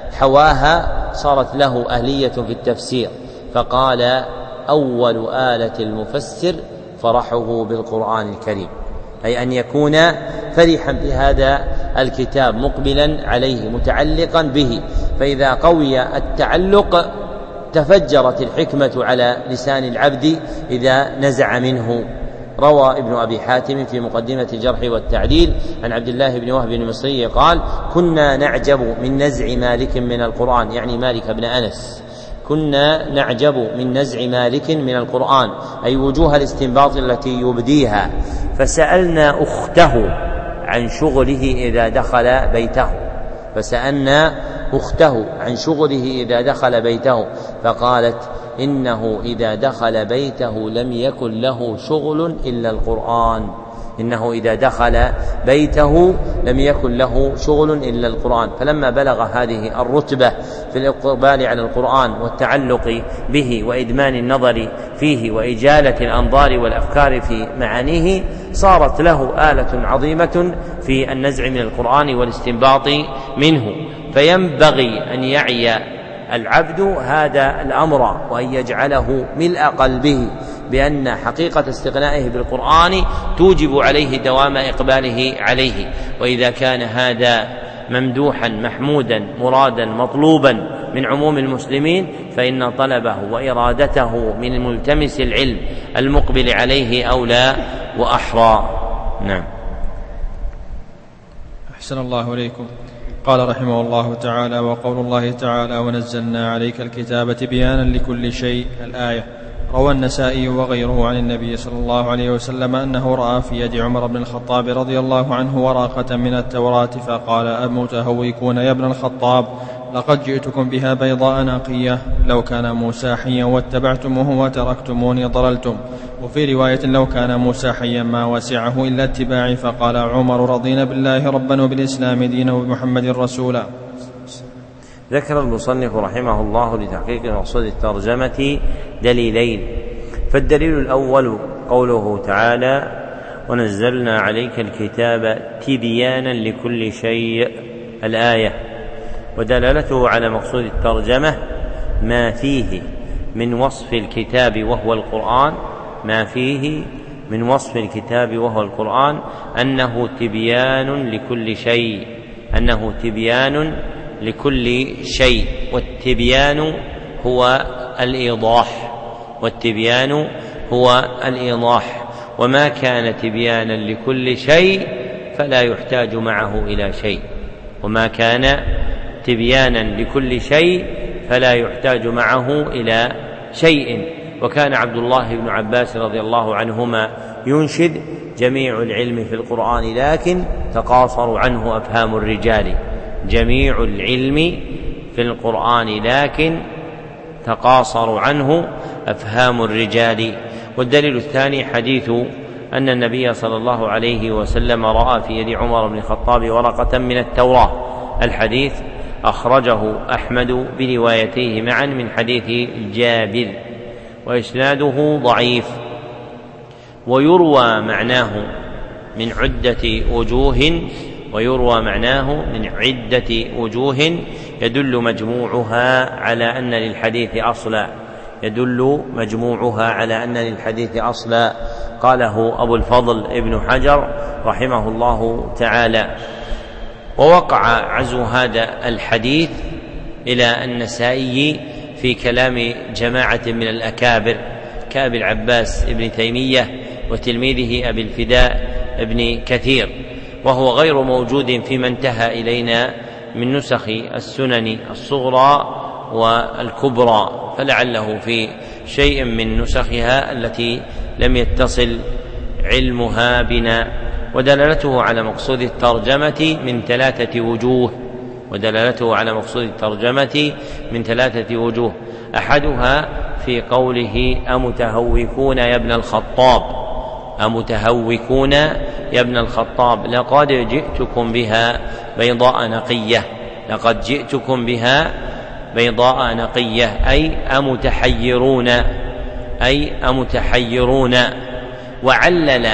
Speaker 2: حواها صارت له أهلية في التفسير، فقال: أول آلة المفسر فرحه بالقرآن الكريم، أي أن يكون فرحا بهذا الكتاب مقبلا عليه متعلقا به، فإذا قوي التعلق تفجرت الحكمة على لسان العبد إذا نزع منه. روى ابن أبي حاتم في مقدمة الجرح والتعديل عن عبد الله بن وهب المصري قال: كنا نعجب من نزع مالك من القرآن، يعني مالك بن أنس، كنا نعجب من نزع مالك من القرآن، أي وجوه الاستنباط التي يبديها، فسألنا أخته عن شغله إذا دخل بيته، فسألنا أخته عن شغله إذا دخل بيته فقالت: إنه إذا دخل بيته لم يكن له شغل إلا القرآن، إنه إذا دخل بيته لم يكن له شغل إلا القرآن. فلما بلغ هذه الرتبة في الإقبال على القرآن والتعلق به وإدمان النظر فيه وإجالة الأنظار والأفكار في معانيه، صارت له آلة عظيمة في النزع من القرآن والاستنباط منه. فينبغي أن يعي العبد هذا الأمر وأن يجعله ملء قلبه بأن حقيقة استغنائه بالقرآن توجب عليه دوام إقباله عليه. وإذا كان هذا ممدوحا محمودا مرادا مطلوبا من عموم المسلمين، فإن طلبه وإرادته من ملتمس العلم المقبل عليه أولى وأحرى. نعم.
Speaker 3: أحسن الله إليكم. قال رحمه الله تعالى: وقول الله تعالى: ونزلنا عليك الكتاب تبيانا لكل شيء، الآية. روى النسائي وغيره عن النبي صلى الله عليه وسلم أنه رأى في يد عمر بن الخطاب رضي الله عنه ورقة من التوراة فقال: أمتهوكون يا ابن الخطاب، لقد جئتكم بها بيضاء نقية، لو كان موسى حيا واتبعتموه وتركتموني ضللتم. وفي رواية: لو كان موسى حيا ما وسعه إلا اتباعي. فقال عمر: رضينا بالله ربا وبالإسلام دينا وبمحمد رسولا.
Speaker 2: ذكر المصنف رحمه الله لتحقيق مقصود الترجمة دليلين. فالدليل الأول قوله تعالى: ونزلنا عليك الكتاب تبيانا لكل شيء، الآية. ودلالته على مقصود الترجمة ما فيه من وصف الكتاب وهو القرآن ما فيه من وصف الكتاب وهو القرآن أنه تبيان لكل شيء أنه تبيان لكل شيء والتبيان هو الإيضاح والتبيان هو الإيضاح وما كان تبيانا لكل شيء فلا يحتاج معه إلى شيء وما كان تبيانا لكل شيء فلا يحتاج معه إلى شيء. وكان عبد الله بن عباس رضي الله عنهما ينشد: جميع العلم في القرآن لكن تقاصر عنه أفهام الرجال جميع العلم في القرآن لكن تقاصر عنه أفهام الرجال. والدليل الثاني حديث أن النبي صلى الله عليه وسلم رأى في يد عمر بن الخطاب ورقة من التوراة. الحديث أخرجه أحمد بروايتيه معا من حديث جابر وإسناده ضعيف، ويروى معناه من عدة وجوه ويروى معناه من عدة وجوه يدل مجموعها على أن للحديث أصلا يدل مجموعها على أن للحديث أصلا قاله أبو الفضل ابن حجر رحمه الله تعالى. ووقع عزو هذا الحديث إلى النسائي في كلام جماعة من الأكابر كأبي العباس ابن تيمية وتلميذه أبي الفداء ابن كثير، وهو غير موجود فيما انتهى إلينا من نسخ السنن الصغرى والكبرى، فلعله في شيء من نسخها التي لم يتصل علمها بنا. ودلالته على مقصود الترجمة من ثلاثة وجوه ودلالته على مقصود الترجمة من ثلاثة وجوه أحدها في قوله: أمتهوكون يا ابن الخطاب أمتهوكون يا ابن الخطاب لقد جئتكم بها بيضاء نقية لقد جئتكم بها بيضاء نقية أي أمتحيرون أي أمتحيرون وعلل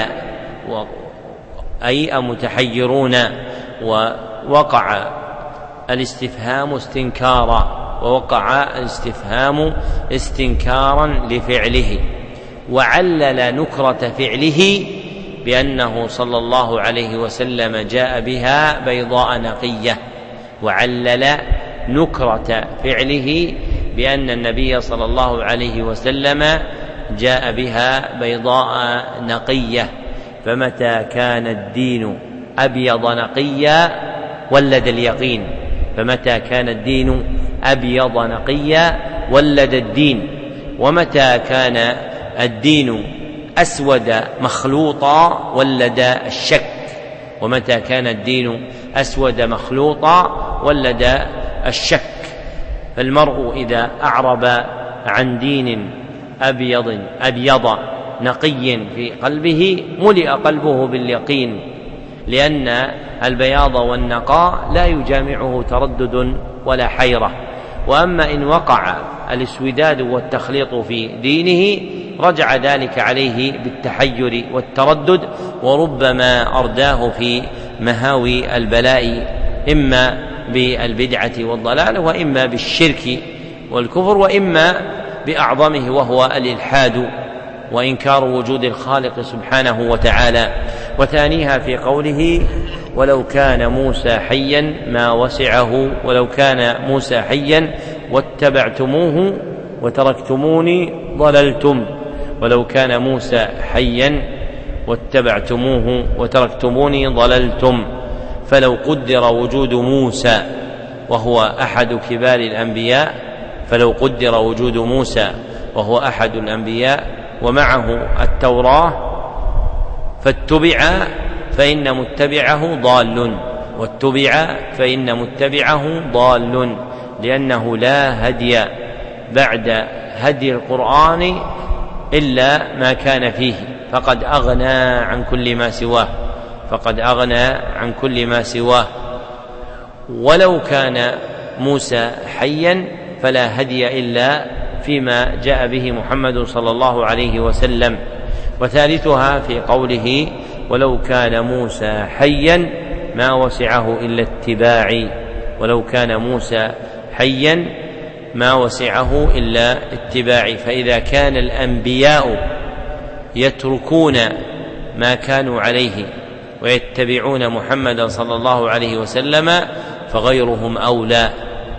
Speaker 2: أي أمتحيرون ووقع الاستفهام استنكارا ووقع الاستفهام استنكارا لفعله، وعلل نكرة فعله بأنه صلى الله عليه وسلم جاء بها بيضاء نقية وعلل نكرة فعله بأن النبي صلى الله عليه وسلم جاء بها بيضاء نقية. فمتى كان الدين أبيض نقيا ولد اليقين فمتى كان الدين أبيض نقيا ولد الدين ومتى كان الدين أسود مخلوطا ولد الشك ومتى كان الدين أسود مخلوطا ولد الشك. فالمرء إذا أعرب عن دين أبيض أبيض نقي في قلبه ملئ قلبه باليقين، لأن البياض والنقاء لا يجامعه تردد ولا حيرة. وأما إن وقع الاسوداد والتخليط في دينه رجع ذلك عليه بالتحير والتردد، وربما أرداه في مهاوي البلاء إما بالبدعة والضلال وإما بالشرك والكفر وإما بأعظمه وهو الإلحاد وإنكار وجود الخالق سبحانه وتعالى. وثانيها في قوله: ولو كان موسى حيا ما وسعه ولو كان موسى حيا واتبعتموه وتركتموني ضللتم ولو كان موسى حيا واتبعتموه وتركتموني ضللتم. فلو قدر وجود موسى وهو أحد كبار الأنبياء فلو قدر وجود موسى وهو أحد الأنبياء ومعه التوراة فاتبع فإن متبعه ضال واتبع فإن متبعه ضال لأنه لا هدي بعد هدي القرآن إلا ما كان فيه فقد أغنى عن كل ما سواه فقد أغنى عن كل ما سواه. ولو كان موسى حيا فلا هدي إلا فيما جاء به محمد صلى الله عليه وسلم. وثالثها في قوله ولو كان موسى حيا ما وسعه إلا اتباعي ولو كان موسى حيا ما وسعه إلا اتباعي. فإذا كان الأنبياء يتركون ما كانوا عليه ويتبعون محمدا صلى الله عليه وسلم فغيرهم أولى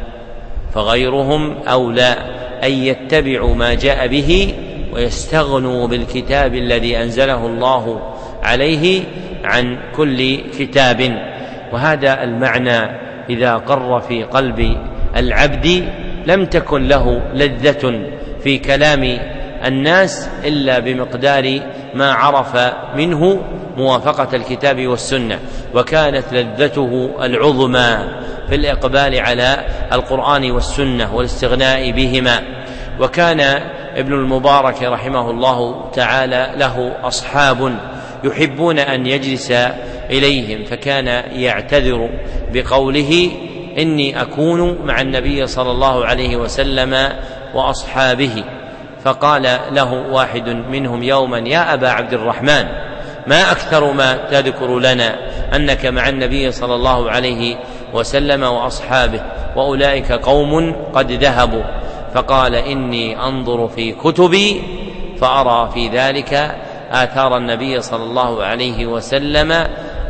Speaker 2: فغيرهم أولى أن يتبعوا ما جاء به ويستغنوا بالكتاب الذي أنزله الله عليه عن كل كتاب. وهذا المعنى إذا قر في قلب العبد لم تكن له لذة في كلام الناس إلا بمقدار ما عرف منه موافقة الكتاب والسنة، وكانت لذته العظمى في الإقبال على القرآن والسنة والاستغناء بهما. وكان ابن المبارك رحمه الله تعالى له أصحاب يحبون أن يجلس إليهم، فكان يعتذر بقوله إني أكون مع النبي صلى الله عليه وسلم وأصحابه. فقال له واحد منهم يوما يا أبا عبد الرحمن ما أكثر ما تذكر لنا أنك مع النبي صلى الله عليه وسلم وأصحابه وأولئك قوم قد ذهبوا. فقال إني أنظر في كتبي فأرى في ذلك آثار النبي صلى الله عليه وسلم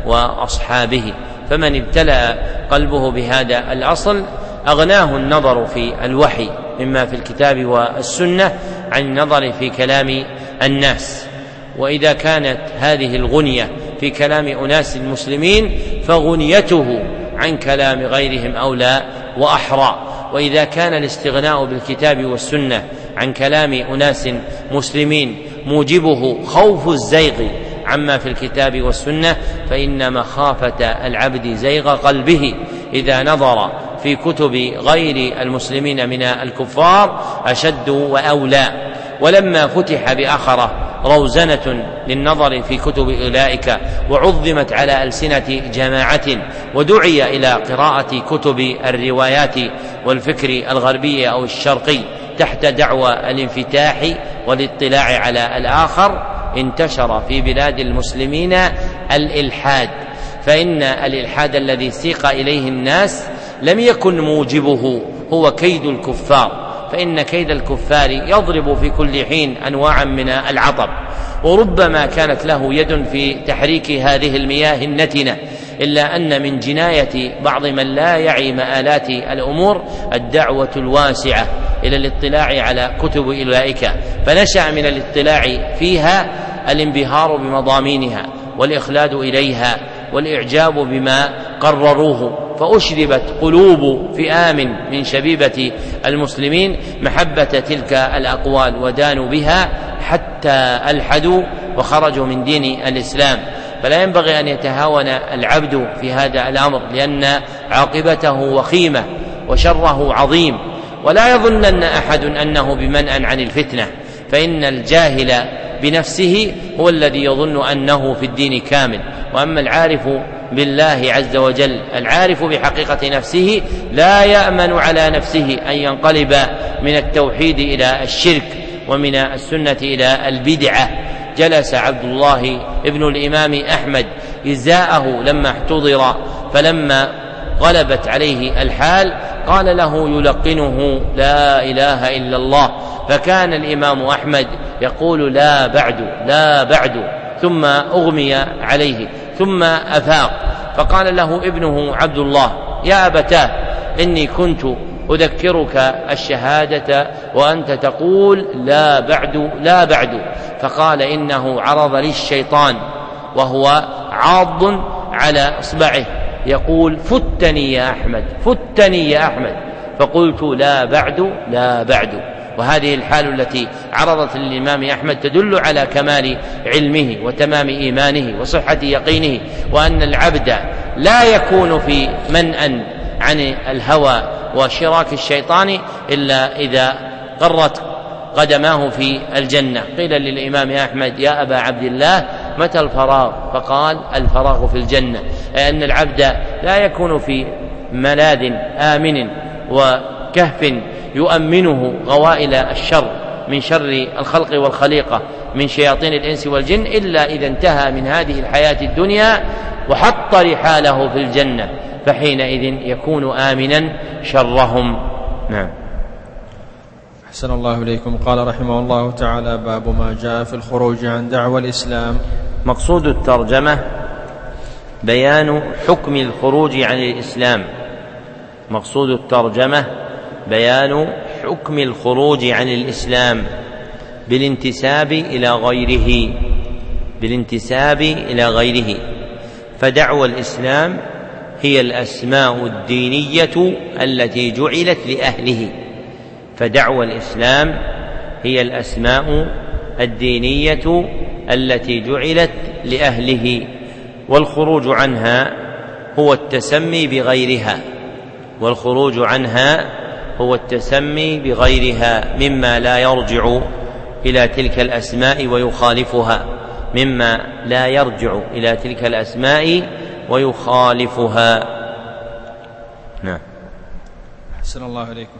Speaker 2: وأصحابه. فمن ابتلأ قلبه بهذا الأصل أغناه النظر في الوحي مما في الكتاب والسنة عن النظر في كلام الناس. وإذا كانت هذه الغنية في كلام أناس المسلمين فغنيته عن كلام غيرهم أولى وأحرى. وإذا كان الاستغناء بالكتاب والسنة عن كلام أناس مسلمين موجبه خوف الزيغ عما في الكتاب والسنة فإن مخافة العبد زيغ قلبه إذا نظر في كتب غير المسلمين من الكفار أشد وأولى. ولما فتح بآخرة روزنة للنظر في كتب أولئك وعظمت على ألسنة جماعة ودعي إلى قراءة كتب الروايات والفكر الغربي أو الشرقي تحت دعوى الانفتاح والاطلاع على الآخر، انتشر في بلاد المسلمين الإلحاد. فإن الإلحاد الذي سيق إليه الناس لم يكن موجبه هو كيد الكفار، فإن كيد الكفار يضرب في كل حين أنواعا من العطب، وربما كانت له يد في تحريك هذه المياه النتنة، إلا أن من جناية بعض من لا يعي مآلات الأمور الدعوة الواسعة إلى الاطلاع على كتب أولئك، فنشأ من الاطلاع فيها الانبهار بمضامينها والإخلاد إليها والإعجاب بما قرروه، فأشربت قلوب فئام من شبيبة المسلمين محبة تلك الأقوال ودانوا بها حتى ألحدوا وخرجوا من دين الإسلام. فلا ينبغي أن يتهاون العبد في هذا الأمر، لأن عاقبته وخيمة وشره عظيم. ولا يظنن أحد أنه بمنأ عن الفتنة، فإن الجاهل بنفسه هو الذي يظن أنه في الدين كامل. وأما العارف بالله عز وجل العارف بحقيقة نفسه لا يأمن على نفسه أن ينقلب من التوحيد إلى الشرك ومن السنة إلى البدعة. جلس عبد الله ابن الإمام أحمد إزاءه لما احتضر، فلما غلبت عليه الحال قال له يلقنه لا إله إلا الله، فكان الإمام أحمد يقول لا بعد لا بعد، ثم أغمي عليه ثم أفاق، فقال له ابنه عبد الله يا أبتاه إني كنت أذكرك الشهادة وأنت تقول لا بعد لا بعد. فقال إنه عرض لي الشيطان وهو عاض على إصبعه يقول فتني يا أحمد فتني يا أحمد، فقلت لا بعد لا بعد. وهذه الحال التي عرضت للإمام أحمد تدل على كمال علمه وتمام إيمانه وصحة يقينه، وأن العبد لا يكون في منأ عن الهوى وشراك الشيطان إلا إذا قرت قدماه في الجنة. قيل للإمام أحمد يا أبا عبد الله متى الفراغ؟ فقال الفراغ في الجنة، أي أن العبد لا يكون في ملاذ آمن وكهف يؤمنه غوائل الشر من شر الخلق والخليقة من شياطين الإنس والجن إلا إذا انتهى من هذه الحياة الدنيا وحط رحاله في الجنة، فحينئذ يكون آمنا شرهم. نعم.
Speaker 3: أحسن الله إليكم. قال رحمه الله تعالى: باب ما جاء في الخروج عن دعوى الإسلام.
Speaker 2: مقصود الترجمة بيان حكم الخروج عن الإسلام. مقصود الترجمة بيان حكم الخروج عن الإسلام بالانتساب إلى غيره بالانتساب إلى غيره فدعوى الإسلام هي الأسماء الدينية التي جعلت لأهله فدعوى الإسلام هي الأسماء الدينية التي جعلت لأهله والخروج عنها هو التسمي بغيرها والخروج عنها هو التسمي بغيرها مما لا يرجع إلى تلك الأسماء ويخالفها مما لا يرجع إلى تلك الأسماء ويخالفها. نعم.
Speaker 3: أحسن الله إليكم.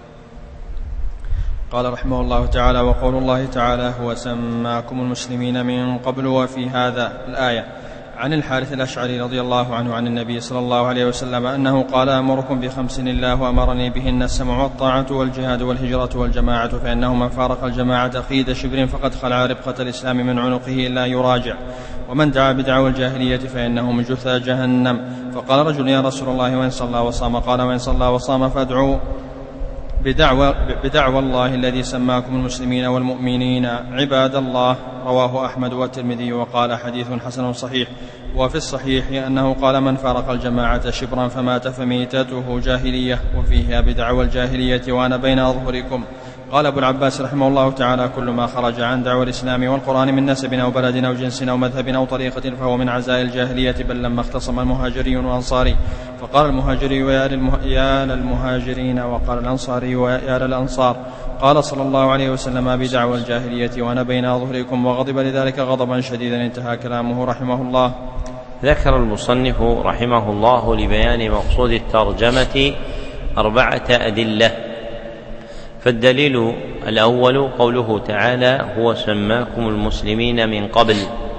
Speaker 3: قال رحمه الله تعالى: وقول الله تعالى: هو سماكم المسلمين من قبل وفي هذا. الآية. عن الحارث الأشعري رضي الله عنه عن النبي صلى الله عليه وسلم أنه قال: أمركم بخمس الله أمرني بهن: السمع والطاعة والجهاد والهجرة والجماعة، فإنه من فارق الجماعة قيد شبر فقد خلع ربقة الإسلام من عنقه إلا يراجع، ومن دعا بدعوى الجاهلية فإنه من جثى جهنم. فقال رجل: يا رسول الله وإن صلى وصام؟ قال: وإن صلى وصام فادعوا بدعوى, بدعوى الله الذي سماكم المسلمين والمؤمنين عباد الله. رواه أحمد والترمذي وقال: حديث حسن صحيح. وفي الصحيح أنه قال: من فارق الجماعة شبرا فمات فميتته جاهلية، وفيها بدعوى الجاهلية وأنا بين أظهركم. قال أبو العباس رحمه الله تعالى: كل ما خرج عن دعوى الإسلام والقرآن من نسب أو بلد أو جنس أو مذهب أو طريقة فهو من عزاء الجاهلية، بل لما اختصم المهاجري والأنصاري فقال المهاجري يا للمهاجرين وقال الأنصاري يا للأنصار. قال صلى الله عليه وسلم: بدعوى الجاهلية وأنا بين أظهركم، وغضب لذلك غضبا شديدا. انتهى كلامه رحمه الله.
Speaker 2: ذكر المصنف رحمه الله لبيان مقصود الترجمة أربعة أدلة. فالدليل الأول قوله تعالى: هو سماكم المسلمين من قبل،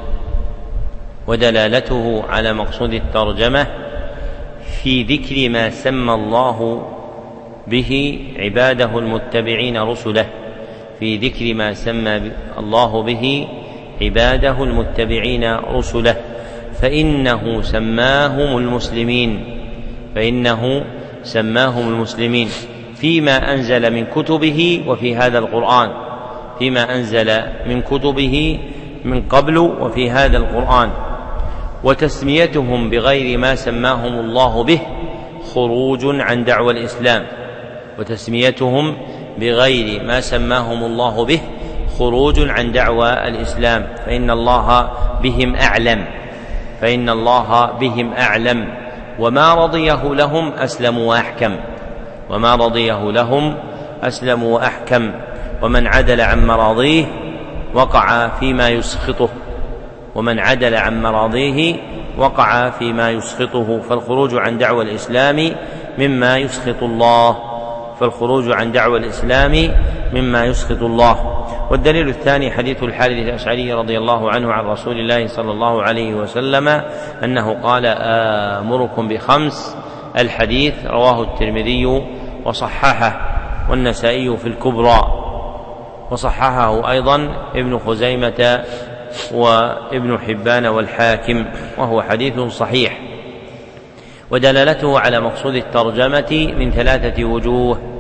Speaker 2: ودلالته على مقصود الترجمة في ذكر ما سمى الله به عباده المتبعين رسله في ذكر ما سمى الله به عباده المتبعين رسله فإنه سماهم المسلمين فإنه سماهم المسلمين فيما أنزل من كتبه وفي هذا القرآن فيما أنزل من كتبه من قبل وفي هذا القرآن. وتسميتهم بغير ما سماهم الله به خروج عن دعوى الإسلام وتسميتهم بغير ما سماهم الله به خروج عن دعوى الإسلام فإن الله بهم أعلم فإن الله بهم أعلم وما رضيه لهم أسلم وأحكم وما رضيه لهم أسلم وأحكم ومن عدل عن مراضيه وقع فيما يسخطه ومن عدل عن مراضيه وقع فيما يسخطه فالخروج عن دعوى الإسلام مما يسخط الله فالخروج عن دعوى الإسلام مما يسخط الله. والدليل الثاني حديث الحارث الأشعري رضي الله عنه عن رسول الله صلى الله عليه وسلم أنه قال: آمركم بخمس. الحديث رواه الترمذي وصححه والنسائي في الكبرى وصححه أيضا ابن خزيمة وابن حبان والحاكم وهو حديث صحيح. ودلالته على مقصود الترجمة من ثلاثة وجوه.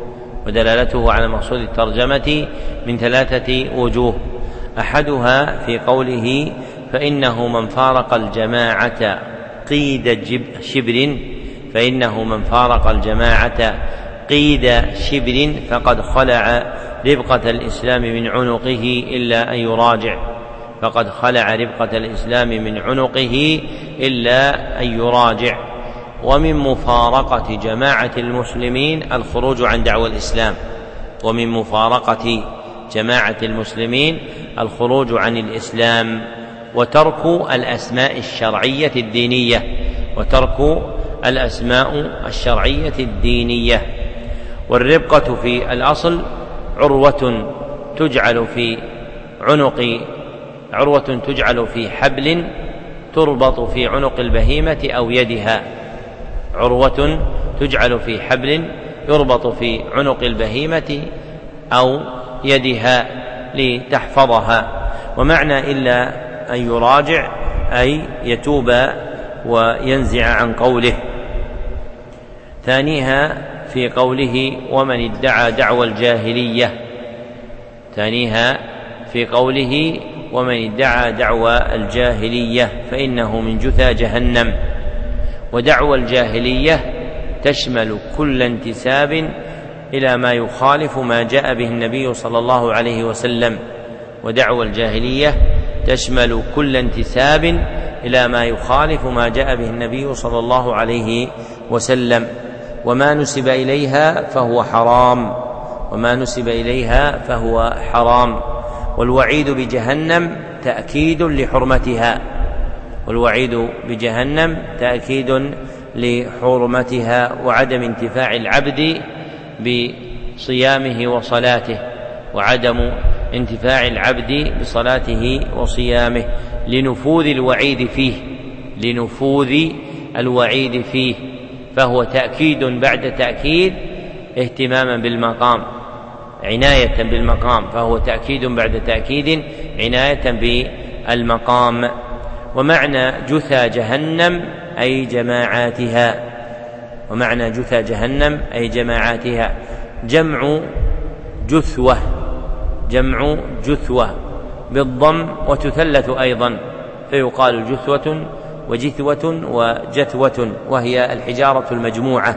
Speaker 2: ودلالته على مقصود الترجمة من ثلاثة وجوه: أحدها في قوله فإنه من فارق الجماعة قيد شبر فإنه من فارق الجماعة قيد شبر فقد خلع ربقة الإسلام من عنقه إلا أن يراجع فقد خلع ربقة الإسلام من عنقه إلا أن يراجع. ومن مفارقة جماعة المسلمين الخروج عن دعوى الإسلام ومن مفارقة جماعة المسلمين الخروج عن الإسلام وترك الأسماء الشرعية الدينية وترك الأسماء الشرعية الدينية. والربقة في الأصل عروة تجعل في عنق عروة تجعل في حبل تربط في عنق البهيمة أو يدها عروة تجعل في حبل يربط في عنق البهيمة أو يدها لتحفظها. ومعنى إلا أن يراجع أي يتوب وينزع عن قوله. ثانيها في قوله ومن ادعى دعوى الجاهلية ثانيها في قوله ومن ادعى دعوى الجاهلية فإنه من جثى جهنم. ودعوى الجاهلية تشمل كل انتساب إلى ما يخالف ما جاء به النبي صلى الله عليه وسلم ودعوى الجاهلية تشمل كل انتساب إلى ما يخالف ما جاء به النبي صلى الله عليه وسلم. وما نسب إليها فهو حرام وما نسب إليها فهو حرام. والوعيد بجهنم تأكيد لحرمتها والوعيد بجهنم تأكيد لحرمتها وعدم انتفاع العبد بصيامه وصلاته وعدم انتفاع العبد بصلاته وصيامه لنفوذ الوعيد فيه لنفوذ الوعيد فيه فهو تأكيد بعد تأكيد اهتماما بالمقام عناية بالمقام فهو تأكيد بعد تأكيد عناية بالمقام. ومعنى جثى جهنم أي جماعاتها ومعنى جثى جهنم أي جماعاتها جمع جثوة جمع جثوة بالضم وتثلث أيضا فيقال جثوة وجثوة وجثوة وهي الحجارة المجموعة.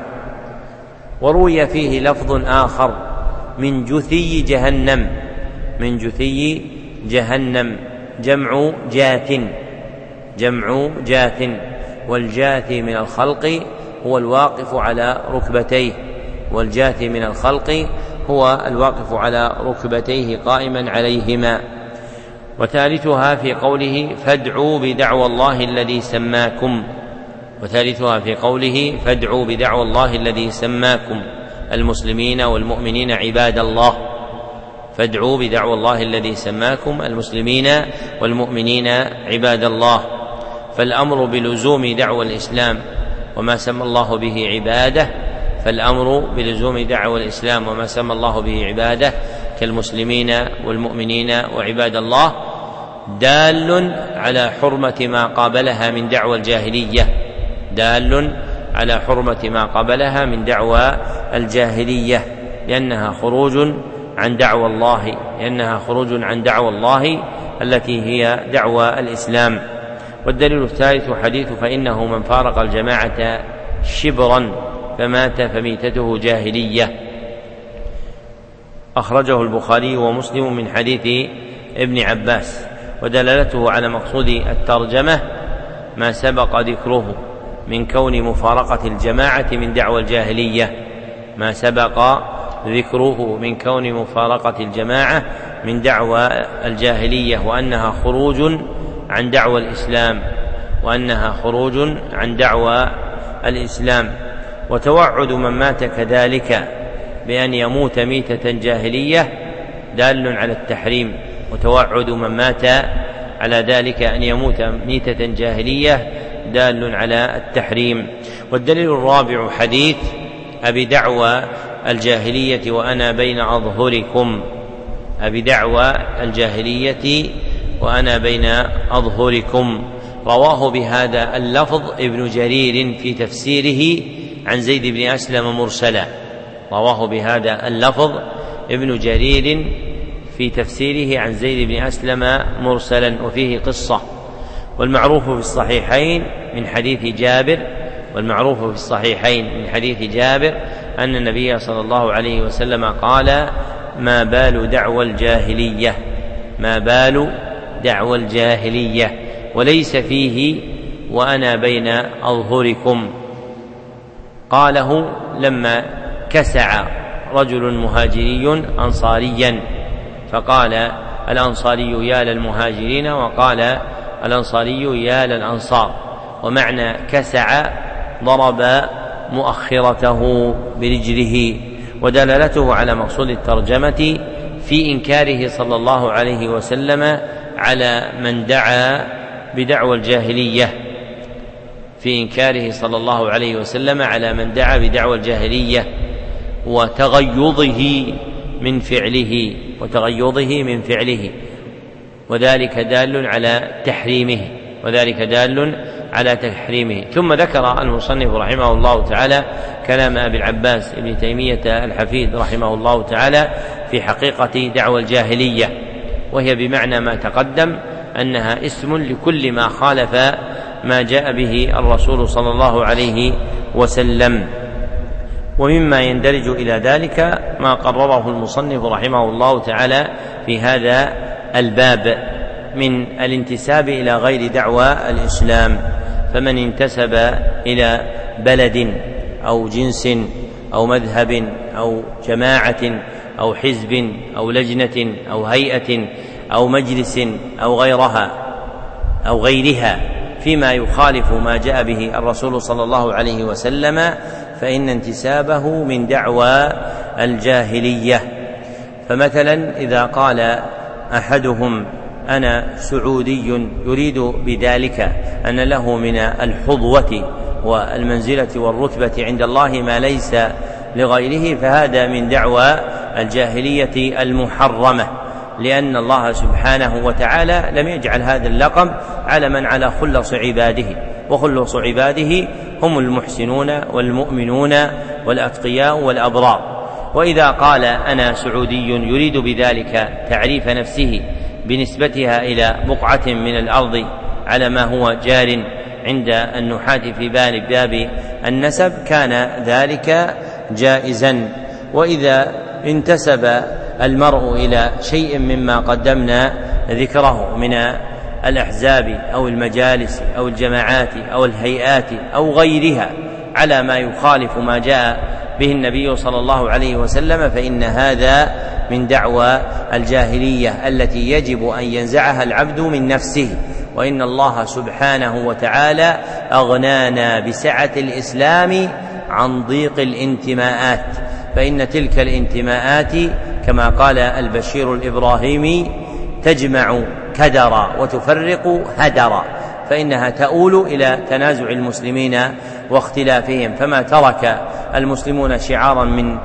Speaker 2: وروي فيه لفظ آخر من جثي جهنم من جثي جهنم جمع جاث جمع جاث والجاثي من الخلق هو الواقف على ركبتيه والجاثي من الخلق هو الواقف على ركبتيه قائما عليهما. وثالثها في قوله فادعوا بدعوى الله الذي سماكم وثالثها في قوله فادعوا بدعوى الله الذي سماكم المسلمين والمؤمنين عباد الله فادعوا بدعوى الله الذي سماكم المسلمين والمؤمنين عباد الله. فالأمر بلزوم دعوى الإسلام وما سمى الله به عباده فالأمر بلزوم دعوى الإسلام وما سمى الله به عباده كالمسلمين والمؤمنين وعباد الله دال على حرمة ما قابلها من دعوى الجاهلية دال على حرمة ما قابلها من دعوى الجاهلية لأنها خروج عن دعوى الله لأنها خروج عن دعوى الله التي هي دعوى الإسلام. والدليل الثالث حديث فإنه من فارق الجماعة شبرا فمات فميتته جاهلية أخرجه البخاري ومسلم من حديث ابن عباس. ودلالته على مقصود الترجمة ما سبق ذكره من كون مفارقة الجماعة من دعوى الجاهلية ما سبق ذكره من كون مفارقة الجماعة من دعوى الجاهلية وأنها خروج عن دعوى الإسلام وأنها خروج عن دعوى الإسلام. وتوعد من مات كذلك بأن يموت ميتة جاهلية دال على التحريم وتوعد من مات على ذلك أن يموت ميتة جاهلية دال على التحريم. والدليل الرابع حديث أبي دعوى الجاهلية وأنا بين أظهركم أبي دعوى الجاهلية وأنا بين أظهركم رواه بهذا اللفظ ابن جرير في تفسيره عن زيد بن أسلم مرسلا رواه بهذا اللفظ ابن جرير في تفسيره عن زيد بن أسلم مرسلا وفيه قصة. والمعروف في الصحيحين من حديث جابر والمعروف في الصحيحين من حديث جابر أن النبي صلى الله عليه وسلم قال: ما بال دعوى الجاهلية ما بال دعوى الجاهلية وليس فيه وأنا بين أظهركم. قاله لما كسع رجل مهاجري أنصاريا، فقال الأنصاري يا للمهاجرين، وقال الأنصاري يا للأنصار. ومعنى كسع ضرب مؤخرته برجله، ودلالته على مقصود الترجمة في إنكاره صلى الله عليه وسلم على من دعا بدعوى الجاهلية في إنكاره صلى الله عليه وسلم على من دعا بدعوى الجاهلية وتغيظه من فعله وتغيظه من فعله وذلك دال على تحريمه وذلك دال على تحريمه. ثم ذكر المصنف رحمه الله تعالى كلام أبي العباس ابن تيمية الحفيد رحمه الله تعالى في حقيقة دعوى الجاهلية، وهي بمعنى ما تقدم أنها اسم لكل ما خالف ما جاء به الرسول صلى الله عليه وسلم. ومما يندرج إلى ذلك ما قرره المصنف رحمه الله تعالى في هذا الباب من الانتساب إلى غير دعوى الإسلام. فمن انتسب إلى بلد أو جنس أو مذهب أو جماعة أو حزب أو لجنة أو هيئة أو مجلس أو غيرها أو غيرها فيما يخالف ما جاء به الرسول صلى الله عليه وسلم، فإن انتسابه من دعوى الجاهلية. فمثلا إذا قال أحدهم أنا سعودي يريد بذلك أن له من الحظوة والمنزلة والرتبة عند الله ما ليس لغيره، فهذا من دعوى الجاهلية المحرمة، لأن الله سبحانه وتعالى لم يجعل هذا اللقب على من على خلص عباده، وخلص عباده هم المحسنون والمؤمنون والأتقياء والأبرار. وإذا قال أنا سعودي يريد بذلك تعريف نفسه بنسبتها إلى بقعة من الأرض على ما هو جار عند النحاة في باب النسب كان ذلك جائزا. وإذا انتسب المرء إلى شيء مما قدمنا ذكره من الأحزاب أو المجالس أو الجماعات أو الهيئات أو غيرها على ما يخالف ما جاء به النبي صلى الله عليه وسلم، فإن هذا من دعوى الجاهلية التي يجب أن ينزعها العبد من نفسه. وإن الله سبحانه وتعالى أغنانا بسعة الإسلام عن ضيق الانتماءات، فإن تلك الانتماءات كما قال البشير الإبراهيمي تجمع كدرا وتفرق هدرا، فإنها تؤول إلى تنازع المسلمين واختلافهم. فما ترك المسلمون شعارا من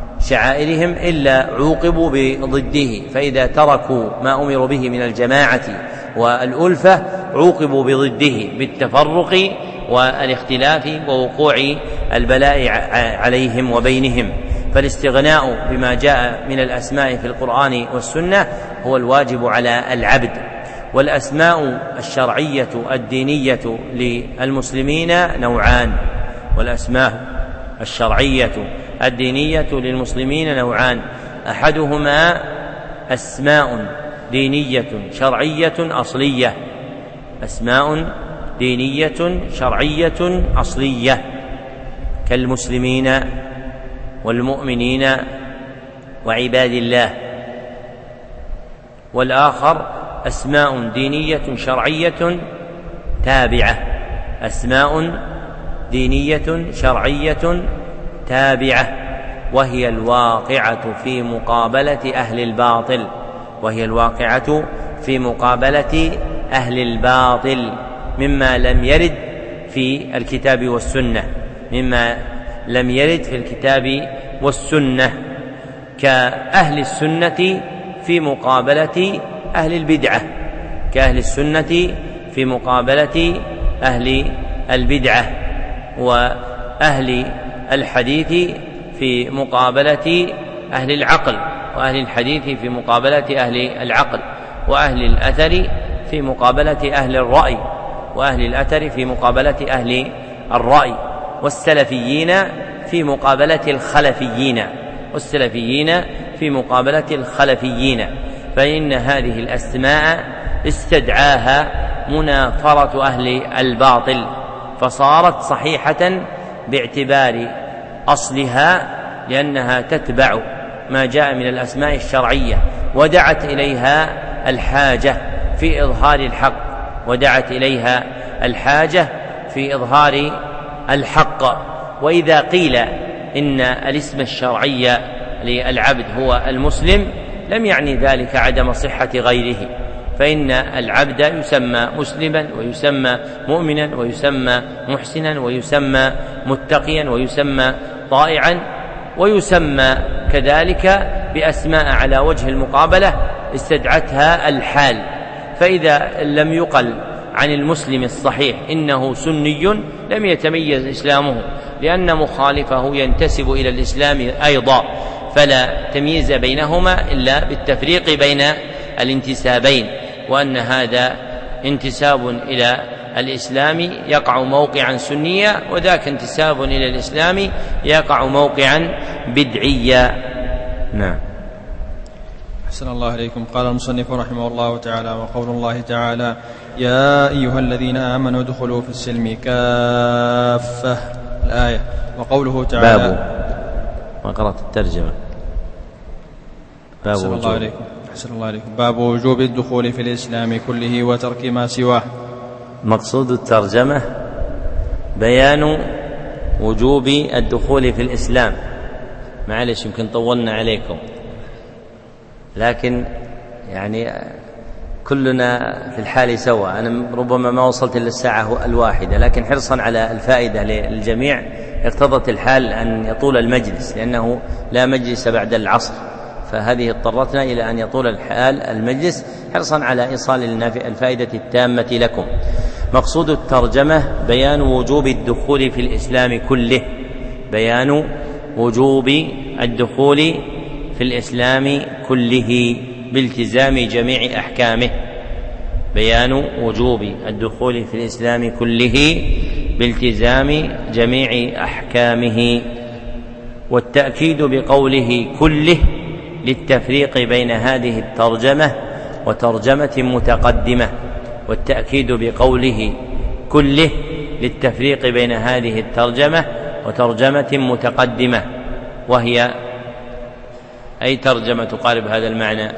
Speaker 2: شعائرهم إلا عوقبوا بضده، فإذا تركوا ما أمروا به من الجماعة والألفة عوقبوا بضده بالتفرق والاختلاف ووقوع البلاء عليهم وبينهم. فالاستغناء بما جاء من الأسماء في القرآن والسنة هو الواجب على العبد. والأسماء الشرعية الدينية للمسلمين نوعان والأسماء الشرعية الدينية للمسلمين نوعان أحدهما أسماء دينية شرعية أصلية أسماء دينية شرعية أصلية كالمسلمين والمؤمنين وعباد الله. والآخر أسماء دينية شرعية تابعة أسماء دينية شرعية تابعة وهي الواقعة في مقابلة أهل الباطل وهي الواقعة في مقابلة أهل الباطل مما لم يرد في الكتاب والسنة مما لم يرد في الكتاب والسنة كأهل السنة في مقابلة أهل البدعة كأهل السنة في مقابلة أهل البدعة وأهل الحديث في مقابلة أهل العقل، وأهل الحديث في مقابلة أهل العقل، وأهل الأثر في مقابلة أهل الرأي، وأهل الأثر في مقابلة أهل الرأي، والسلفيين في مقابلة الخلفيين، والسلفيين في مقابلة الخلفيين. فإن هذه الأسماء استدعاها منافرة أهل الباطل، فصارت صحيحة باعتبار أصلها لأنها تتبع ما جاء من الأسماء الشرعية، ودعت إليها الحاجة في إظهار الحق، ودعت إليها الحاجة في إظهار الحق. وإذا قيل إن الاسم الشرعي للعبد هو المسلم لم يعني ذلك عدم صحة غيره، فإن العبد يسمى مسلما، ويسمى مؤمنا، ويسمى محسنا، ويسمى متقيا، ويسمى طائعا، ويسمى كذلك بأسماء على وجه المقابلة استدعتها الحال. فإذا لم يقل عن المسلم الصحيح إنه سني لم يتميز إسلامه، لأن مخالفه ينتسب إلى الإسلام أيضا، فلا تمييز بينهما إلا بالتفريق بين الانتسابين، وأن هذا انتساب إلى الإسلام يقع موقعا سنيا، وذاك انتساب إلى الإسلام يقع موقعا بدعيا. نعم.
Speaker 3: أحسن الله إليكم. قال المصنف رحمه الله تعالى: وقول الله تعالى: يا أيها الذين آمنوا ادخلوا في السلم كافة، الآية. وقوله تعالى:
Speaker 2: باب، ما قرأت الترجمة. باب
Speaker 3: أحسن الله إليكم. أحسن الله إليكم. باب وجوب الدخول في الإسلام كله وترك ما سواه.
Speaker 2: مقصود الترجمة بيان وجوب الدخول في الإسلام. معلش يمكن طولنا عليكم، لكن يعني كلنا في الحال سوا. أنا ربما ما وصلت إلى الساعة الواحدة، لكن حرصا على الفائدة للجميع اقتضت الحال أن يطول المجلس، لأنه لا مجلس بعد العصر، فهذه اضطرتنا إلى أن يطول الحال المجلس حرصا على إيصال الفائدة التامة لكم. مقصود الترجمة بيان وجوب الدخول في الإسلام كله، بيان وجوب الدخول في الإسلام كله بالتزام جميع أحكامه، بيان وجوب الدخول في الإسلام كله بالتزام جميع أحكامه. والتأكيد بقوله كله للتفريق بين هذه الترجمة وترجمة متقدمة، والتأكيد بقوله كله للتفريق بين هذه الترجمة وترجمة متقدمة، وهي أي ترجمة تقارب هذا المعنى؟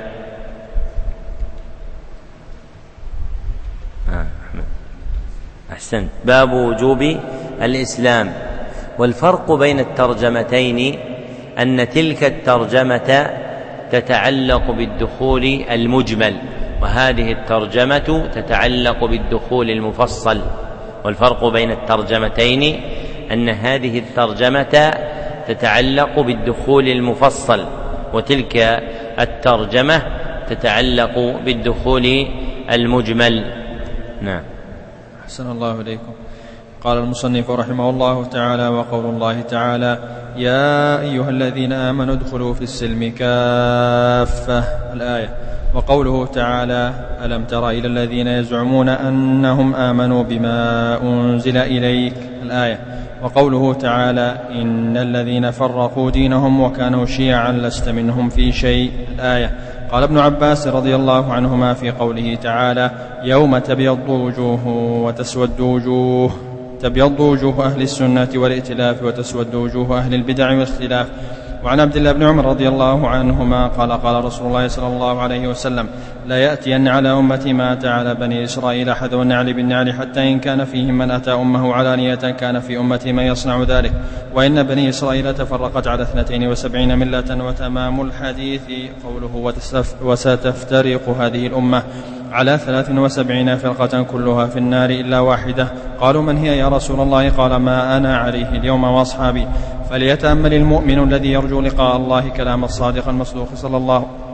Speaker 2: أحسنت. باب وجوب الإسلام. والفرق بين الترجمتين أن تلك الترجمة تتعلق بالدخول المجمل، وهذه الترجمة تتعلق بالدخول المفصل. والفرق بين الترجمتين أن هذه الترجمة تتعلق بالدخول المفصل، وتلك الترجمة تتعلق بالدخول المجمل. نعم.
Speaker 3: أحسن الله إليكم. قال المصنف رحمه الله تعالى: وقول الله تعالى: يا أيها الذين آمنوا ادخلوا في السلم كافة، الآية. وقوله تعالى: ألم تر إلى الذين يزعمون أنهم آمنوا بما أنزل إليك، الآية. وقوله تعالى: إن الذين فرقوا دينهم وكانوا شيعا لست منهم في شيء، الآية. قال ابن عباس رضي الله عنهما في قوله تعالى: يوم تبيض وجوه وتسود وجوه، تبيض وجوه أهل السنة والائتلاف وتسود وجوه أهل البدع والاختلاف. وعن عبد الله بن عمر رضي الله عنهما قال: قال رسول الله صلى الله عليه وسلم: لا يأتين على أمتي ما أتى على بني إسرائيل حذو النعل بالنعل، حتى إن كان فيهم من أتى أمه علانية كان في أمتي من يصنع ذلك، وإن بني إسرائيل تفرقت على اثنتين وسبعين ملة. وتمام الحديث قوله: وستفترق هذه الأمة على ثلاث وسبعين فرقة كلها في النار إلا واحدة. قالوا: من هي يا رسول الله؟ قال: ما أنا عليه اليوم وأصحابي. فليتأمل المؤمن الذي يرجو لقاء الله كلام الصادق المصدوق صلى الله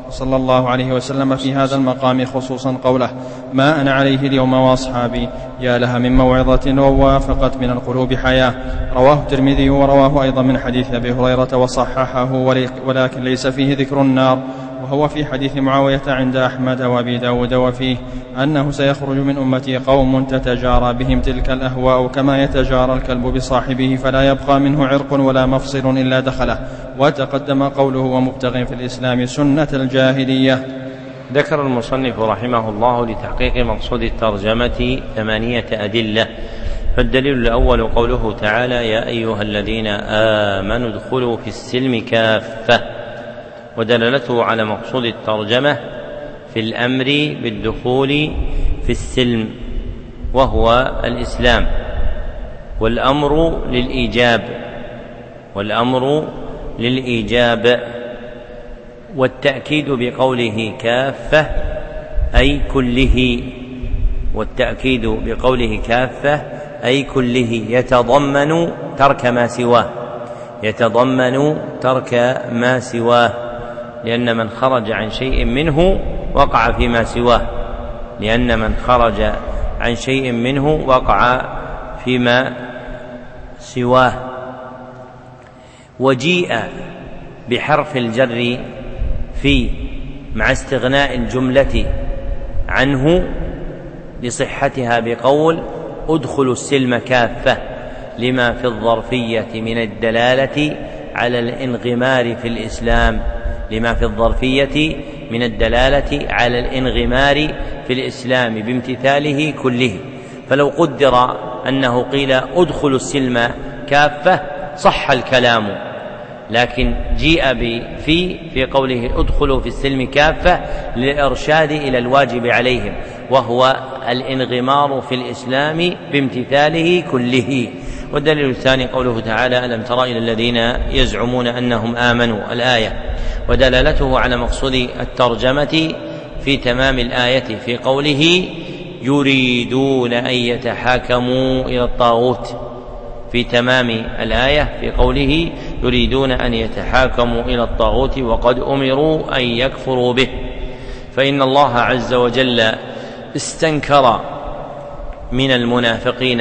Speaker 3: صلى الله عليه وسلم في هذا المقام خصوصا قوله: ما أنا عليه اليوم وأصحابي، يا لها من موعظة ووافقت من القلوب حياة. رواه الترمذي ورواه أيضا من حديث أبي هريرة وصححه، ولكن ليس فيه ذكر النار، وهو في حديث معاوية عند أحمد وأبي داود، وفيه أنه سيخرج من أمتي قوم تتجارى بهم تلك الأهواء كما يتجارى الكلب بصاحبه، فلا يبقى منه عرق ولا مفصل إلا دخله. وتقدم قوله: ومبتغ في الإسلام سنة الجاهلية.
Speaker 2: ذكر المصنف رحمه الله لتحقيق مقصود الترجمة ثمانية أدلة. فالدليل الأول قوله تعالى: يا أيها الذين آمنوا ادخلوا في السلم كافة، ودلالته على مقصود الترجمة في الأمر بالدخول في السلم وهو الإسلام، والأمر للإيجاب والأمر للإيجاب والتأكيد بقوله كافة أي كله، والتأكيد بقوله كافة أي كله يتضمن ترك ما سواه يتضمن ترك ما سواه لأن من خرج عن شيء منه وقع فيما سواه لأن من خرج عن شيء منه وقع فيما سواه. وجيء بحرف الجر في مع استغناء الجملة عنه لصحتها بقول: ادخلوا السلم كافة، لما في الظرفية من الدلالة على الانغمار في الإسلام لما في الظرفية من الدلالة على الانغمار في الإسلام بامتثاله كله. فلو قدر أنه قيل ادخلوا السلم كافة صح الكلام، لكن جيء في في قوله ادخلوا في السلم كافة للإرشاد إلى الواجب عليهم، وهو الانغمار في الإسلام بامتثاله كله. والدليل الثاني قوله تعالى: ألم تر إلى الذين يزعمون أنهم آمنوا، الآية، ودلالته على مقصود الترجمة في تمام الآية في قوله: يريدون أن يتحاكموا إلى الطاغوت، في تمام الآية في قوله: يريدون أن يتحاكموا إلى الطاغوت وقد أمروا أن يكفروا به. فإن الله عز وجل استنكر من المنافقين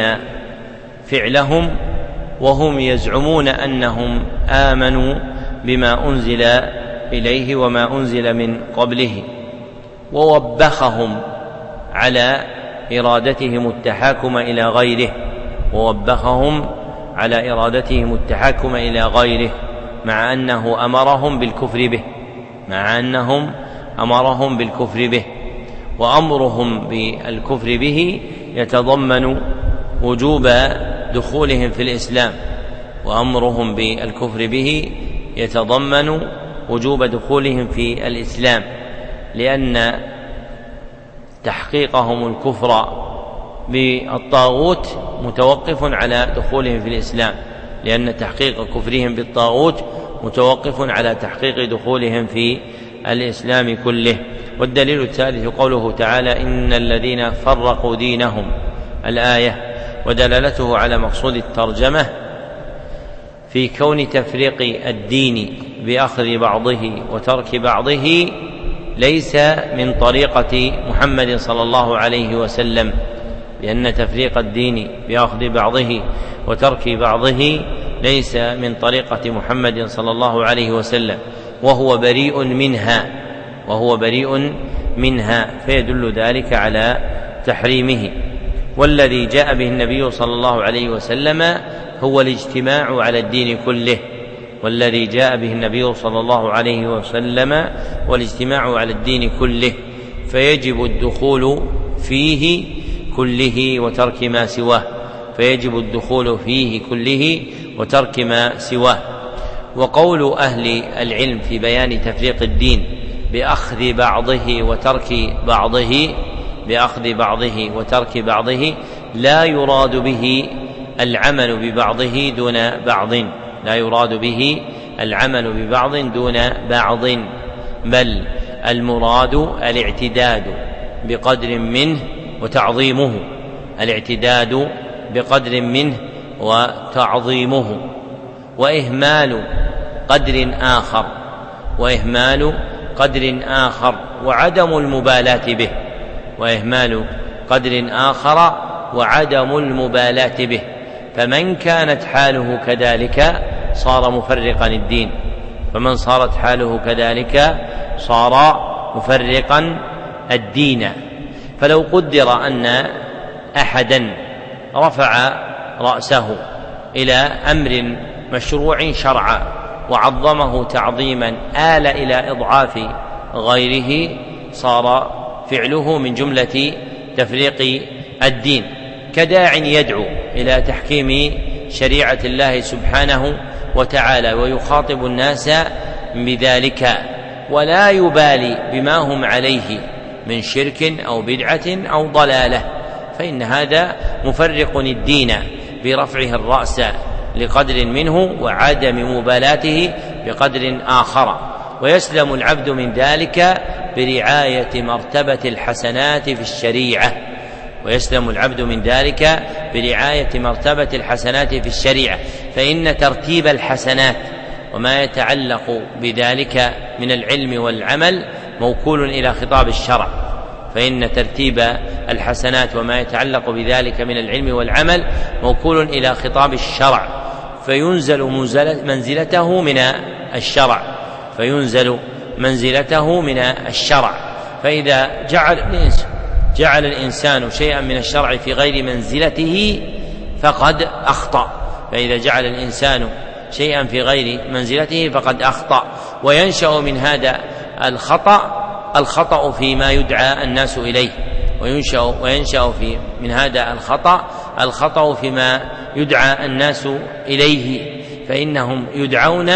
Speaker 2: فعلهم وهم يزعمون أنهم آمنوا بما أنزل إليه وما أنزل من قبله، ووبخهم على إرادتهم التحاكم إلى غيره ووبخهم على إرادتهم التحاكم إلى غيره مع أنه أمرهم بالكفر به مع أنهم أمرهم بالكفر به وأمرهم بالكفر به يتضمن وجوب دخولهم في الإسلام وأمرهم بالكفر به يتضمن وجوب دخولهم في الإسلام، لأن تحقيقهم الكفر بالطاغوت متوقف على دخولهم في الإسلام لأن تحقيق كفرهم بالطاغوت متوقف على تحقيق دخولهم في الإسلام كله. والدليل الثالث قوله تعالى: إن الذين فرقوا دينهم، الآية، ودلالته على مقصود الترجمة في كون تفريق الدين بأخذ بعضه وترك بعضه ليس من طريقة محمد صلى الله عليه وسلم، لأن تفريق الدين بأخذ بعضه وترك بعضه ليس من طريقة محمد صلى الله عليه وسلم، وهو بريء منها وهو بريء منها فيدل ذلك على تحريمه. والذي جاء به النبي صلى الله عليه وسلم هو الاجتماع على الدين كله والذي جاء به النبي صلى الله عليه وسلم والاجتماع على الدين كله، فيجب الدخول فيه كله وترك ما سواه فيجب الدخول فيه كله وترك ما سواه. وقول أهل العلم في بيان تفريق الدين بأخذ بعضه وترك بعضه بأخذ بعضه وترك بعضه لا يراد به العمل ببعضه دون بعض لا يراد به العمل ببعض دون بعض بل المراد الاعتداد بقدر منه وتعظيمه الاعتداد بقدر منه وتعظيمه وإهمال قدر آخر وإهمال قدر آخر وعدم المبالاة به، وإهمال قدر آخر وعدم المبالاة به. فمن كانت حاله كذلك صار مفرقا الدين، فمن صارت حاله كذلك صار مفرقا الدين. فلو قدر أن أحدا رفع رأسه إلى أمر مشروع شرعا وعظمه تعظيما آل إلى إضعاف غيره، صار فعله من جملة تفريق الدين. كداع يدعو إلى تحكيم شريعة الله سبحانه وتعالى ويخاطب الناس بذلك ولا يبالي بما هم عليه من شرك أو بدعة أو ضلالة، فإن هذا مفرق الدين برفعه الرأس لقدر منه وعدم مبالاته بقدر آخر. ويسلم العبد من ذلك برعاية مرتبة الحسنات في الشريعة ويسلم العبد من ذلك برعاية مرتبة الحسنات في الشريعة فإن ترتيب الحسنات وما يتعلق بذلك من العلم والعمل موكول إلى خطاب الشرع فإن ترتيب الحسنات وما يتعلق بذلك من العلم والعمل موكول إلى خطاب الشرع فينزل منزلته من الشرع فينزل منزلته من الشرع فإذا جعل الإنسان جعل الإنسان شيئا من الشرع في غير منزلته فقد أخطأ فإذا جعل الإنسان شيئا في غير منزلته فقد أخطأ. وينشأ من هذا الخطأ الخطأ فيما يدعى الناس إليه وينشأ وينشأ في من هذا الخطأ الخطأ فيما يدعى الناس إليه، فإنهم يدعون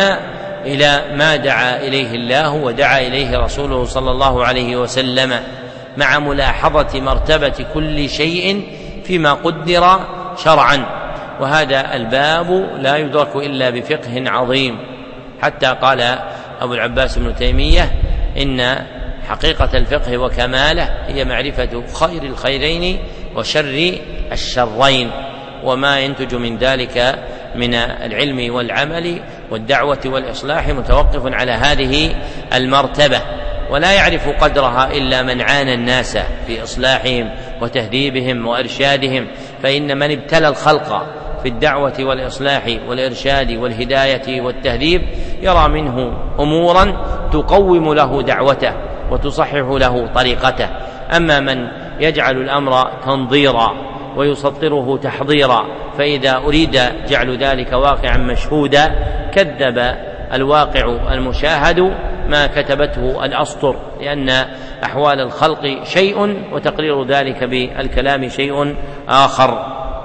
Speaker 2: إلى ما دعا إليه الله ودعا إليه رسوله صلى الله عليه وسلم مع ملاحظة مرتبة كل شيء فيما قدر شرعا. وهذا الباب لا يدرك إلا بفقه عظيم، حتى قال أبو العباس بن تيمية إن حقيقة الفقه وكماله هي معرفة خير الخيرين وشر الشرين، وما ينتج من ذلك من العلم والعمل والدعوة والإصلاح متوقف على هذه المرتبة، ولا يعرف قدرها إلا من عانى الناس في إصلاحهم وتهذيبهم وإرشادهم. فإن من ابتلى الخلق في الدعوة والإصلاح والإرشاد والهداية والتهذيب يرى منه أمورا تقوم له دعوته وتصحح له طريقته. أما من يجعل الأمر تنظيرا ويسطره تحضيرا فإذا أريد جعل ذلك واقعا مشهودا كذب الواقع المشاهد ما كتبته الأسطر، لأن أحوال الخلق شيء وتقرير ذلك بالكلام شيء آخر.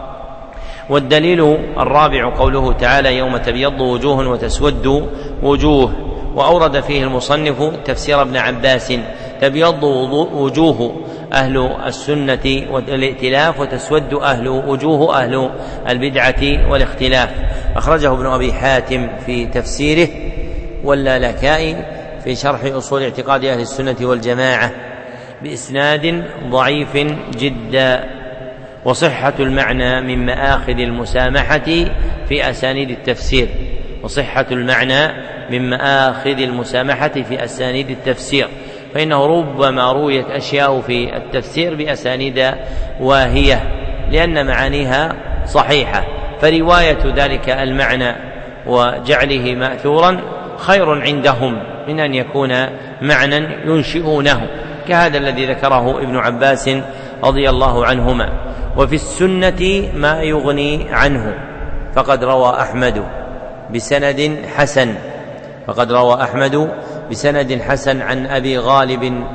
Speaker 2: والدليل الرابع قوله تعالى يوم تبيض وجوه وتسود وجوه. وأورد فيه المصنف تفسير ابن عباس تبيض وجوه أهل السنة والائتلاف وتسود أهل وجوه أهل البدعة والاختلاف. أخرجه ابن أبي حاتم في تفسيره واللالكائي في شرح أصول اعتقاد أهل السنة والجماعة بإسناد ضعيف جدا. وصحة المعنى من مآخذ المسامحة في أسانيد التفسير وصحة المعنى من مآخذ المسامحة في أسانيد التفسير فإنه ربما رويت أشياء في التفسير بأسانيد واهية لأن معانيها صحيحة، فرواية ذلك المعنى وجعله مأثورا خير عندهم من أن يكون معنى ينشئونه كهذا الذي ذكره ابن عباس رضي الله عنهما. وفي السنة ما يغني عنه فقد روى أحمد بسند حسن فقد روى أحمد بسند حسن عن أبي غالب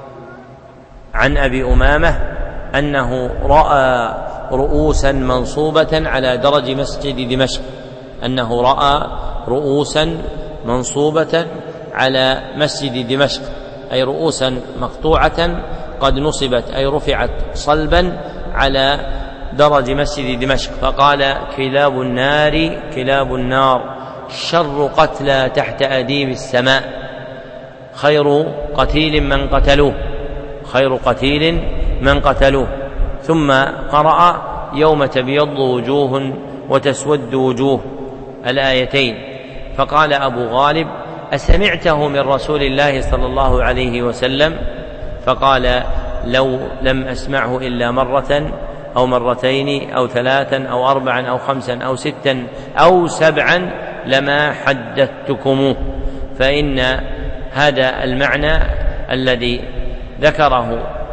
Speaker 2: عن أبي أمامة أنه رأى رؤوسا منصوبة على درج مسجد دمشق أنه رأى رؤوسا منصوبة على مسجد دمشق أي رؤوسا مقطوعة قد نصبت أي رفعت صلبا على درج مسجد دمشق فقال كلاب النار كلاب النار شر قتلى تحت أديم السماء خير قتيل من قتلوه خير قتيل من قتلوه. ثم قرأ يوم تبيض وجوه وتسود وجوه الآيتين فقال أبو غالب أسمعته من رسول الله صلى الله عليه وسلم؟ فقال: لو لم أسمعه إلا مرة أو مرتين أو ثلاثا أو أربعا أو خمسا أو ستا أو سبعا لما حدثتكموه. فإن هذا المعنى الذي ذكره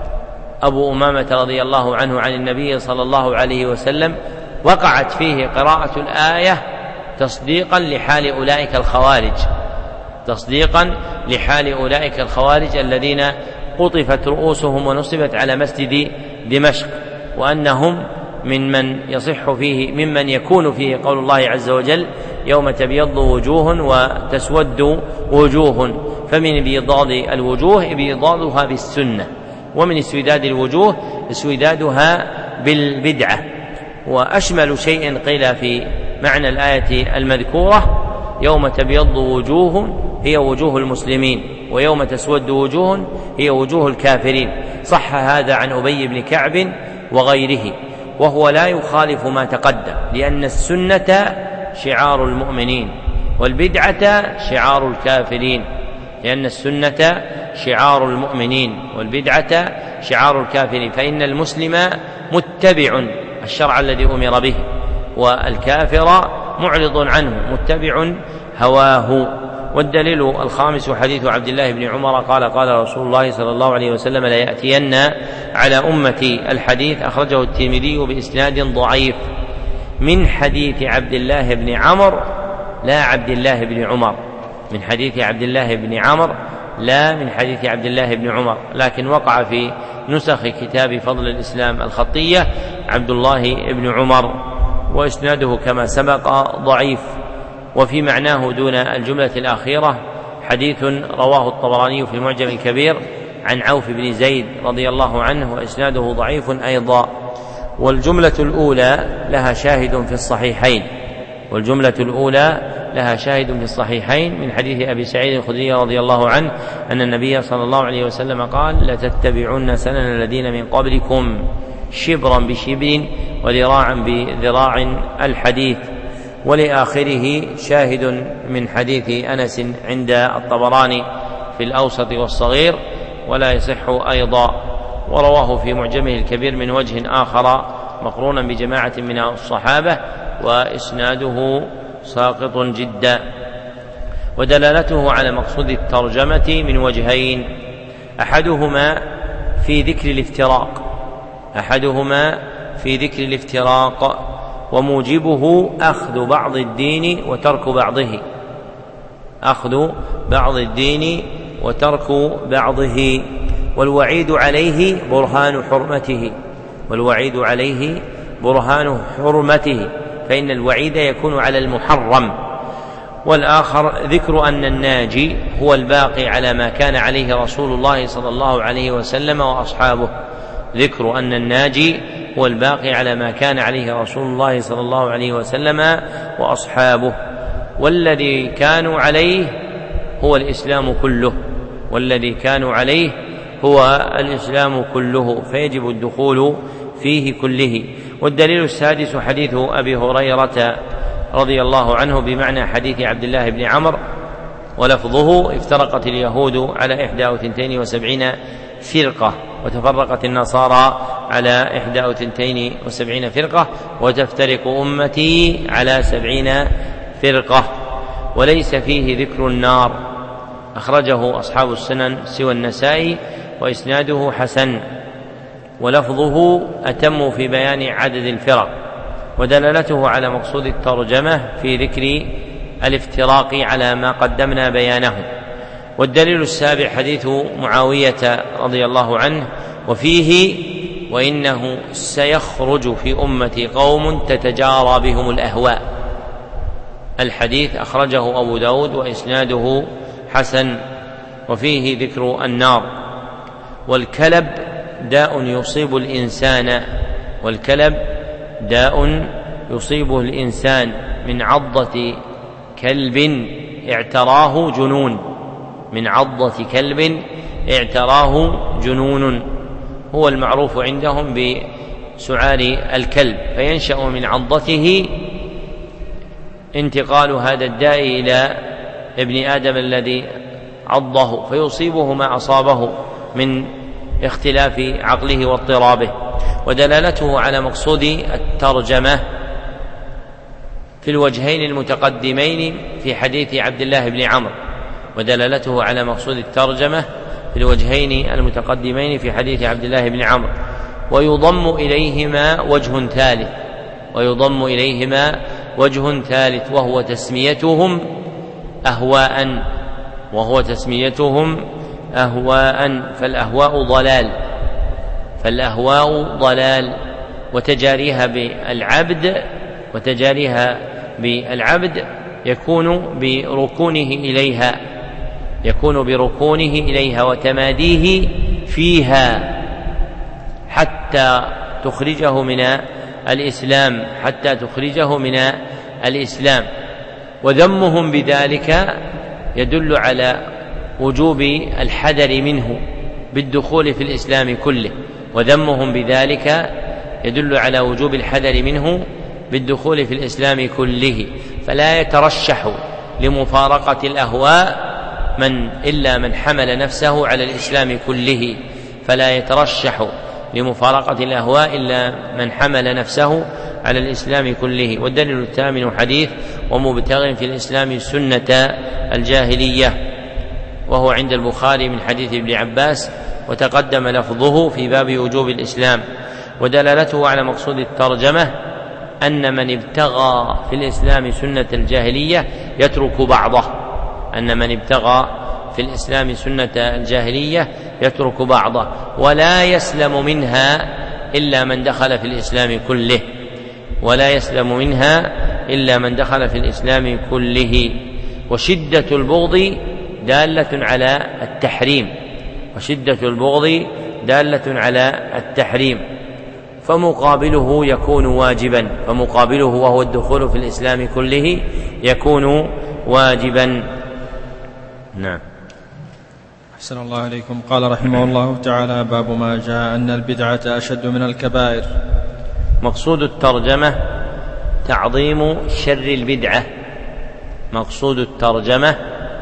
Speaker 2: أبو أمامة رضي الله عنه عن النبي صلى الله عليه وسلم وقعت فيه قراءة الآية تصديقا لحال أولئك الخوارج تصديقا لحال أولئك الخوارج الذين قطفت رؤوسهم ونصبت على مسجد دمشق، وأنهم ممن يصح فيه ممن يكون فيه قول الله عز وجل: يوم تبيض وجوه وتسود وجوه. فمن ابيضاض الوجوه ابيضاضها بالسنة، ومن اسوداد الوجوه اسودادها بالبدعة. وأشمل شيء قيل في معنى الآية المذكورة: يوم تبيض وجوه هي وجوه المسلمين، ويوم تسود وجوه هي وجوه الكافرين. صح هذا عن أبي بن كعب وغيره، وهو لا يخالف ما تقدم، لأن السنة شعار المؤمنين والبدعة شعار الكافرين لأن السنة شعار المؤمنين والبدعة شعار الكافرين. فإن المسلم متبع الشرع الذي أمر به، والكافر معرض عنه متبع هواه. والدليل الخامس حديث عبد الله بن عمر قال: قال رسول الله صلى الله عليه وسلم: لا يأتين على أمتي الحديث أخرجه الترمذي بإسناد ضعيف من حديث عبد الله بن عمر لا عبد الله بن عمر من حديث عبد الله بن عمر لا من حديث عبد الله بن عمر، لكن وقع في نسخ كتاب فضل الإسلام الخطية عبد الله بن عمر، وإسناده كما سبق ضعيف. وفي معناه دون الجملة الأخيرة حديث رواه الطبراني في المعجم الكبير عن عوف بن زيد رضي الله عنه، وإسناده ضعيف أيضا. والجملة الأولى لها شاهد في الصحيحين والجملة الأولى لها شاهد في الصحيحين من حديث أبي سعيد الخدري رضي الله عنه أن النبي صلى الله عليه وسلم قال: لتتبعن سنن الذين من قبلكم شبرا بشبر وذراعا بذراع الحديث. ولآخره شاهد من حديث أنس عند الطبراني في الأوسط والصغير ولا يصح أيضا، ورواه في معجمه الكبير من وجه آخر مقرونا بجماعة من الصحابة، وإسناده ساقط جدا. ودلالته على مقصود الترجمة من وجهين: أحدهما في ذكر الافتراق أحدهما في ذكر الافتراق وموجبه أخذ بعض الدين وترك بعضه أخذ بعض الدين وترك بعضه والوعيد عليه برهان حرمته والوعيد عليه برهان حرمته فإن الوعيد يكون على المحرم. والآخر ذكر أن الناجي هو الباقي على ما كان عليه رسول الله صلى الله عليه وسلم وأصحابه ذكر أن الناجي هو الباقي على ما كان عليه رسول الله صلى الله عليه وسلم وأصحابه، والذي كانوا عليه هو الإسلام كله والذي كانوا عليه هو الإسلام كله فيجب الدخول فيه كله. والدليل السادس حديث أبي هريرة رضي الله عنه بمعنى حديث عبد الله بن عمرو ولفظه: افترقت اليهود على إحدى وثنتين وسبعين فرقة وتفرقت النصارى على إحدى وثنتين وسبعين فرقة وتفترق أمتي على سبعين فرقة. وليس فيه ذكر النار، أخرجه أصحاب السنن سوى النسائي وإسناده حسن، ولفظه أتم في بيان عدد الفرق. ودلالته على مقصود الترجمة في ذكر الافتراق على ما قدمنا بيانه. والدليل السابع حديث معاوية رضي الله عنه وفيه: وإنه سيخرج في أمتي قوم تتجارى بهم الأهواء. الحديث أخرجه أبو داود وإسناده حسن، وفيه ذكر النار. والكلب داء يصيب الإنسان والكلب داء يصيبه الإنسان من عضة كلب اعتراه جنون من عضة كلب اعتراه جنون هو المعروف عندهم بسعار الكلب، فينشأ من عضته انتقال هذا الداء إلى ابن آدم الذي عضه فيصيبه ما أصابه من اختلاف عقله واضطرابه. ودلالته على مقصود الترجمة في الوجهين المتقدمين في حديث عبد الله بن عمرو ودلالته على مقصود الترجمة في الوجهين المتقدمين في حديث عبد الله بن عمرو ويضم إليهما وجه ثالث ويضم إليهما وجه ثالث وهو تسميتهم أهواء وهو تسميتهم أهواء فالأهواء ضلال فالأهواء ضلال وتجاريها بالعبد وتجاريها بالعبد يكون بركونه إليها يكون بركونه إليها وتماديه فيها حتى تخرجه من الإسلام حتى تخرجه من الإسلام. وذمهم بذلك يدل على وجوب الحذر منه بالدخول في الإسلام كله وذمهم بذلك يدل على وجوب الحذر منه بالدخول في الإسلام كله. فلا يترشح لمفارقة الأهواء من إلا من حمل نفسه على الإسلام كله فلا يترشح لمفارقة الأهواء إلا من حمل نفسه على الإسلام كله. والدليل الثامن حديث ومبتغ في الإسلام سنة الجاهلية وهو عند البخاري من حديث ابن عباس وتقدم لفظه في باب وجوب الإسلام. ودلالته على مقصود الترجمة أن من ابتغى في الإسلام سنة الجاهلية يترك بعضه أن من ابتغى في الإسلام سنة الجاهلية يترك بعضه ولا يسلم منها إلا من دخل في الإسلام كله ولا يسلم منها إلا من دخل في الإسلام كله. وشدة البغض دالة على التحريم وشدة البغض دالة على التحريم فمقابله يكون واجبا فمقابله وهو الدخول في الإسلام كله يكون واجبا. نعم.
Speaker 3: أحسن الله عليكم. قال رحمه الله تعالى باب ما جاء أن البدعة أشد من الكبائر.
Speaker 2: مقصود الترجمة تعظيم شر البدعة مقصود الترجمة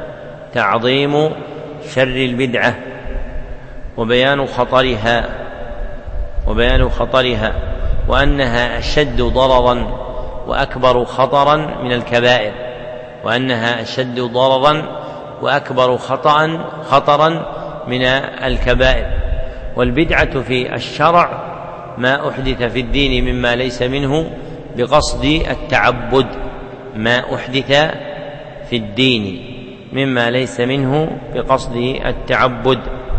Speaker 2: تعظيم شر البدعة وبيان خطرها وبيان خطرها وأنها أشد ضررا وأكبر خطرا من الكبائر وأنها أشد ضررا وأكبر خطأ خطرا من الكبائر. والبدعة في الشرع ما أحدث في الدين مما ليس منه بقصد التعبد ما أحدث في الدين مما ليس منه بقصد التعبد.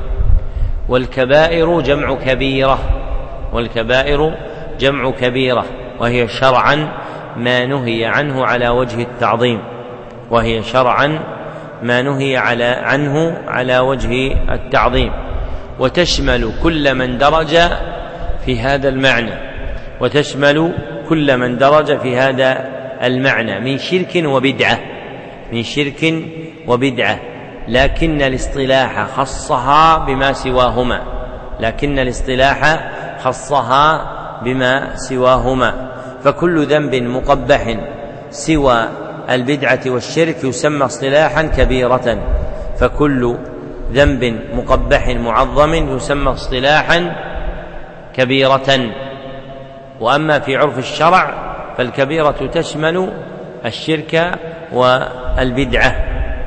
Speaker 2: والكبائر جمع كبيرة والكبائر جمع كبيرة وهي شرعا ما نهي عنه على وجه التعظيم وهي شرعا ما نهي على عنه على وجه التعظيم وتشمل كل من درج في هذا المعنى وتشمل كل من درج في هذا المعنى من شرك وبدعة من شرك وبدعة لكن الاصطلاح خصها بما سواهما لكن الاصطلاح خصها بما سواهما. فكل ذنب مقبح سوى البدعة والشرك يسمى اصطلاحا كبيرة فكل ذنب مقبح معظم يسمى اصطلاحا كبيرة. وأما في عرف الشرع فالكبيرة تشمل الشرك والبدعة.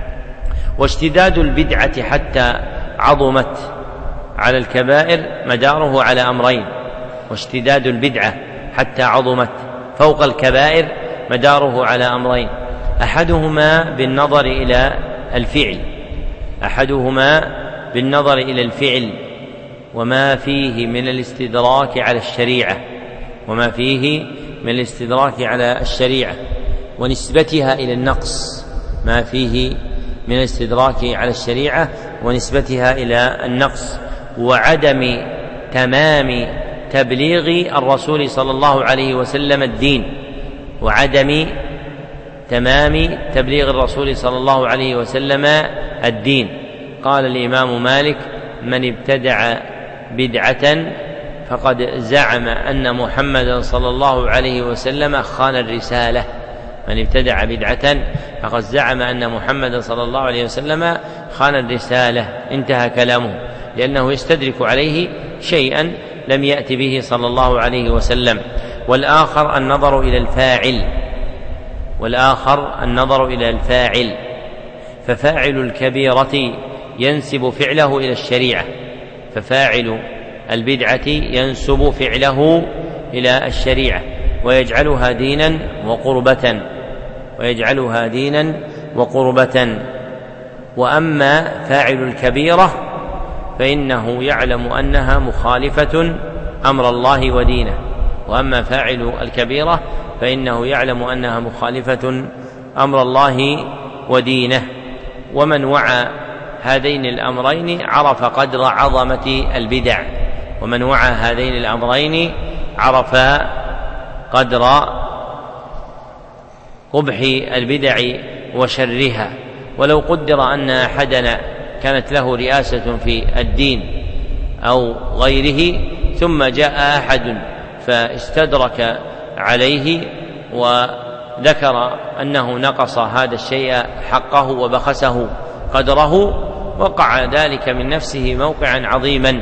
Speaker 2: واشتداد البدعة حتى عظمت على الكبائر مداره على أمرين واشتداد البدعة حتى عظمت فوق الكبائر مداره على أمرين أحدهما بالنظر إلى الفعل أحدهما بالنظر إلى الفعل وما فيه من الاستدراك على الشريعة وما فيه من الاستدراك على الشريعة ونسبتها إلى النقص ما فيه من الاستدراك على الشريعة ونسبتها إلى النقص وعدم تمام تبليغ الرسول صلى الله عليه وسلم الدين وعدم تمام تبليغ الرسول صلى الله عليه وسلم الدين. قال الإمام مالك من ابتدع بدعة فقد زعم أن محمدا صلى الله عليه وسلم خان الرسالة من ابتدع بدعة فقد زعم أن محمد صلى الله عليه وسلم خان الرسالة، انتهى كلامه، لأنه يستدرك عليه شيئا لم يأت به صلى الله عليه وسلم. والآخر النظر إلى الفاعل والآخر النظر إلى الفاعل ففاعل الكبيرة ينسب فعله إلى الشريعة، ففاعل البدعة ينسب فعله إلى الشريعة ويجعلها دينا وقربة ويجعلها دينا وقربة وأما فاعل الكبيرة فإنه يعلم أنها مخالفة أمر الله ودينه وأما فاعل الكبيرة فإنه يعلم أنها مخالفة أمر الله ودينه. ومن وعى هذين الأمرين عرف قدر عظمة البدع ومن وعى هذين الأمرين عرف قدر قبح البدع وشرها. ولو قدر أن أحدنا كانت له رئاسة في الدين أو غيره ثم جاء أحد فاستدرك عليه وذكر أنه نقص هذا الشيء حقه وبخسه قدره، وقع ذلك من نفسه موقعا عظيما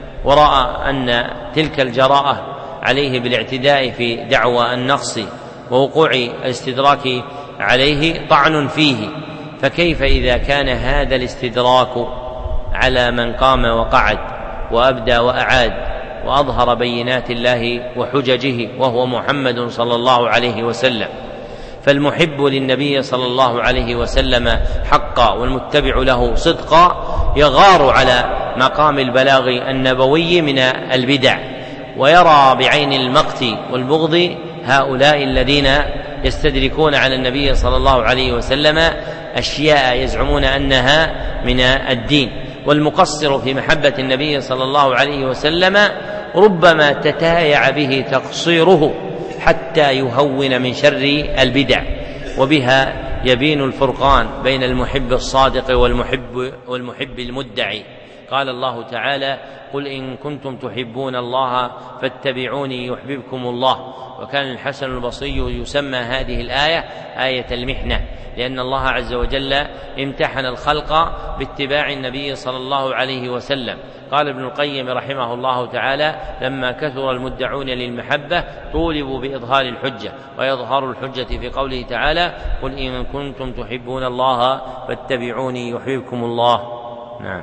Speaker 2: ورأى أن تلك الجراءة عليه بالاعتداء في دعوى النقص ووقوع الاستدراك عليه طعن فيه، فكيف إذا كان هذا الاستدراك على من قام وقعد وأبدى وأعاد وأظهر بينات الله وحججه وهو محمد صلى الله عليه وسلم. فالمحب للنبي صلى الله عليه وسلم حقا والمتبع له صدقا يغار على مقام البلاغ النبوي من البدع ويرى بعين المقت والبغض هؤلاء الذين يستدركون على النبي صلى الله عليه وسلم أشياء يزعمون أنها من الدين. والمقصر في محبة النبي صلى الله عليه وسلم ربما تتايع به تقصيره حتى يهون من شر البدع، وبها يبين الفرقان بين المحب الصادق والمحب والمحب المدعي. قال الله تعالى: قل إن كنتم تحبون الله فاتبعوني يحببكم الله. وكان الحسن البصري يسمى هذه الآية آية المحنة، لأن الله عز وجل امتحن الخلق باتباع النبي صلى الله عليه وسلم. قال ابن القيم رحمه الله تعالى: لما كثر المدعون للمحبة طولبوا بإظهار الحجة، ويظهر الحجة في قوله تعالى: قل إن كنتم تحبون الله فاتبعوني يحببكم الله. نعم.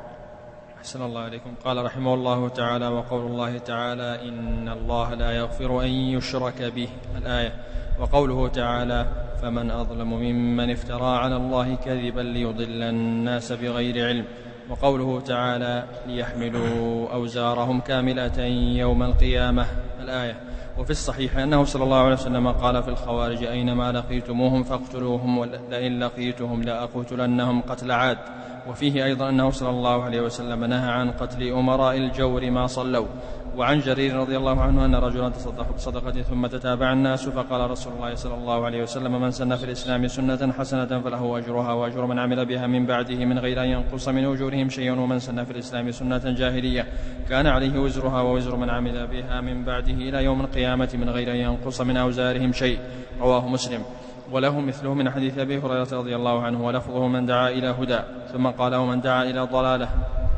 Speaker 3: أحسن الله عليكم. قال رحمه الله تعالى: وقول الله تعالى: إن الله لا يغفر أن يشرك به، الآية. وقوله تعالى: فمن أظلم ممن افترى على الله كذبا ليضل الناس بغير علم. وقوله تعالى: ليحملوا أوزارهم كاملة يوم القيامة، الآية. وفي الصحيح أنه صلى الله عليه وسلم قال في الخوارج: أينما لقيتموهم فاقتلوهم ولئن لقيتهم لأقتلنهم قتل عاد. وفيه أيضا أنه صلى الله عليه وسلم نهى عن قتل أمراء الجور ما صلوا. وعن جرير رضي الله عنه أن رجلا تصدق بصدقة ثم تتابع الناس فقال رسول الله صلى الله عليه وسلم: من سن في الإسلام سنة حسنة فله أجرها وأجر من عمل بها من بعده من غير أن ينقص من أجورهم شيئا، ومن سن في الإسلام سنة جاهلية كان عليه وزرها ووزر من عمل بها من بعده إلى يوم القيامة من غير أن ينقص من أوزارهم شيء. رواه مسلم. وله مثله من حديث أبي هريرة رضي الله عنه ولفظه: من دعا إلى هدى، ثم قال: ومن دعا إلى ضلالة.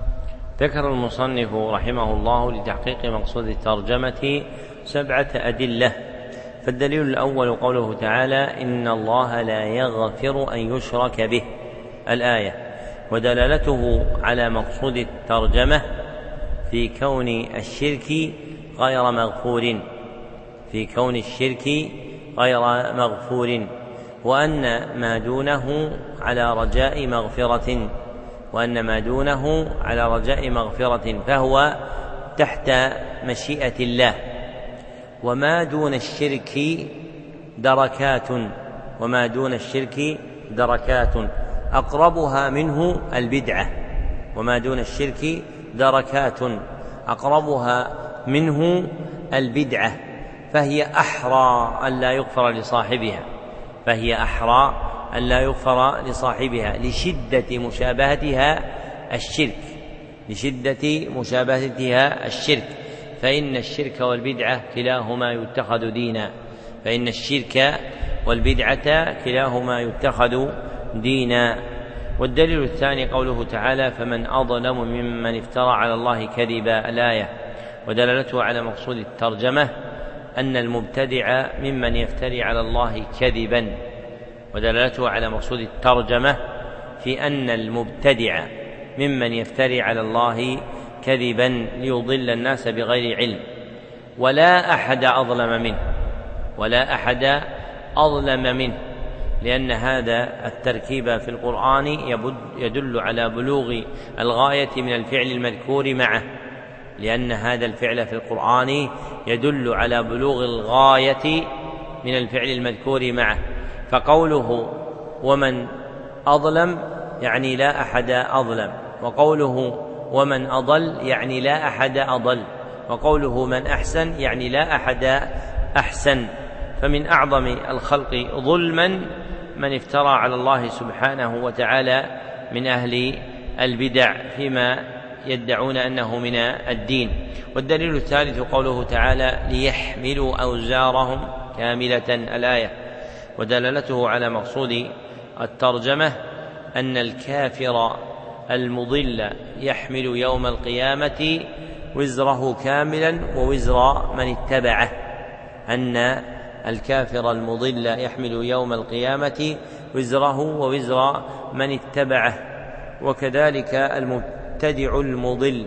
Speaker 2: ذكر المصنف رحمه الله لتحقيق مقصود الترجمة سبعة أدلة. فالدليل الأول قوله تعالى: إن الله لا يغفر أن يشرك به، الآية. ودلالته على مقصود الترجمة في كون الشرك غير مغفور في كون الشرك غير مغفور وأن ما دونه على رجاء مغفرة وأن ما دونه على رجاء مغفرة فهو تحت مشيئة الله. وما دون الشرك دركات وما دون الشرك دركات أقربها منه البدعة وما دون الشرك دركات أقربها منه البدعة فهي أحرى أن لا يغفر لصاحبها فهي أحرى أن لا يغفر لصاحبها لشدة مشابهتها الشرك لشدة مشابهتها الشرك فإن الشرك والبدعة كلاهما يتخذ دينا فإن الشرك والبدعة كلاهما يتخذ دينا. والدليل الثاني قوله تعالى فمن أظلم ممن افترى على الله كذبا الآية. ودلالته على مقصود الترجمة أن المبتدع ممن يفتري على الله كذبا. ودلالته على مقصود الترجمة في أن المبتدع ممن يفتري على الله كذبا ليضل الناس بغير علم، ولا أحد أظلم منه ولا أحد أظلم منه لأن هذا التركيب في القرآن يدل على بلوغ الغاية من الفعل المذكور معه لأن هذا الفعل في القرآن يدل على بلوغ الغاية من الفعل المذكور معه. فقوله ومن أظلم يعني لا أحد أظلم، وقوله ومن أضل يعني لا أحد أضل، وقوله من أحسن يعني لا أحد أحسن. فمن أعظم الخلق ظلما من افترى على الله سبحانه وتعالى من أهل البدع فيما يدعون أنه من الدين. والدليل الثالث قوله تعالى ليحملوا أوزارهم كاملة الآية. ودلالته على مقصود الترجمة أن الكافر المضل يحمل يوم القيامة وزره كاملا ووزر من اتبعه، أن الكافر المضل يحمل يوم القيامة وزره ووزر من اتبعه. وكذلك المبتدع المضل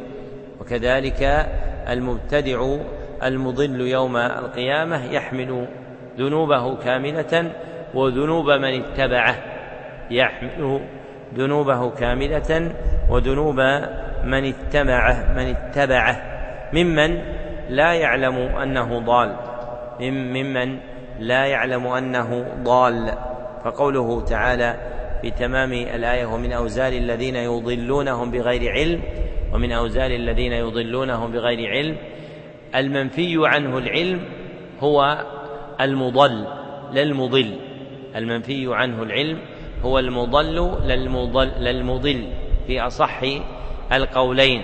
Speaker 2: وكذلك المبتدع المضل يوم القيامة يحمل ذنوبه كاملة وذنوب من اتبعه يحمل ذنوبه كاملة وذنوب من اتبعه من اتبعه ممن لا يعلم أنه ضال ممن لا يعلم أنه ضال. فقوله تعالى في تمام الآية ومن أوزار الذين يضلونهم بغير علم ومن أوزار الذين يضلونهم بغير علم، المنفي عنه العلم هو المضل لا المضل، المنفي عنه العلم هو المضل للمضل, للمضل في أصح القولين،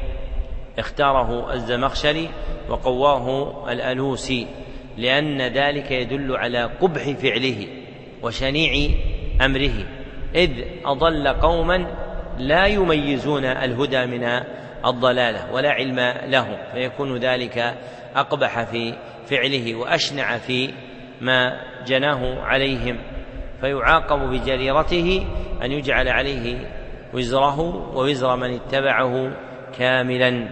Speaker 2: اختاره الزمخشري وقواه الألوسي، لأن ذلك يدل على قبح فعله وشنيع أمره، إذ أضل قوما لا يميزون الهدى من الضلالة ولا علم لهم، فيكون ذلك أقبح في فعله وأشنع في ما جناه عليهم، فيعاقب بجريرته أن يجعل عليه وزره ووزر من اتبعه كاملا.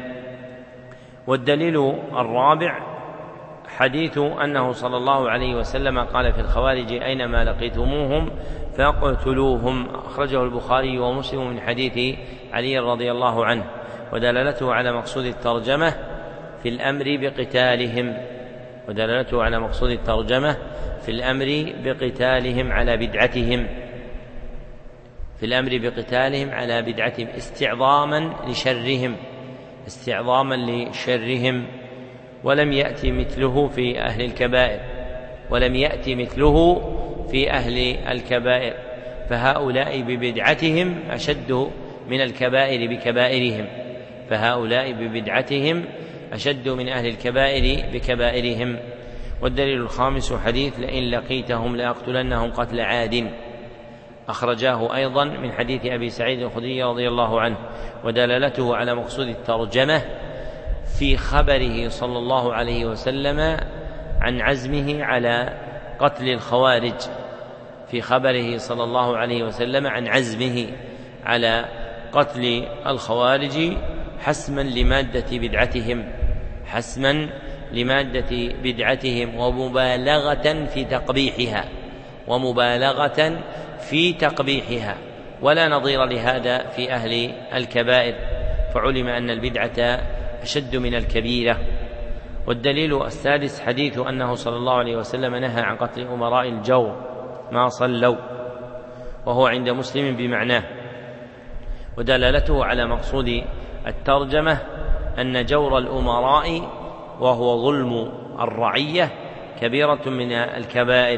Speaker 2: والدليل الرابع حديث أنه صلى الله عليه وسلم قال في الخوارج أينما لقيتموهم فاقتلوهم، أخرجه البخاري ومسلم من حديث علي رضي الله عنه. ودلالته على مقصود الترجمة في الأمر بقتالهم ودلالته على مقصود الترجمة في الأمر بقتالهم على بدعتهم في الأمر بقتالهم على بدعتهم استعظاما لشرهم استعظاما لشرهم ولم يأتي مثله في أهل الكبائر ولم يأتي مثله في أهل الكبائر فهؤلاء ببدعتهم أشد من الكبائر بكبائرهم فهؤلاء ببدعتهم أشد من أهل الكبائر بكبائرهم. والدليل الخامس حديث لئن لقيتهم لأقتلنهم قتل عاد، أخرجاه أيضا من حديث أبي سعيد الخدري رضي الله عنه. ودلالته على مقصود الترجمة في خبره صلى الله عليه وسلم عن عزمه على قتل الخوارج في خبره صلى الله عليه وسلم عن عزمه على قتل الخوارج حسما لمادة بدعتهم حسما لمادة بدعتهم ومبالغة في تقبيحها ومبالغة في تقبيحها ولا نظير لهذا في أهل الكبائر، فعلم أن البدعة أشد من الكبيرة. والدليل السادس حديث أنه صلى الله عليه وسلم نهى عن قتل أمراء الجور ما صلوا، وهو عند مسلم بمعناه. ودلالته على مقصود الترجمة أن جور الأمراء وهو ظلم الرعية كبيرة من الكبائر،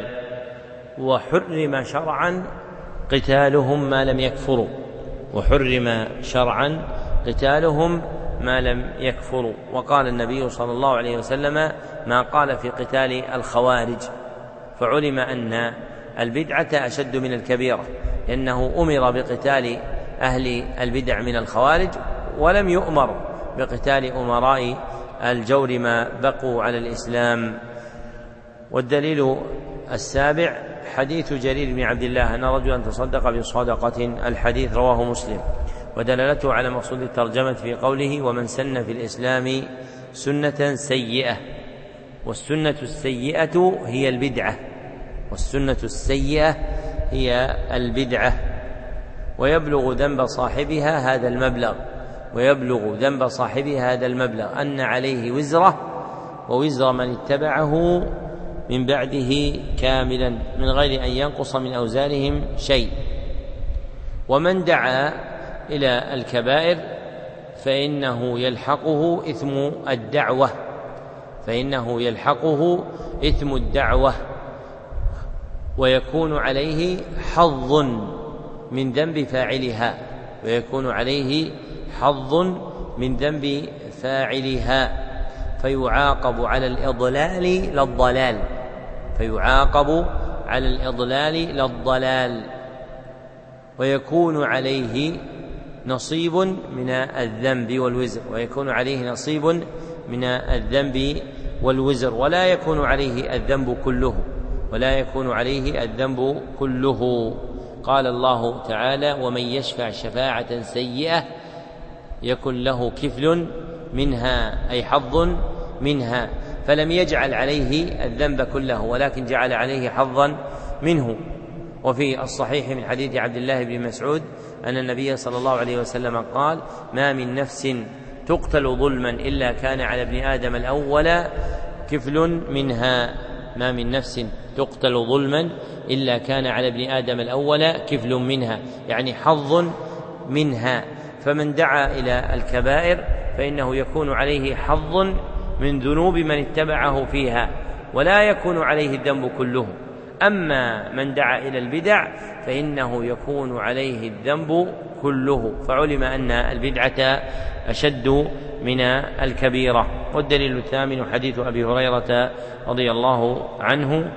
Speaker 2: وحرم شرعا قتالهم ما لم يكفروا وحرم شرعا قتالهم ما لم يكفروا. وقال النبي صلى الله عليه وسلم ما قال في قتال الخوارج فعلم أن البدعة أشد من الكبيرة، لأنه أمر بقتال أهل البدع من الخوارج، ولم يؤمر بقتال أمراء الجور ما بقوا على الإسلام. والدليل السابع حديث جرير بن عبد الله أن رجلا تصدق بصدقة، الحديث رواه مسلم. ودلالته على مقصود الترجمة في قوله ومن سن في الإسلام سنة سيئة، والسنة السيئة هي البدعة، والسنة السيئة هي البدعة. ويبلغ ذنب صاحبها هذا المبلغ، ويبلغ ذنب صاحبها هذا المبلغ أن عليه وزره ووزر من اتبعه من بعده كاملا من غير أن ينقص من أوزارهم شيء. ومن دعا إلى الكبائر فإنه يلحقه إثم الدعوة، فإنه يلحقه إثم الدعوة ويكون عليه حظ من ذنب فاعلها، ويكون عليه حظ من ذنب فاعلها، فيعاقب على الإضلال للضلال، فيعاقب على الإضلال للضلال، ويكون عليه نصيب من الذنب والوزر، ويكون عليه نصيب من الذنب والوزر، ولا يكون عليه الذنب كله، ولا يكون عليه الذنب كله. قال الله تعالى ومن يشفع شفاعة سيئة يكن له كفل منها، أي حظ منها، فلم يجعل عليه الذنب كله ولكن جعل عليه حظا منه. وفي الصحيح من حديث عبد الله بن مسعود أن النبي صلى الله عليه وسلم قال ما من نفس تقتل ظلما إلا كان على ابن آدم الأول كفل منها، ما من نفس تقتل ظلما إلا كان على ابن آدم الأول كفل منها، يعني حظ منها. فمن دعا إلى الكبائر فإنه يكون عليه حظ من ذنوب من اتبعه فيها، ولا يكون عليه الذنب كله. أما من دعا إلى البدع فإنه يكون عليه الذنب كله، فعلم أن البدعة أشد من الكبيرة. والدليل الثامن حديث أبي هريرة رضي الله عنه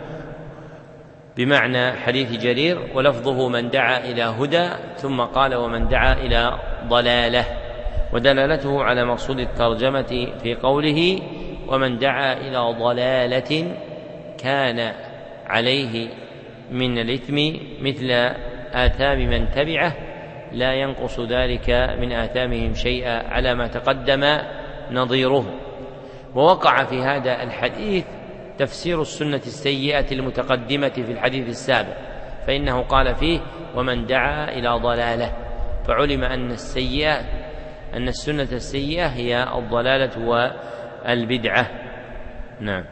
Speaker 2: بمعنى حديث جرير، ولفظه من دعا إلى هدى، ثم قال ومن دعا إلى ضلالة. ودلالته على مقصود الترجمة في قوله ومن دعا إلى ضلالة كان عليه من الإثم مثل آثام من تبعه لا ينقص ذلك من آثامهم شيئا على ما تقدم نظيره. ووقع في هذا الحديث تفسير السنة السيئة المتقدمة في الحديث السابق، فإنه قال فيه ومن دعا إلى ضلالة، فعلم أن السيئة أن السنة السيئة هي الضلالة والبدعة. نعم.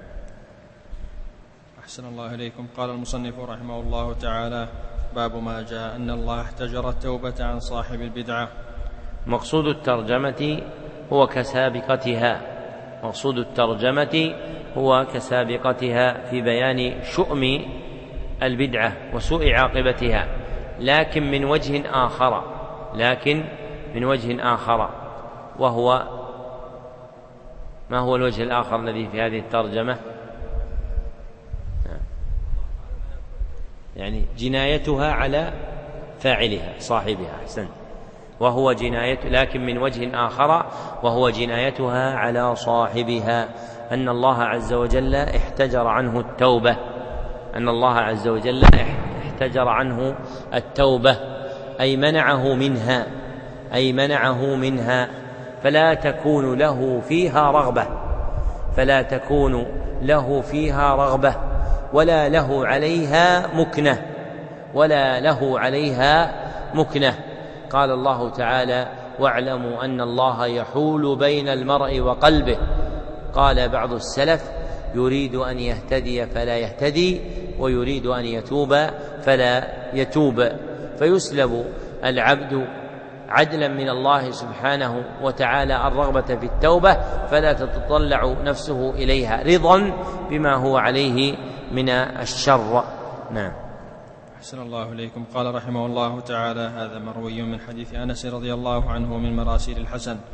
Speaker 3: أحسن الله إليكم. قال المصنف رحمه الله تعالى باب ما جاء أن الله احتجر التوبة عن صاحب البدعة.
Speaker 2: مقصود الترجمة هو كسابقتها، مقصود الترجمة هو كسابقتها في بيان شؤم البدعة وسوء عاقبتها، لكن من وجه آخر، لكن من وجه آخر وهو ما هو الوجه الآخر الذي في هذه الترجمة؟ يعني جنايتها على فاعلها صاحبها، أحسن، وهو جناية، لكن من وجه آخر وهو جنايتها على صاحبها، أن الله عز وجل احتجر عنه التوبة، أن الله عز وجل احتجر عنه التوبة، أي منعه منها، أي منعه منها، فلا تكون له فيها رغبة، فلا تكون له فيها رغبة ولا له عليها مكنة، ولا له عليها مكنة. قال الله تعالى واعلموا أن الله يحول بين المرء وقلبه. قال بعض السلف يريد أن يهتدي فلا يهتدي، ويريد أن يتوب فلا يتوب، فيسلب العبد عدلا من الله سبحانه وتعالى الرغبة في التوبة، فلا تتطلع نفسه إليها رضا بما هو عليه من الشر. نعم.
Speaker 3: أحسن الله إليكم. قال رحمه الله تعالى هذا مروي من حديث أنس رضي الله عنه من مراسيل الحسن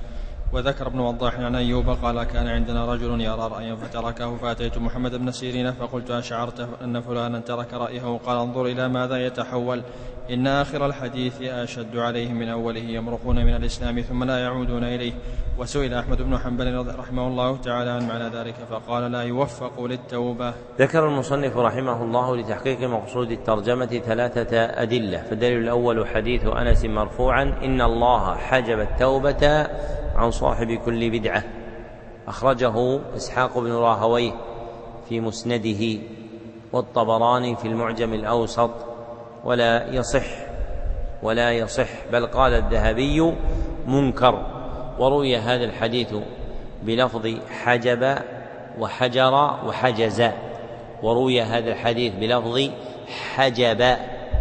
Speaker 3: وذكر ابن وضاح عن أيوب قال كان عندنا رجل يرى رأيا فتركه فأتيت محمد بن سيرين فقلت أشعرت أن فلانا ترك رأيه؟ قال انظر إلى ماذا يتحول، إن آخر الحديث أشد عليهم من أوله، يمرقون من الإسلام ثم لا يعودون إليه. وسئل أحمد بن حنبل رحمه الله تعالى عن معنى ذلك فقال لا يوفق للتوبة.
Speaker 2: ذكر المصنف رحمه الله لتحقيق مقصود الترجمة ثلاثة أدلة. فالدليل الأول حديث أنس مرفوعا إن الله حجب التوبة عن صاحب كل بدعة، أخرجه إسحاق بن راهويه في مسنده والطبراني في المعجم الأوسط، ولا يصح ولا يصح بل قال الذهبي منكر. وروي هذا الحديث بلفظ حجب وحجر وحجز، وروي هذا الحديث بلفظ حجب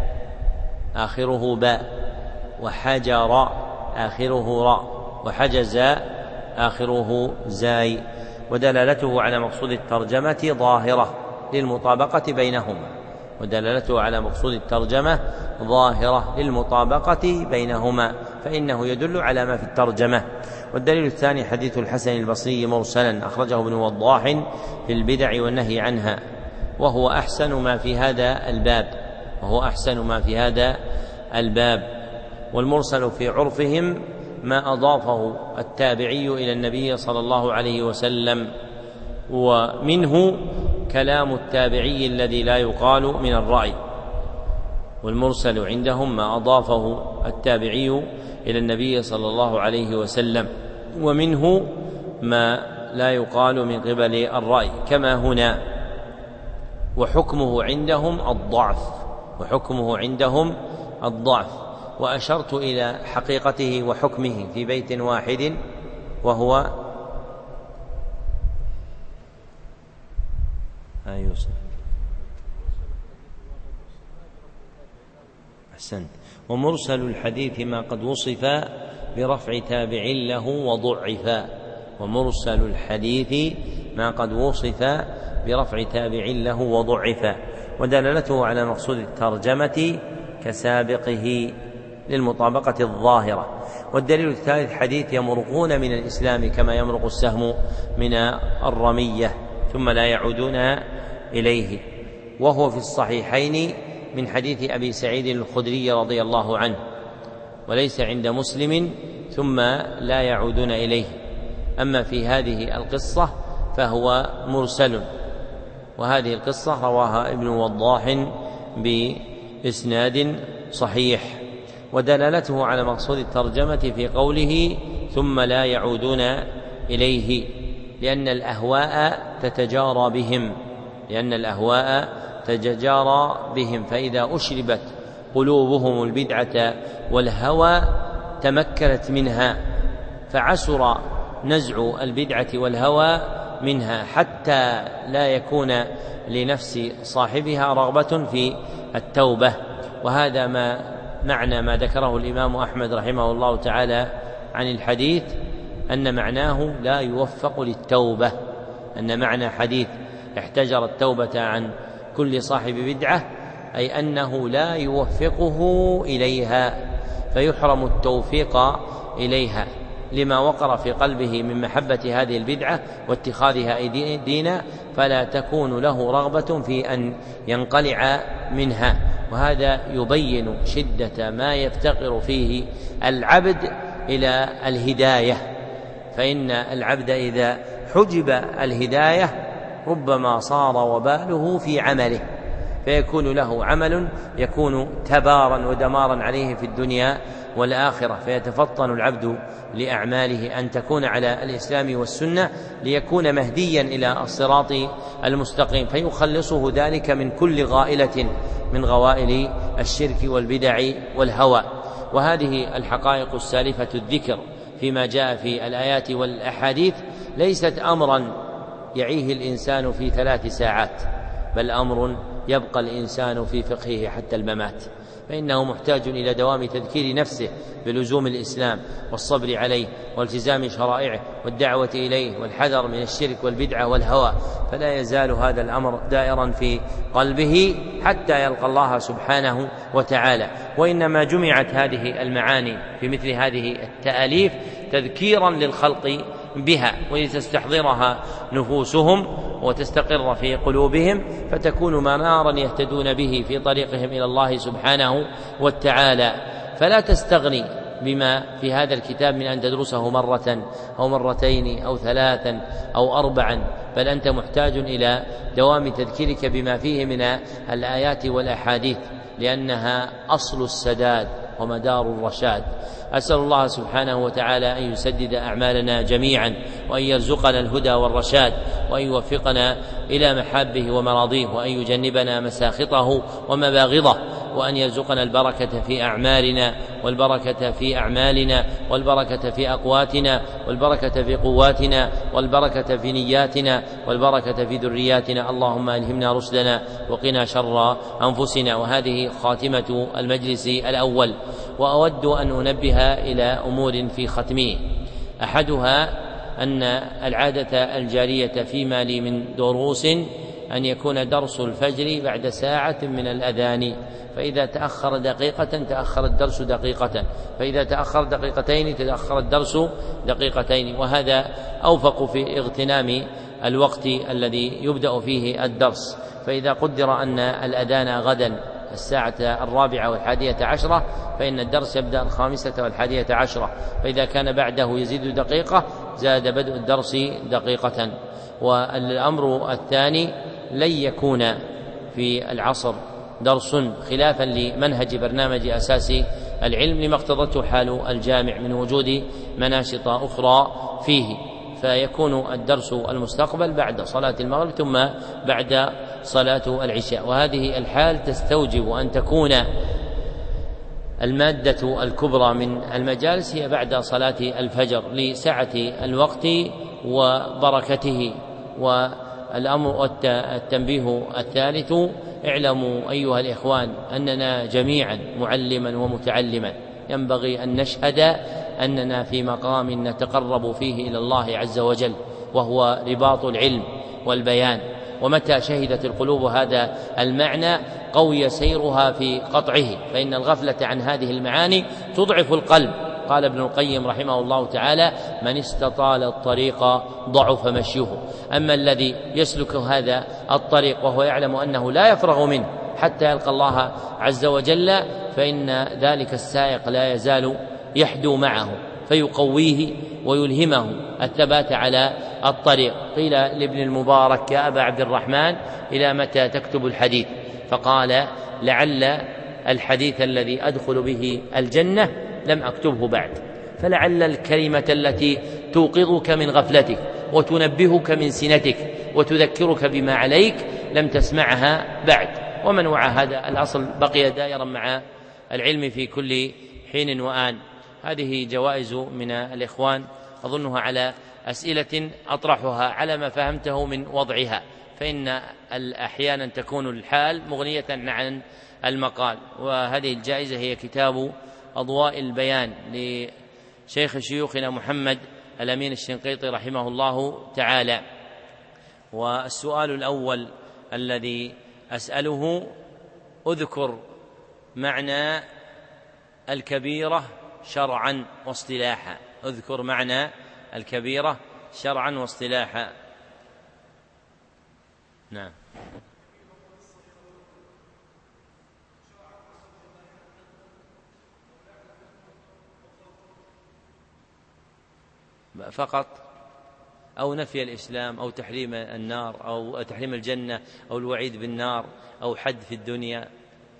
Speaker 2: آخره باء، وحجر آخره راء، وحجز آخره زاي. ودلالته على مقصود الترجمة ظاهرة للمطابقة بينهما ودلالته على مقصود الترجمة ظاهرة للمطابقة بينهما فإنه يدل على ما في الترجمة. والدليل الثاني حديث الحسن البصري مرسلا أخرجه ابن وضاح في البدع والنهي عنها، وهو أحسن ما في هذا الباب وهو أحسن ما في هذا الباب. والمرسل في عرفهم ما أضافه التابعي إلى النبي صلى الله عليه وسلم، ومنه كلام التابعي الذي لا يقال من الرأي. والمرسل عندهم ما أضافه التابعي إلى النبي صلى الله عليه وسلم، ومنه ما لا يقال من قبل الرأي كما هنا. وحكمه عندهم الضعف وحكمه عندهم الضعف وأشرت إلى حقيقته وحكمه في بيت واحد، وهو أيوسف أحسنت. ومرسل الحديث ما قد وصف برفع تابع له وضعف ومرسل الحديث ما قد وصف برفع تابع له وضعف. ودلالته على مقصود الترجمة كسابقه للمطابقة الظاهرة. والدليل الثالث حديث يمرقون من الإسلام كما يمرق السهم من الرمية ثم لا يعودون إليه، وهو في الصحيحين من حديث أبي سعيد الخدري رضي الله عنه، وليس عند مسلم ثم لا يعودون إليه. أما في هذه القصة فهو مرسل، وهذه القصة رواها ابن وضاح بإسناد صحيح. ودلالته على مقصود الترجمة في قوله ثم لا يعودون إليه، لأن الأهواء تتجارى بهم لأن الأهواء تتجارى بهم فإذا أشربت قلوبهم البدعة والهوى تمكنت منها، فعسر نزع البدعة والهوى منها حتى لا يكون لنفس صاحبها رغبة في التوبة. وهذا ما معنى ما ذكره الإمام أحمد رحمه الله تعالى عن الحديث، أن معناه لا يوفق للتوبة، أن معنى حديث احتجر التوبة عن كل صاحب بدعة أي أنه لا يوفقه إليها فيحرم التوفيق إليها لما وقر في قلبه من محبة هذه البدعة واتخاذها دينا، فلا تكون له رغبة في أن ينقلع منها. وهذا يبين شدة ما يفتقر فيه العبد إلى الهداية، فإن العبد إذا حجب الهداية ربما صار وباله في عمله، فيكون له عمل يكون تبارا ودمارا عليه في الدنيا والآخرة، فيتفطن العبد لأعماله أن تكون على الإسلام والسنة ليكون مهديا إلى الصراط المستقيم، فيخلصه ذلك من كل غائلة من غوائل الشرك والبدع والهوى. وهذه الحقائق السالفة الذكر فيما جاء في الآيات والأحاديث ليست أمرا يعيه الإنسان في ثلاث ساعات، بل أمر يبقى الإنسان في فقهه حتى الممات، فإنه محتاج إلى دوام تذكير نفسه بلزوم الإسلام والصبر عليه والتزام شرائعه والدعوة إليه والحذر من الشرك والبدعة والهوى، فلا يزال هذا الأمر دائرا في قلبه حتى يلقى الله سبحانه وتعالى. وإنما جمعت هذه المعاني في مثل هذه التأليف تذكيرا للخلق بها ولتستحضرها نفوسهم وتستقر في قلوبهم، فتكون منارا يهتدون به في طريقهم إلى الله سبحانه وتعالى. فلا تستغني بما في هذا الكتاب من أن تدرسه مرة أو مرتين أو ثلاثا أو أربعا، بل أنت محتاج إلى دوام تذكيرك بما فيه من الآيات والأحاديث، لأنها أصل السداد ومدار الرشاد. أسأل الله سبحانه وتعالى أن يسدد أعمالنا جميعا، وأن يرزقنا الهدى والرشاد، وأن يوفقنا إلى محابه ومراضيه، وأن يجنبنا مساخطه ومباغضه، وأن يرزقنا البركة في أعمالنا والبركة في أعمالنا والبركة في أقواتنا والبركة في قواتنا والبركة في نياتنا والبركة في ذرياتنا. اللهم ألهمنا رشدنا وقنا شر أنفسنا. وهذه خاتمة المجلس الأول، وأود أن أنبه إلى أمور في ختمه. أحدها أن العادة الجارية فيما لي من دروس أن يكون درس الفجر بعد ساعة من الأذان، فإذا تأخر دقيقة تأخر الدرس دقيقة، فإذا تأخر دقيقتين تأخر الدرس دقيقتين، وهذا أوفق في اغتنام الوقت الذي يبدأ فيه الدرس. فإذا قدر أن الأذان غدا الساعة الرابعة والحادية عشرة، فإن الدرس يبدأ الخامسة والحادية عشرة، فإذا كان بعده يزيد دقيقة زاد بدء الدرس دقيقة. والأمر الثاني لن يكون في العصر درس خلافا لمنهج برنامج أساس العلم لما اقتضته حال الجامع من وجود مناشط أخرى فيه، فيكون الدرس المستقبل بعد صلاة المغرب ثم بعد صلاة العشاء. وهذه الحال تستوجب أن تكون المادة الكبرى من المجالس هي بعد صلاة الفجر لسعة الوقت وبركته. والأمر التنبيه الثالث: اعلموا أيها الإخوان أننا جميعا معلما ومتعلما ينبغي أن نشهد أننا في مقام نتقرب فيه إلى الله عز وجل، وهو رباط العلم والبيان. ومتى شهدت القلوب هذا المعنى قوي سيرها في قطعه، فإن الغفلة عن هذه المعاني تضعف القلب. قال ابن القيم رحمه الله تعالى: من استطال الطريق ضعف مشيه. أما الذي يسلك هذا الطريق وهو يعلم أنه لا يفرغ منه حتى يلقى الله عز وجل، فإن ذلك السائق لا يزال يحدو معه فيقويه ويلهمه الثبات على الطريق. قيل لابن المبارك: يا أبا عبد الرحمن إلى متى تكتب الحديث؟ فقال: لعل الحديث الذي أدخل به الجنة لم أكتبه بعد، فلعل الكلمة التي توقظك من غفلتك وتنبهك من سنتك وتذكرك بما عليك لم تسمعها بعد. ومن وعى هذا الأصل بقي دائرا مع العلم في كل حين وآن. هذه جوائز من الإخوان أظنها على أسئلة أطرحها على ما فهمته من وضعها، فإن أحيانا تكون الحال مغنية عن المقال. وهذه الجائزة هي كتاب أضواء البيان لشيخ شيوخنا محمد الأمين الشنقيطي رحمه الله تعالى. والسؤال الأول الذي أسأله: اذكر معنى الكبيرة شرعا واصطلاحا. اذكر معنى الكبيرة شرعا واصطلاحا. نعم. فقط، أو نفي الإسلام أو تحريم النار أو تحريم الجنة أو الوعيد بالنار أو حد في الدنيا.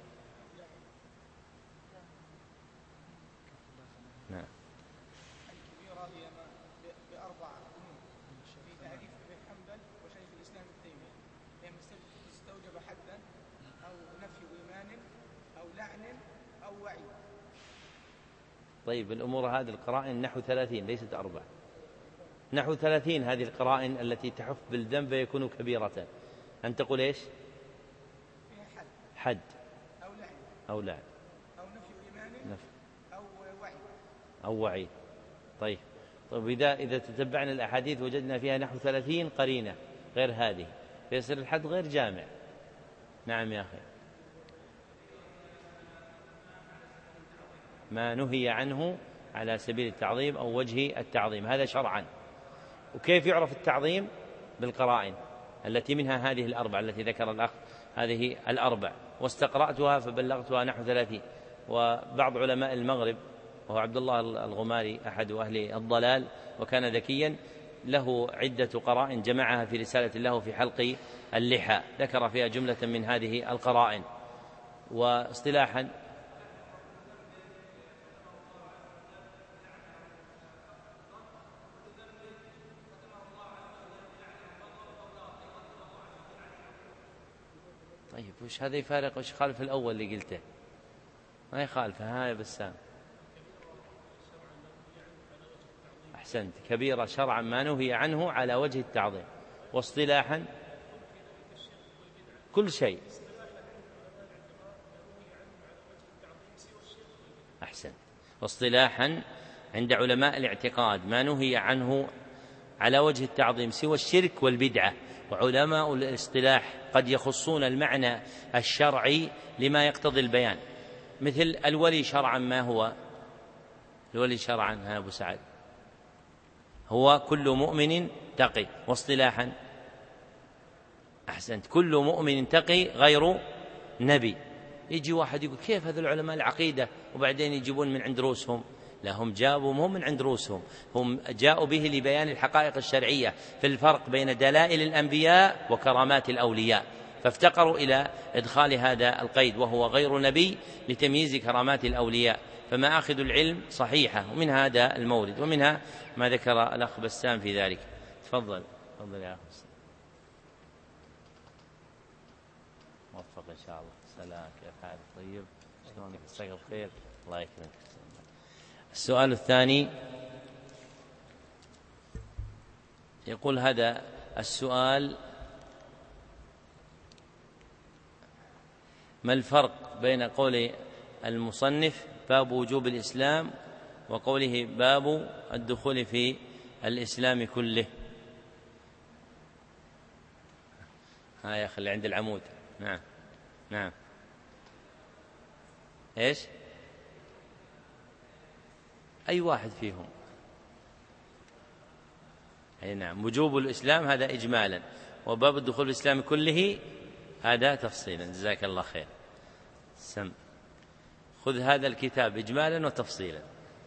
Speaker 2: نعم.
Speaker 4: الكبيرة هي بأربع في تعريف ابن حنبل وشيخ الإسلام ابن تيمية، هي مستوجب حدا أو نفي إيمان أو لعن أو وعيد.
Speaker 2: طيب، الأمور هذه القرائن نحو ثلاثين ليست أربع، نحو ثلاثين هذه القرائن التي تحف بالذنب يكون كبيرة. أن تقول إيش؟
Speaker 4: فيها حد
Speaker 2: حد
Speaker 4: أو لعن
Speaker 2: أو لعن
Speaker 4: أو نفي إيمان
Speaker 2: نفي
Speaker 4: أو وعيد
Speaker 2: أو وعيد. طيب طيب إذا إذا تتبعنا الأحاديث وجدنا فيها نحو ثلاثين قرينة غير هذه، فيصير الحد غير جامع. نعم يا أخي. ما نهي عنه على سبيل التعظيم أو وجه التعظيم، هذا شرعا. وكيف يعرف التعظيم؟ بالقرائن التي منها هذه الأربع التي ذكر الأخ، هذه الأربع، واستقرأتها فبلغتها نحو ثلاثين. وبعض علماء المغرب وهو عبد الله الغماري أحد أهل الضلال وكان ذكيا، له عدة قرائن جمعها في رسالة له في حلق اللحى، ذكر فيها جملة من هذه القرائن. واصطلاحا طيب وش هذا يفارق وش خالف الأول اللي قلته؟ ما يخالف هاي بسام. أحسنت، كبيرة شرعا ما نهي عنه على وجه التعظيم، واصطلاحا كل شيء. أحسنت، واصطلاحا عند علماء الاعتقاد ما نهي عنه على وجه التعظيم سوى الشرك والبدعة. وعلماء الاصطلاح قد يخصون المعنى الشرعي لما يقتضي البيان، مثل الولي شرعا ما هو؟ الولي شرعا ها أبو سعد هو كل مؤمن تقي، واصطلاحا أحسنت كل مؤمن تقي غير نبي. يجي واحد يقول كيف هذا العلماء العقيدة وبعدين يجيبون من عند رؤوسهم؟ لا، هم جابوا هم من عند رؤوسهم، هم جاءوا به لبيان الحقائق الشرعية في الفرق بين دلائل الأنبياء وكرامات الأولياء، فافتقروا إلى إدخال هذا القيد وهو غير نبي لتمييز كرامات الأولياء. فمآخذ العلم صحيحة، ومن هذا المورد، ومنها ما ذكر الأخ بسام في ذلك. تفضل تفضل يا أخ بسام. موفق إن شاء الله. سلام، كيف حالك؟ طيب، شلونك؟ تستقبل خير؟ الله يكرمك. السؤال الثاني يقول هذا السؤال: ما الفرق بين قول المصنف باب وجوب الإسلام وقوله باب الدخول في الإسلام كله؟ ها يا أخي اللي عند العمود. نعم نعم إيش؟ أي واحد فيهم؟ أي نعم، وجوب الإسلام هذا إجمالا، وباب الدخول في الإسلام كله هذا تفصيلا. جزاك الله خير. سم خذ هذا الكتاب إجمالا وتفصيلا.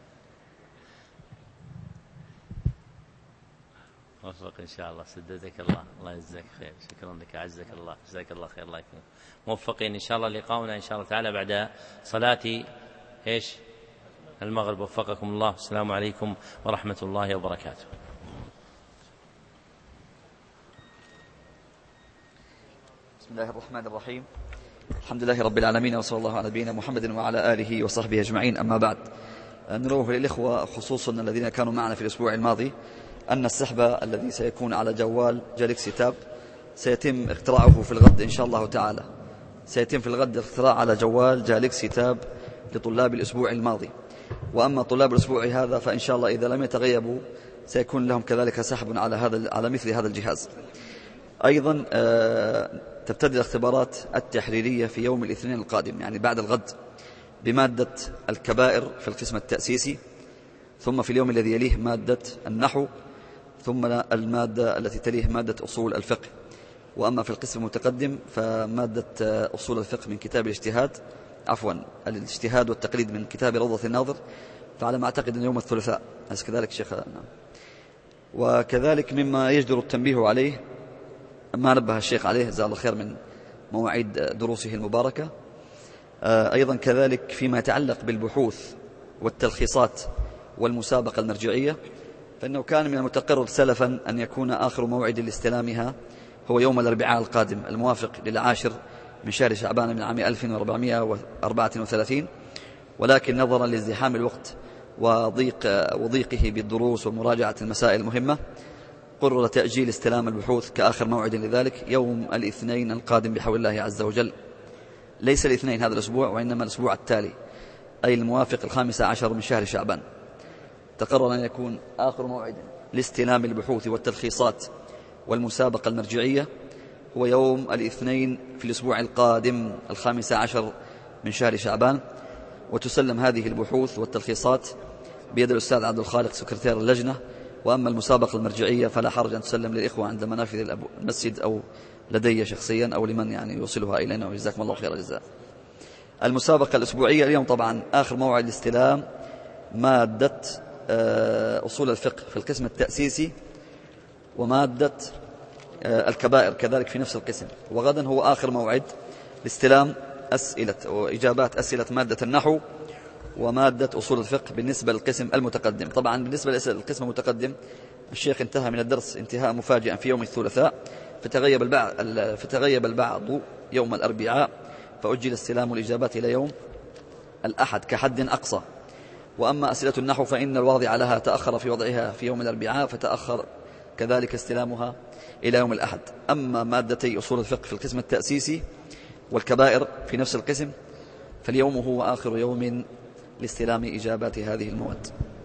Speaker 2: وفق إن شاء الله، سددك الله، الله يجزاك خير. شكرا لك، أعزك الله، جزاك الله خير. الله يكرمك. موفقين إن شاء الله. لقاؤنا إن شاء الله تعالى بعد صلاة إيش المغرب. وفقكم الله. السلام عليكم ورحمة الله وبركاته.
Speaker 5: بسم الله الرحمن الرحيم. الحمد لله رب العالمين، وصلى الله على نبينا محمد وعلى آله وصحبه أجمعين. أما بعد، نروه للإخوة خصوصا الذين كانوا معنا في الأسبوع الماضي أن السحب الذي سيكون على جوال جالكسي تاب سيتم اختراعه في الغد إن شاء الله تعالى. سيتم في الغد الاختراع على جوال جالكسي تاب لطلاب الأسبوع الماضي. وأما طلاب الأسبوع هذا فإن شاء الله إذا لم يتغيبوا سيكون لهم كذلك سحب على هذا على مثل هذا الجهاز. أيضا تبتدئ الاختبارات التحريرية في يوم الاثنين القادم، يعني بعد الغد، بمادة الكبائر في القسم التأسيسي، ثم في اليوم الذي يليه مادة النحو، ثم المادة التي تليه مادة أصول الفقه. وأما في القسم المتقدم فمادة أصول الفقه من كتاب الاجتهاد عفوا الاجتهاد والتقليد من كتاب روضة الناظر، فعلى ما أعتقد أن يوم الثلاثاء، أليس كذلك شيخ؟ نعم. وكذلك مما يجدر التنبيه عليه ما نبه الشيخ عليه جزاه الله خير من مواعيد دروسه المباركة، أيضا كذلك فيما يتعلق بالبحوث والتلخيصات والمسابقة المرجعية، فإنه كان من المتقرر سلفا أن يكون آخر موعد لاستلامها هو يوم الأربعاء القادم الموافق للعاشر من شهر شعبان من عام ألف وأربعمائة وأربعة وثلاثين، ولكن نظرا لازدحام الوقت وضيق وضيقه بالدروس ومراجعة المسائل المهمة قرر تأجيل استلام البحوث كآخر موعد لذلك يوم الاثنين القادم بحول الله عز وجل. ليس الاثنين هذا الأسبوع، وإنما الأسبوع التالي، أي الموافق الخامس عشر من شهر شعبان. تقرر أن يكون آخر موعد لاستلام البحوث والتلخيصات والمسابقة المرجعية هو يوم الاثنين في الأسبوع القادم الخامس عشر من شهر شعبان، وتسلم هذه البحوث والتلخيصات بيد الأستاذ عبد الخالق سكرتير اللجنة. وأما المسابقة المرجعية فلا حرج أن تسلم للإخوة عند منافذ المسجد أو لدي شخصيا أو لمن يعني يوصلها إلينا، وجزاكم الله خير الجزاء. المسابقة الأسبوعية اليوم طبعا آخر موعد الاستلام مادة أصول الفقه في القسم التأسيسي ومادة الكبائر كذلك في نفس القسم، وغدا هو آخر موعد لاستلام أسئلة وإجابات أسئلة مادة النحو ومادة أصول الفقه بالنسبة للقسم المتقدم. طبعا بالنسبة للقسم المتقدم الشيخ انتهى من الدرس انتهاء مفاجئا في يوم الثلاثاء، فتغيب البعض, فتغيب البعض يوم الأربعاء، فأجل استلام الإجابات إلى يوم الأحد كحد أقصى. وأما أسئلة النحو فإن الواضع لها تأخر في وضعها في يوم الأربعاء، فتأخر كذلك استلامها إلى يوم الأحد. أما مادتي أصول الفقه في القسم التأسيسي والكبائر في نفس القسم فاليوم هو آخر يوم لاستلام إجابات هذه المواد.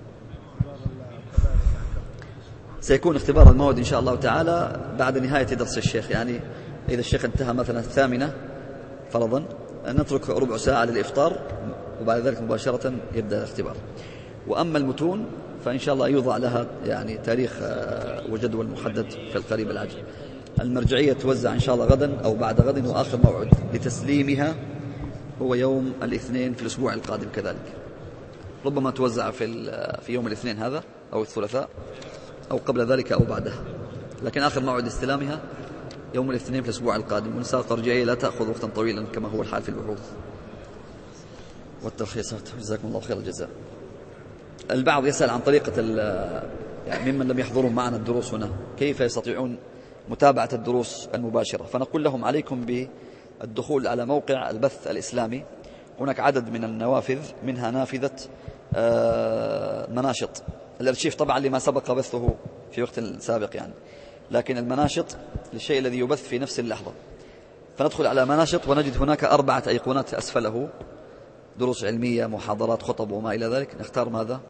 Speaker 5: سيكون اختبار المواد إن شاء الله تعالى بعد نهاية درس الشيخ، يعني إذا الشيخ انتهى مثلا الثامنة فرضا نترك ربع ساعة للإفطار وبعد ذلك مباشرة يبدأ الاختبار. وأما المتون فإن شاء الله يوضع لها يعني تاريخ وجدول محدد في القريب العاجل. المرجعية توزع إن شاء الله غدا أو بعد غد، وآخر موعد لتسليمها هو يوم الاثنين في الأسبوع القادم كذلك. ربما توزع في في يوم الاثنين هذا أو الثلاثاء أو قبل ذلك أو بعدها، لكن آخر موعد استلامها يوم الاثنين في الأسبوع القادم. والمسابقة الترجيعية لا تأخذ وقتا طويلا كما هو الحال في البحوث والتلخيصات. جزاكم الله خير الجزاء. البعض يسأل عن طريقة يعني ممن لم يحضروا معنا الدروس هنا كيف يستطيعون متابعة الدروس المباشرة، فنقول لهم عليكم بالدخول على موقع البث الإسلامي. هناك عدد من النوافذ منها نافذة مناشط، الارشيف طبعا لما سبق بثه في وقت سابق يعني، لكن المناشط للشيء الذي يبث في نفس اللحظة. فندخل على مناشط ونجد هناك أربعة أيقونات أسفله، دروس علمية، محاضرات، خطب وما إلى ذلك. نختار ماذا؟